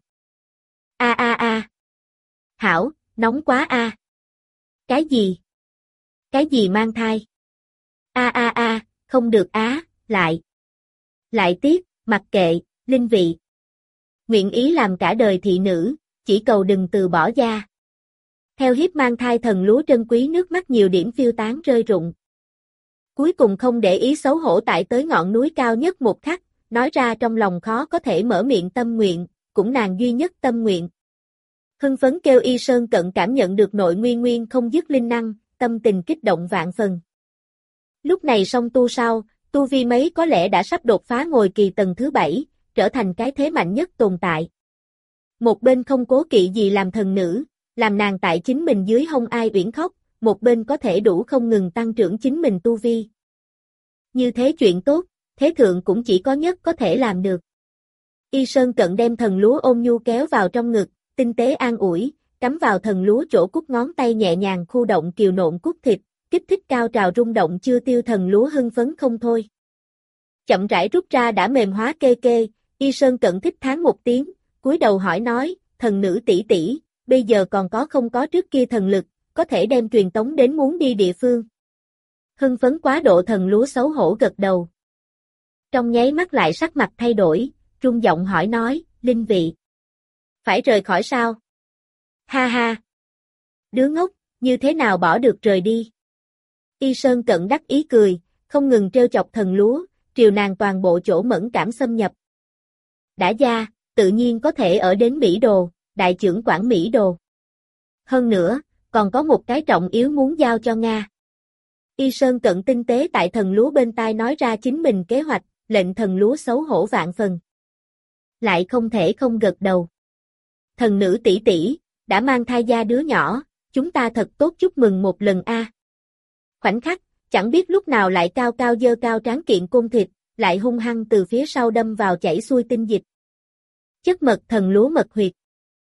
Hảo, nóng quá Cái gì? Cái gì mang thai? Không được Lại tiếc, mặc kệ, linh vị. Nguyện ý làm cả đời thị nữ, chỉ cầu đừng từ bỏ gia. Theo hiếp mang thai thần lúa trân quý nước mắt nhiều điểm phiêu tán rơi rụng. Cuối cùng không để ý xấu hổ tại tới ngọn núi cao nhất một khắc, nói ra trong lòng khó có thể mở miệng tâm nguyện, cũng nàng duy nhất tâm nguyện. Hưng phấn kêu Y Sơn Cận cảm nhận được nội nguyên không dứt linh năng, tâm tình kích động vạn phần. Lúc này song tu sau, tu vi mấy có lẽ đã sắp đột phá ngồi kỳ tầng thứ 7, trở thành cái thế mạnh nhất tồn tại. Một bên không cố kỵ gì làm thần nữ, làm nàng tại chính mình dưới hông ai uyển khóc, một bên có thể đủ không ngừng tăng trưởng chính mình tu vi. Như thế chuyện tốt, thế thượng cũng chỉ có nhất có thể làm được. Y Sơn Cận đem thần lúa ôm nhu kéo vào trong ngực, tinh tế an ủi, cắm vào thần lúa chỗ cúc ngón tay nhẹ nhàng khu động kiều nộn cúc thịt, kích thích cao trào rung động chưa tiêu thần lúa hưng phấn không thôi. Chậm rãi rút ra đã mềm hóa kê kê, Y Sơn Cận thích thán một tiếng, cúi đầu hỏi nói, thần nữ tỷ tỷ, bây giờ còn có không có trước kia thần lực, có thể đem truyền tống đến muốn đi địa phương. Hưng phấn quá độ thần lúa xấu hổ gật đầu. Trong nháy mắt lại sắc mặt thay đổi, rung giọng hỏi nói, linh vị. Phải rời khỏi sao? Ha! Đứa ngốc, như thế nào bỏ được rời đi? Y Sơn Cận đắc ý cười, không ngừng trêu chọc thần lúa, triều nàng toàn bộ chỗ mẫn cảm xâm nhập. Đã gia, tự nhiên có thể ở đến Mỹ Đồ, đại trưởng quản Mỹ Đồ. Hơn nữa, còn có một cái trọng yếu muốn giao cho Nga. Y Sơn Cận tinh tế tại thần lúa bên tai nói ra chính mình kế hoạch, lệnh thần lúa xấu hổ vạn phần. Lại không thể không gật đầu. Thần nữ tỷ tỷ, đã mang thai gia đứa nhỏ, chúng ta thật tốt chúc mừng một lần Khoảnh khắc, chẳng biết lúc nào lại cao cao dơ cao tráng kiện côn thịt, lại hung hăng từ phía sau đâm vào chảy xuôi tinh dịch. Chất mật thần lúa mật huyệt.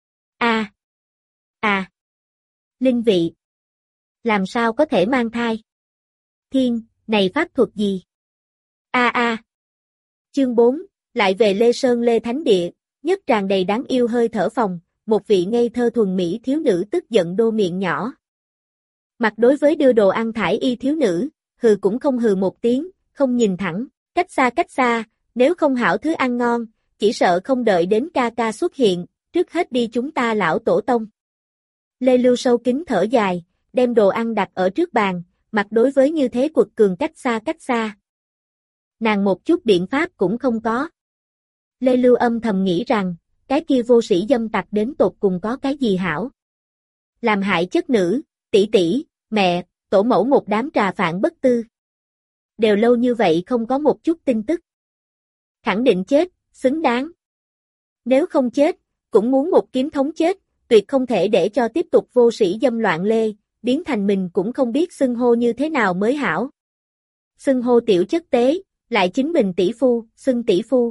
Linh vị. Làm sao có thể mang thai? Thiên, này pháp thuật gì? Chương 4, lại về Lê Sơn Lê Thánh Địa, nhất tràn đầy đáng yêu hơi thở phòng, một vị ngây thơ thuần mỹ thiếu nữ tức giận đô miệng nhỏ. Mặt đối với đưa đồ ăn thải y thiếu nữ, hừ cũng không hừ một tiếng, không nhìn thẳng, cách xa, nếu không hảo thứ ăn ngon, chỉ sợ không đợi đến ca ca xuất hiện, trước hết đi chúng ta lão tổ tông. Lê Lưu sâu kín thở dài, đem đồ ăn đặt ở trước bàn, mặt đối với như thế quật cường cách xa. Nàng một chút biện pháp cũng không có. Lê Lưu âm thầm nghĩ rằng, cái kia vô sĩ dâm tặc đến tột cùng có cái gì hảo. Làm hại chất nữ, tỷ tỷ, mẹ, tổ mẫu một đám trà phạn bất tư. Đều lâu như vậy không có một chút tin tức. Khẳng định chết, xứng đáng. Nếu không chết, cũng muốn một kiếm thống chết, tuyệt không thể để cho tiếp tục vô sĩ dâm loạn lê, biến thành mình cũng không biết xưng hô như thế nào mới hảo. Xưng hô tiểu chất tế, lại chính mình tỷ phu, xưng tỷ phu.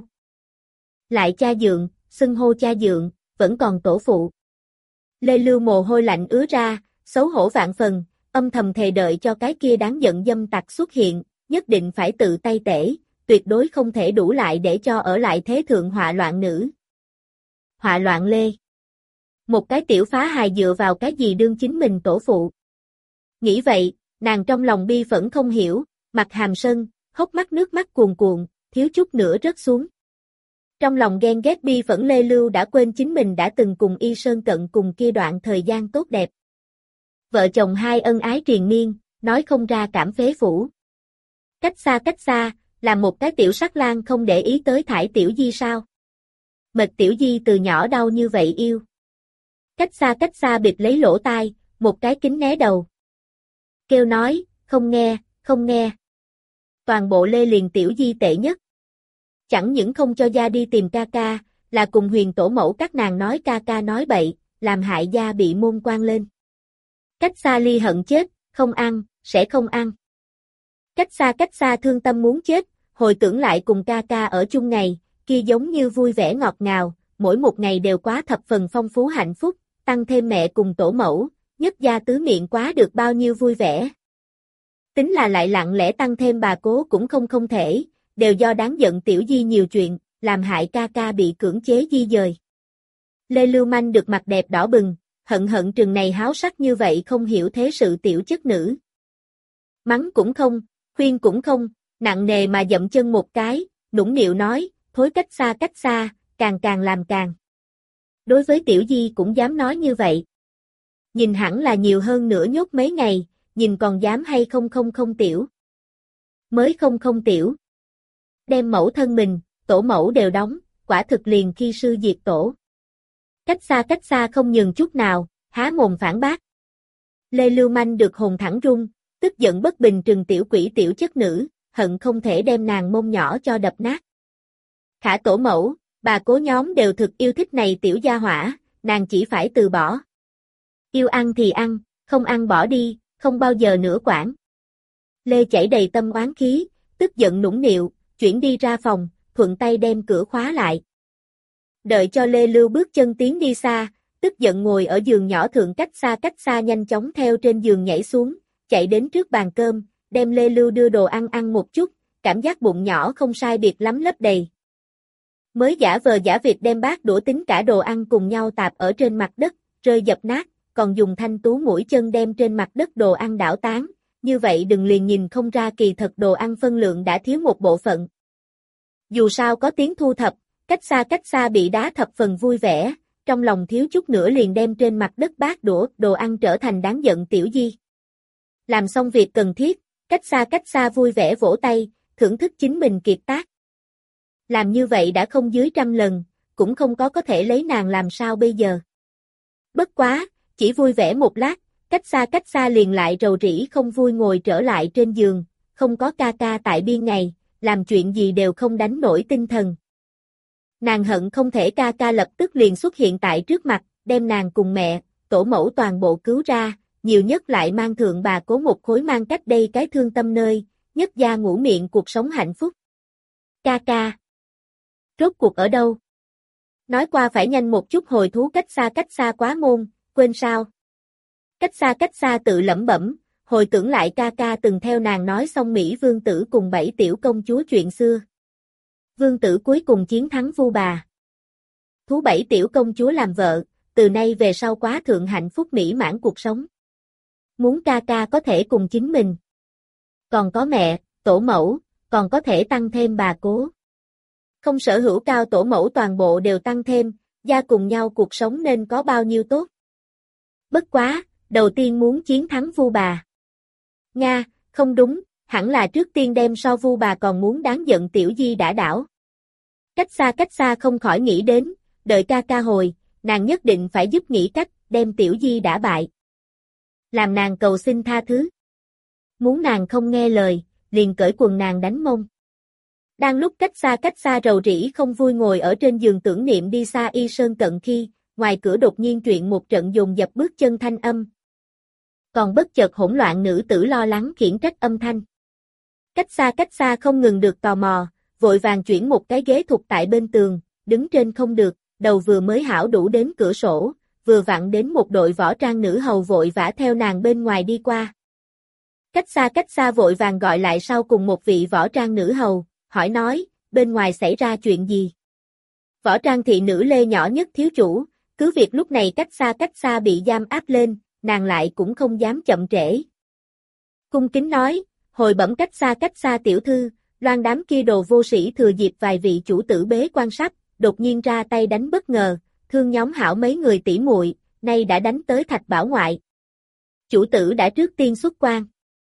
Lại cha dượng, xưng hô cha dượng, vẫn còn tổ phụ. Lê Lưu mồ hôi lạnh ứa ra, xấu hổ vạn phần, âm thầm thề đợi cho cái kia đáng giận dâm tặc xuất hiện, nhất định phải tự tay tể, tuyệt đối không thể đủ lại để cho ở lại thế thượng họa loạn nữ. Họa loạn lê. Một cái tiểu phá hài dựa vào cái gì đương chính mình tổ phụ. Nghĩ vậy, nàng trong lòng bi phẫn không hiểu, mặt hàm sân, hốc mắt nước mắt cuồn cuộn, thiếu chút nữa rớt xuống. Trong lòng ghen ghét bi phẫn Lê Lưu đã quên chính mình đã từng cùng Y Sơn Cận cùng kia đoạn thời gian tốt đẹp. Vợ chồng hai ân ái triền miên, nói không ra cảm phế phủ. Cách xa, làm một cái tiểu sắc lang không để ý tới thải tiểu di sao. Mệt tiểu di từ nhỏ đau như vậy yêu. Cách xa bịt lấy lỗ tai, một cái kính né đầu. Kêu nói, không nghe. Toàn bộ Lê liền tiểu di tệ nhất. Chẳng những không cho gia đi tìm ca ca, là cùng huyền tổ mẫu các nàng nói ca ca nói bậy, làm hại gia bị môn quan lên. Cách xa ly hận chết, không ăn, sẽ không ăn. Cách xa thương tâm muốn chết, hồi tưởng lại cùng ca ca ở chung ngày, kia giống như vui vẻ ngọt ngào, mỗi một ngày đều quá thập phần phong phú hạnh phúc, tăng thêm mẹ cùng tổ mẫu, nhất gia tứ miệng quá được bao nhiêu vui vẻ. Tính là lại lặng lẽ tăng thêm bà cố cũng không thể, đều do đáng giận tiểu di nhiều chuyện, làm hại ca ca bị cưỡng chế di dời. Lê Lưu Manh được mặt đẹp đỏ bừng, hận trừng này háo sắc như vậy không hiểu thế sự tiểu chất nữ. Mắng cũng không, khuyên cũng không, nặng nề mà dậm chân một cái, nũng nịu nói, thối cách xa, càng làm càng. Đối với tiểu di cũng dám nói như vậy. Nhìn hẳn là nhiều hơn nữa nhốt mấy ngày, nhìn còn dám hay không tiểu. Mới không tiểu. Đem mẫu thân mình, tổ mẫu đều đóng, quả thực liền khi sư diệt tổ. Cách xa không nhường chút nào, há mồm phản bác. Lê Lưu Manh được hồn thẳng run, tức giận bất bình trừng tiểu quỷ tiểu chất nữ, hận không thể đem nàng mông nhỏ cho đập nát. Khả tổ mẫu, bà cố nhóm đều thực yêu thích này tiểu gia hỏa, nàng chỉ phải từ bỏ. Yêu ăn thì ăn, không ăn bỏ đi, không bao giờ nữa quản. Lê chảy đầy tâm oán khí, tức giận nũng nịu, chuyển đi ra phòng, thuận tay đem cửa khóa lại. Đợi cho Lê Lưu bước chân tiến đi xa, tức giận ngồi ở giường nhỏ thượng cách xa nhanh chóng theo trên giường nhảy xuống, chạy đến trước bàn cơm, đem Lê Lưu đưa đồ ăn một chút, cảm giác bụng nhỏ không sai biệt lắm lấp đầy. Mới giả vờ giả vịt đem bát đũa tính cả đồ ăn cùng nhau tạp ở trên mặt đất, rơi dập nát, còn dùng thanh tú mũi chân đem trên mặt đất đồ ăn đảo tán, như vậy đừng liền nhìn không ra kỳ thật đồ ăn phân lượng đã thiếu một bộ phận. Dù sao có tiếng thu thập, cách xa bị đá thập phần vui vẻ, trong lòng thiếu chút nữa liền đem trên mặt đất bát đũa đồ ăn trở thành đáng giận tiểu di. Làm xong việc cần thiết, cách xa vui vẻ vỗ tay, thưởng thức chính mình kiệt tác. Làm như vậy đã không dưới 100 lần, cũng không có thể lấy nàng làm sao bây giờ. Bất quá, chỉ vui vẻ một lát, cách xa liền lại rầu rĩ không vui ngồi trở lại trên giường, không có ca ca tại biên ngày, làm chuyện gì đều không đánh nổi tinh thần. Nàng hận không thể ca ca lập tức liền xuất hiện tại trước mặt, đem nàng cùng mẹ, tổ mẫu toàn bộ cứu ra, nhiều nhất lại mang thượng bà cố một khối mang cách đây cái thương tâm nơi, nhất gia ngủ miệng cuộc sống hạnh phúc. Ca ca. Rốt cuộc ở đâu? Nói qua phải nhanh một chút hồi thú cách xa quá môn, quên sao? Cách xa tự lẩm bẩm, hồi tưởng lại ca ca từng theo nàng nói xong Mỹ vương tử cùng 7 tiểu công chúa chuyện xưa. Vương tử cuối cùng chiến thắng Vu Bà. Thú 7 tiểu công chúa làm vợ, từ nay về sau quá thượng hạnh phúc mỹ mãn cuộc sống. Muốn ca ca có thể cùng chính mình. Còn có mẹ, tổ mẫu, còn có thể tăng thêm bà cố. Không sở hữu cao tổ mẫu toàn bộ đều tăng thêm, gia cùng nhau cuộc sống nên có bao nhiêu tốt. Bất quá, đầu tiên muốn chiến thắng Vu Bà. Nga, không đúng, hẳn là trước tiên đem so Vu Bà còn muốn đáng giận tiểu di đã đảo. Cách xa không khỏi nghĩ đến, đợi ca ca hồi, nàng nhất định phải giúp nghĩ cách, đem tiểu di đã bại. làm nàng cầu xin tha thứ. Muốn nàng không nghe lời, liền cởi quần nàng đánh mông. Đang lúc cách xa rầu rĩ không vui ngồi ở trên giường tưởng niệm đi xa Y Sơn Cận khi, ngoài cửa đột nhiên truyền một trận dồn dập bước chân thanh âm. Còn bất chợt hỗn loạn nữ tử lo lắng khiển trách âm thanh. Cách xa không ngừng được tò mò, vội vàng chuyển một cái ghế thụt tại bên tường, đứng trên không được, đầu vừa mới hảo đủ đến cửa sổ, vừa vặn đến một đội võ trang nữ hầu vội vã theo nàng bên ngoài đi qua. Cách xa vội vàng gọi lại sau cùng một vị võ trang nữ hầu, hỏi nói, bên ngoài xảy ra chuyện gì? Võ trang thị nữ Lê nhỏ nhất thiếu chủ, cứ việc lúc này cách xa bị giam áp lên, nàng lại cũng không dám chậm trễ. Cung kính nói, hồi bẩm cách xa tiểu thư, loan đám kia đồ vô sĩ thừa dịp vài vị chủ tử bế quan sắp, đột nhiên ra tay đánh bất ngờ, thương nhóm hảo mấy người tỷ muội, nay đã đánh tới Thạch Bảo ngoại. Chủ tử đã trước tiên xuất quan.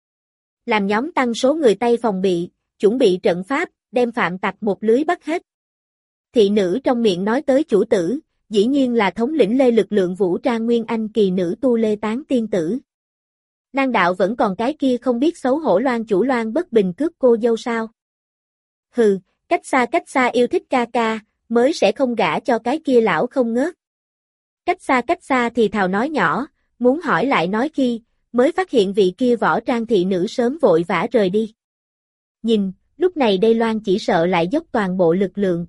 Làm nhóm tăng số người Tây phòng bị, chuẩn bị trận pháp, đem phạm tặc một lưới bắt hết. Thị nữ trong miệng nói tới chủ tử, dĩ nhiên là thống lĩnh Lê lực lượng vũ trang Nguyên Anh kỳ nữ tu Lê Tán tiên tử. Nàng đạo vẫn còn cái kia không biết xấu hổ Loan chủ Loan bất bình cướp cô dâu sao. Hừ, cách xa yêu thích ca ca, mới sẽ không gả cho cái kia lão không ngớt. Cách xa thì thào nói nhỏ, muốn hỏi lại nói khi, mới phát hiện vị kia võ trang thị nữ sớm vội vã rời đi. Nhìn, lúc này đây Loan chỉ sợ lại dốc toàn bộ lực lượng.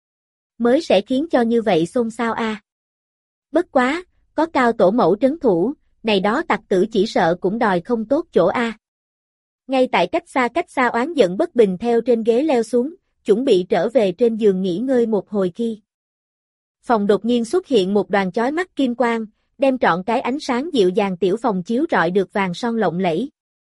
Mới sẽ khiến cho như vậy xôn xao a. Bất quá, có cao tổ mẫu trấn thủ, này đó tặc tử chỉ sợ cũng đòi không tốt chỗ a. Ngay tại cách xa oán giận bất bình theo trên ghế leo xuống, chuẩn bị trở về trên giường nghỉ ngơi một hồi khi. Phòng đột nhiên xuất hiện một đoàn chói mắt kim quang, đem trọn cái ánh sáng dịu dàng tiểu phòng chiếu rọi được vàng son lộng lẫy.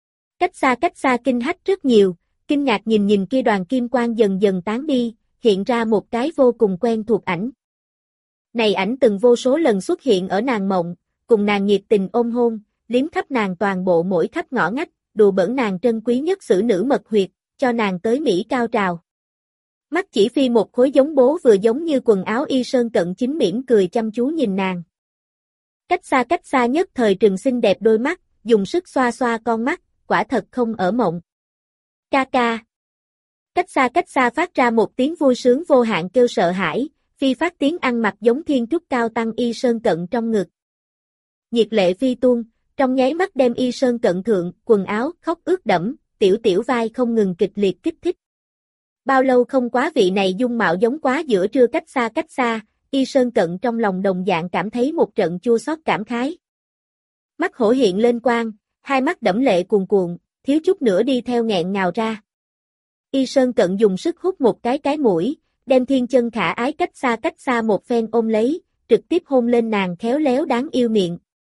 Cách xa kinh hách rất nhiều, kinh ngạc nhìn kia đoàn kim quang dần dần tán đi, hiện ra một cái vô cùng quen thuộc ảnh. Này ảnh từng vô số lần xuất hiện ở nàng mộng, cùng nàng nhiệt tình ôm hôn, liếm khắp nàng toàn bộ mỗi khắp ngõ ngách, đùa bỡn nàng trân quý nhất xử nữ mật huyệt, cho nàng tới mỹ cao trào. Mắt chỉ phi một khối giống bố vừa giống như quần áo Y Sơn Cận chính mỉm cười chăm chú nhìn nàng. Cách xa nhất thời trừng xinh đẹp đôi mắt, dùng sức xoa xoa con mắt, quả thật không ở mộng. Ca ca. Cách xa phát ra một tiếng vui sướng vô hạn kêu sợ hãi, phi phát tiếng ăn mặc giống thiên trúc cao tăng Y Sơn Cận trong ngực. Nhiệt lệ phi tuôn, trong nháy mắt đem Y Sơn Cận thượng, quần áo, khóc ướt đẫm, tiểu vai không ngừng kịch liệt kích thích. Bao lâu không quá vị này dung mạo giống quá giữa trưa cách xa, Y Sơn Cận trong lòng đồng dạng cảm thấy một trận chua xót cảm khái. Mắt hổ hiện lên quang, hai mắt đẫm lệ cuồn cuộn, thiếu chút nữa đi theo nghẹn ngào ra. Y Sơn Cận dùng sức hút một cái mũi, đem thiên chân khả ái cách xa một phen ôm lấy, trực tiếp hôn lên nàng khéo léo đáng yêu miệng.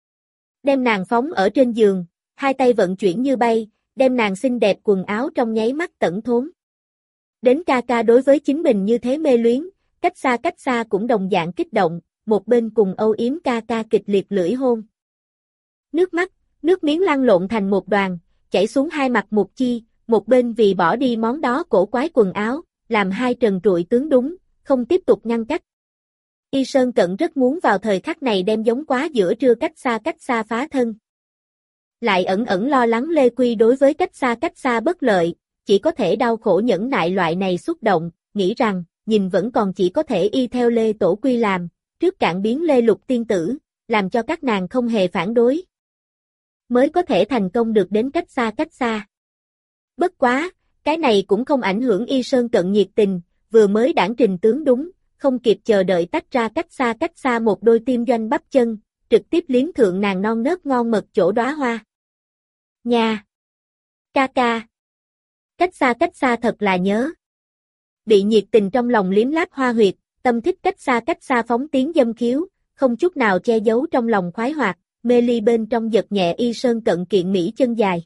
Đem nàng phóng ở trên giường, hai tay vận chuyển như bay, đem nàng xinh đẹp quần áo trong nháy mắt tẩn thốn. Đến ca ca đối với chính mình như thế mê luyến, cách xa cũng đồng dạng kích động, một bên cùng âu yếm ca ca kịch liệt lưỡi hôn. Nước mắt, nước miếng lăn lộn thành một đoàn, chảy xuống hai mặt một chi, một bên vì bỏ đi món đó cổ quái quần áo, làm hai trần trụi tướng đúng, không tiếp tục ngăn cách. Y Sơn Cận rất muốn vào thời khắc này đem giống quá giữa trưa cách xa phá thân. Lại ẩn lo lắng Lê Quy đối với cách xa bất lợi, chỉ có thể đau khổ nhẫn nại loại này xúc động, nghĩ rằng, nhìn vẫn còn chỉ có thể y theo Lê Tổ Quy làm, trước cạn biến Lê Lục tiên tử, làm cho các nàng không hề phản đối. Mới có thể thành công được đến cách xa. Bất quá, cái này cũng không ảnh hưởng Y Sơn Cận nhiệt tình, vừa mới đảng trình tướng đúng, không kịp chờ đợi tách ra cách xa một đôi tim doanh bắp chân, trực tiếp liếm thượng nàng non nớt ngon mật chỗ đóa hoa. Nha! Ca ca! Cách xa thật là nhớ. Bị nhiệt tình trong lòng liếm láp hoa huyệt, tâm thích cách xa phóng tiếng dâm khiếu, không chút nào che giấu trong lòng khoái hoạt, mê ly bên trong giật nhẹ Y Sơn Cận kiện mỹ chân dài.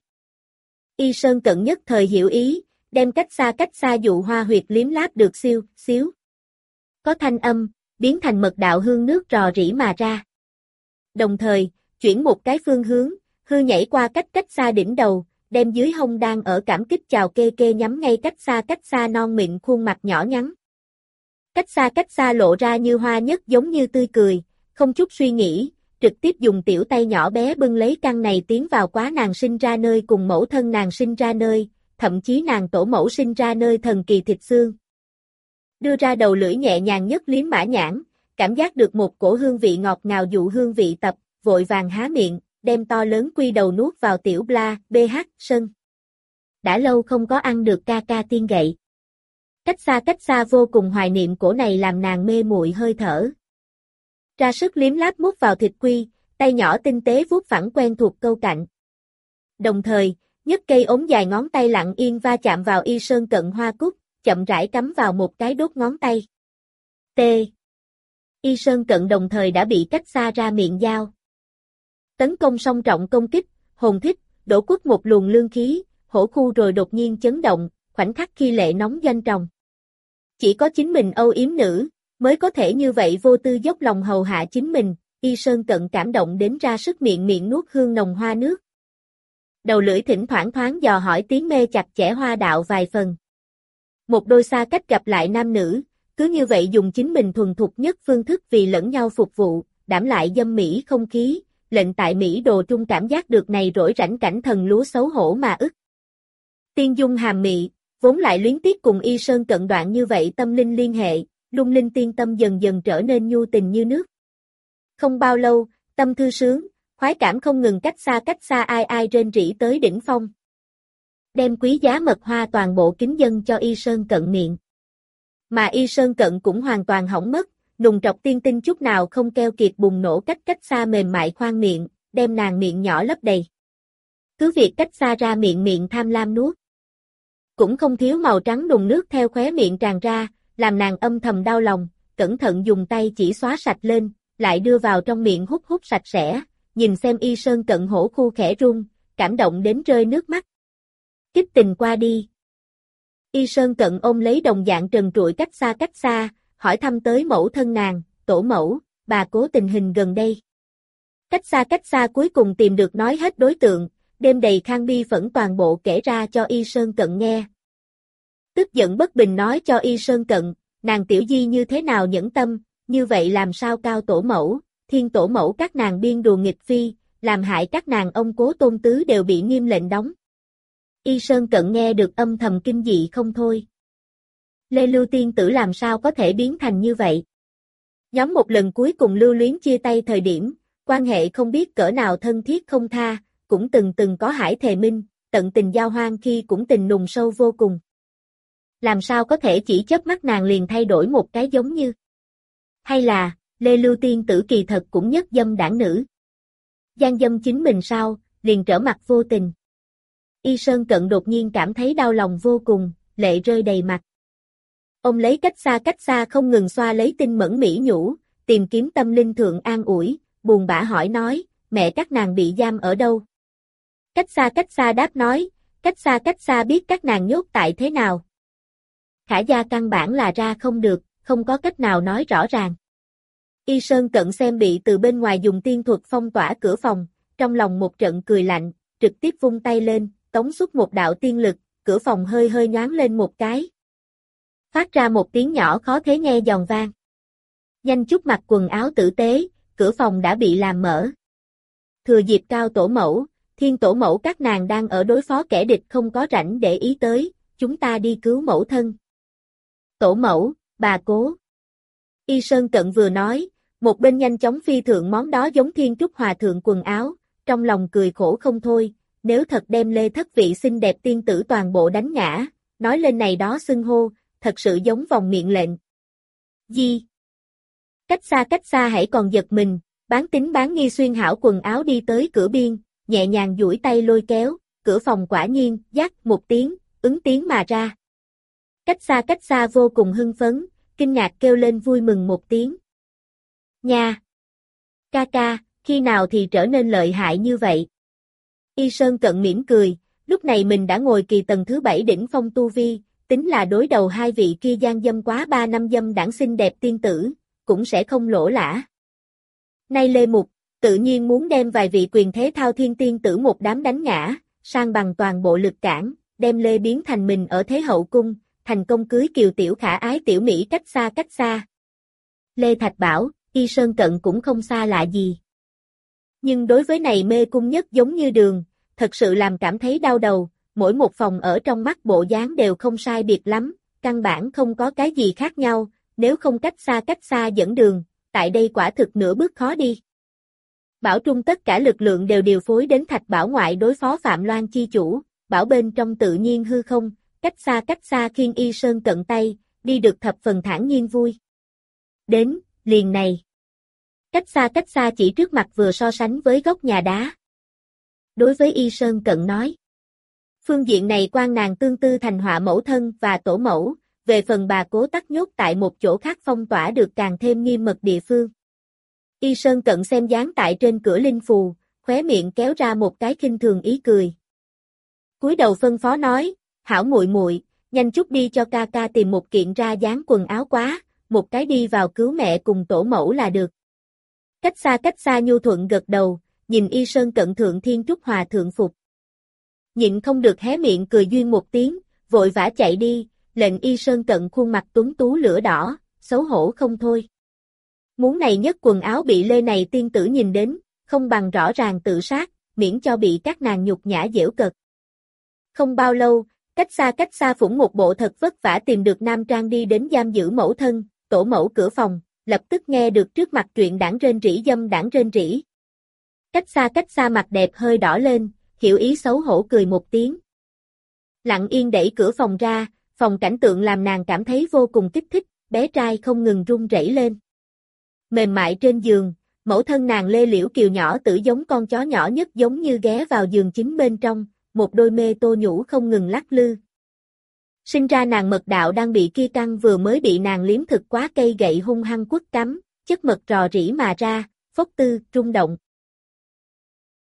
Y Sơn Cận nhất thời hiểu ý, đem cách xa dụ hoa huyệt liếm láp được xíu. Có thanh âm, biến thành mật đạo hương nước rò rỉ mà ra. Đồng thời, chuyển một cái phương hướng, hư nhảy qua cách xa đỉnh đầu, đem dưới hông đang ở cảm kích chào kê nhắm ngay cách xa non mịn khuôn mặt nhỏ nhắn. Cách xa lộ ra như hoa nhất giống như tươi cười, không chút suy nghĩ, trực tiếp dùng tiểu tay nhỏ bé bưng lấy căn này tiến vào quá nàng sinh ra nơi cùng mẫu thân nàng sinh ra nơi, thậm chí nàng tổ mẫu sinh ra nơi thần kỳ thịt xương. Đưa ra đầu lưỡi nhẹ nhàng nhất liếm mã nhãn, cảm giác được một cổ hương vị ngọt ngào dụ hương vị tập, vội vàng há miệng, đem to lớn quy đầu nuốt vào tiểu bla, bh, sân. Đã lâu không có ăn được ca ca tiên gậy. Cách xa vô cùng hoài niệm cổ này làm nàng mê muội hơi thở. Ra sức liếm láp mút vào thịt quy, tay nhỏ tinh tế vuốt phẳng quen thuộc câu cạnh. Đồng thời, nhấc cây ống dài ngón tay lặng yên va chạm vào Y Sơn Cận hoa cúc, chậm rãi cắm vào một cái đốt ngón tay. T. Y Sơn Cận đồng thời đã bị cách xa ra miệng dao. Tấn công song trọng công kích, hồn thích, đổ quất một luồng lương khí, hổ khu rồi đột nhiên chấn động, khoảnh khắc khi lệ nóng doanh tròng. Chỉ có chính mình âu yếm nữ, mới có thể như vậy vô tư dốc lòng hầu hạ chính mình, Y Sơn Cận cảm động đến ra sức miệng nuốt hương nồng hoa nước. Đầu lưỡi thỉnh thoảng thoáng dò hỏi tiếng mê chặt chẽ hoa đạo vài phần. Một đôi xa cách gặp lại nam nữ, cứ như vậy dùng chính mình thuần thục nhất phương thức vì lẫn nhau phục vụ, đảm lại dâm mỹ không khí, lệnh tại Mỹ đồ trung cảm giác được này rỗi rảnh cảnh thần lúa xấu hổ mà ức. Tiên dung hàm mị, vốn lại luyến tiếc cùng Y Sơn Cận đoạn như vậy tâm linh liên hệ, lung linh tiên tâm dần dần trở nên nhu tình như nước. Không bao lâu, tâm thư sướng, khoái cảm không ngừng cách xa ai ai rên rỉ tới đỉnh phong. Đem quý giá mật hoa toàn bộ kính dâng cho Y Sơn Cận miệng. Mà Y Sơn Cận cũng hoàn toàn hỏng mất, nùng trọc tiên tinh chút nào không keo kiệt bùng nổ cách xa mềm mại khoang miệng, đem nàng miệng nhỏ lấp đầy. Cứ việc cách xa ra miệng tham lam nuốt. Cũng không thiếu màu trắng đùng nước theo khóe miệng tràn ra, làm nàng âm thầm đau lòng, cẩn thận dùng tay chỉ xóa sạch lên, lại đưa vào trong miệng hút sạch sẽ, nhìn xem Y Sơn Cận hổ khu khẽ run, cảm động đến rơi nước mắt. Kích tình qua đi. Y Sơn Cận ôm lấy đồng dạng trần trụi cách xa, hỏi thăm tới mẫu thân nàng, tổ mẫu, bà cố tình hình gần đây. Cách xa cuối cùng tìm được nói hết đối tượng, đêm đầy khang bi phẫn toàn bộ kể ra cho Y Sơn Cận nghe. Tức giận bất bình nói cho Y Sơn Cận, nàng tiểu di như thế nào nhẫn tâm, như vậy làm sao cao tổ mẫu, thiên tổ mẫu các nàng biên đùa nghịch phi, làm hại các nàng ông cố tôn tứ đều bị nghiêm lệnh đóng. Y Sơn Cận nghe được âm thầm kinh dị không thôi. Lê Lưu tiên tử làm sao có thể biến thành như vậy? Nhóm một lần cuối cùng lưu luyến chia tay thời điểm, quan hệ không biết cỡ nào thân thiết không tha, cũng từng có hải thề minh, tận tình giao hoan khi cũng tình nùng sâu vô cùng. Làm sao có thể chỉ chớp mắt nàng liền thay đổi một cái giống như? Hay là, Lê Lưu tiên tử kỳ thật cũng nhất dâm đảng nữ? Gian dâm chính mình sao, liền trở mặt vô tình. Y Sơn Cận đột nhiên cảm thấy đau lòng vô cùng, lệ rơi đầy mặt. Ông lấy cách xa không ngừng xoa lấy tinh mẫn mỹ nhũ, tìm kiếm tâm linh thượng an ủi, buồn bã hỏi nói, mẹ các nàng bị giam ở đâu? Cách xa đáp nói, cách xa biết các nàng nhốt tại thế nào. Khả gia căn bản là ra không được, không có cách nào nói rõ ràng. Y Sơn Cận xem bị từ bên ngoài dùng tiên thuật phong tỏa cửa phòng, trong lòng một trận cười lạnh, trực tiếp vung tay lên, tống xuất một đạo tiên lực, cửa phòng hơi nhoáng lên một cái. Phát ra một tiếng nhỏ khó thế nghe giòn vang. Nhanh chút mặc quần áo tử tế, cửa phòng đã bị làm mở. Thừa dịp cao tổ mẫu, thiên tổ mẫu các nàng đang ở đối phó kẻ địch không có rảnh để ý tới, chúng ta đi cứu mẫu thân. Tổ mẫu, bà cố. Y Sơn Cận vừa nói, một bên nhanh chóng phi thượng món đó giống thiên trúc hòa thượng quần áo, trong lòng cười khổ không thôi, nếu thật đem Lê thất vị xinh đẹp tiên tử toàn bộ đánh ngã, nói lên này đó xưng hô, thật sự giống vòng miệng lệnh. Di. Cách xa hãy còn giật mình, bán tín bán nghi xuyên hảo quần áo đi tới cửa biên, nhẹ nhàng duỗi tay lôi kéo, cửa phòng quả nhiên, dắt một tiếng, ứng tiếng mà ra. Cách xa vô cùng hưng phấn, kinh ngạc kêu lên vui mừng một tiếng. Nha! Ca ca, khi nào thì trở nên lợi hại như vậy? Y Sơn Cận mỉm cười, lúc này mình đã ngồi kỳ tầng thứ 7 đỉnh phong tu vi, tính là đối đầu hai vị kia gian dâm quá 3 năm dâm đảng xinh đẹp tiên tử, cũng sẽ không lỗ lã. Nay Lê Mục, tự nhiên muốn đem vài vị quyền thế thao thiên tiên tử một đám đánh ngã, sang bằng toàn bộ lực cản, đem Lê biến thành mình ở thế hậu cung, thành công cưới kiều tiểu khả ái tiểu Mỹ cách xa. Lê Thạch bảo, Y Sơn Cận cũng không xa lạ gì. Nhưng đối với này mê cung nhất giống như đường, thật sự làm cảm thấy đau đầu, mỗi một phòng ở trong mắt bộ dáng đều không sai biệt lắm, căn bản không có cái gì khác nhau, nếu không cách xa dẫn đường, tại đây quả thực nửa bước khó đi. Bảo Trung tất cả lực lượng đều điều phối đến Thạch Bảo ngoại đối phó Phạm Loan chi chủ, Bảo bên trong tự nhiên hư không, cách xa khiên Y Sơn cận tay, đi được thập phần thản nhiên vui. Đến, liền này. Cách xa chỉ trước mặt vừa so sánh với góc nhà đá. Đối với Y Sơn cận nói. Phương diện này quan nàng tương tư thành họa mẫu thân và tổ mẫu, về phần bà cố tắc nhốt tại một chỗ khác phong tỏa được càng thêm nghiêm mật địa phương. Y Sơn cận xem dáng tại trên cửa linh phù, khóe miệng kéo ra một cái khinh thường ý cười. Cúi đầu phân phó nói, hảo muội muội, nhanh chút đi cho ca ca tìm một kiện ra dáng quần áo quá, một cái đi vào cứu mẹ cùng tổ mẫu là được. Cách xa nhu thuận gật đầu, nhìn Y Sơn cận thượng thiên trúc hòa thượng phục. Nhịn không được hé miệng cười duyên một tiếng, vội vã chạy đi, lệnh Y Sơn cận khuôn mặt tuấn tú lửa đỏ, xấu hổ không thôi. Muốn này nhất quần áo bị lê này tiên tử nhìn đến, không bằng rõ ràng tự sát, miễn cho bị các nàng nhục nhã giễu cợt. Không bao lâu, cách xa phủng một bộ thật vất vả tìm được nam trang đi đến giam giữ mẫu thân, tổ mẫu cửa phòng, lập tức nghe được trước mặt truyện đảng rên rỉ dâm đảng rên rỉ. Cách xa mặt đẹp hơi đỏ lên, hiểu ý xấu hổ cười một tiếng. Lặng yên đẩy cửa phòng ra, phòng cảnh tượng làm nàng cảm thấy vô cùng kích thích, bé trai không ngừng run rẩy lên. Mềm mại trên giường, mẫu thân nàng lê liễu kiều nhỏ tử giống con chó nhỏ nhất giống như ghé vào giường chính bên trong, một đôi mê tô nhũ không ngừng lắc lư. Sinh ra nàng mật đạo đang bị kia căng vừa mới bị nàng liếm thực quá cây gậy hung hăng quất cắm, chất mật rò rỉ mà ra, phốc tư, rung động.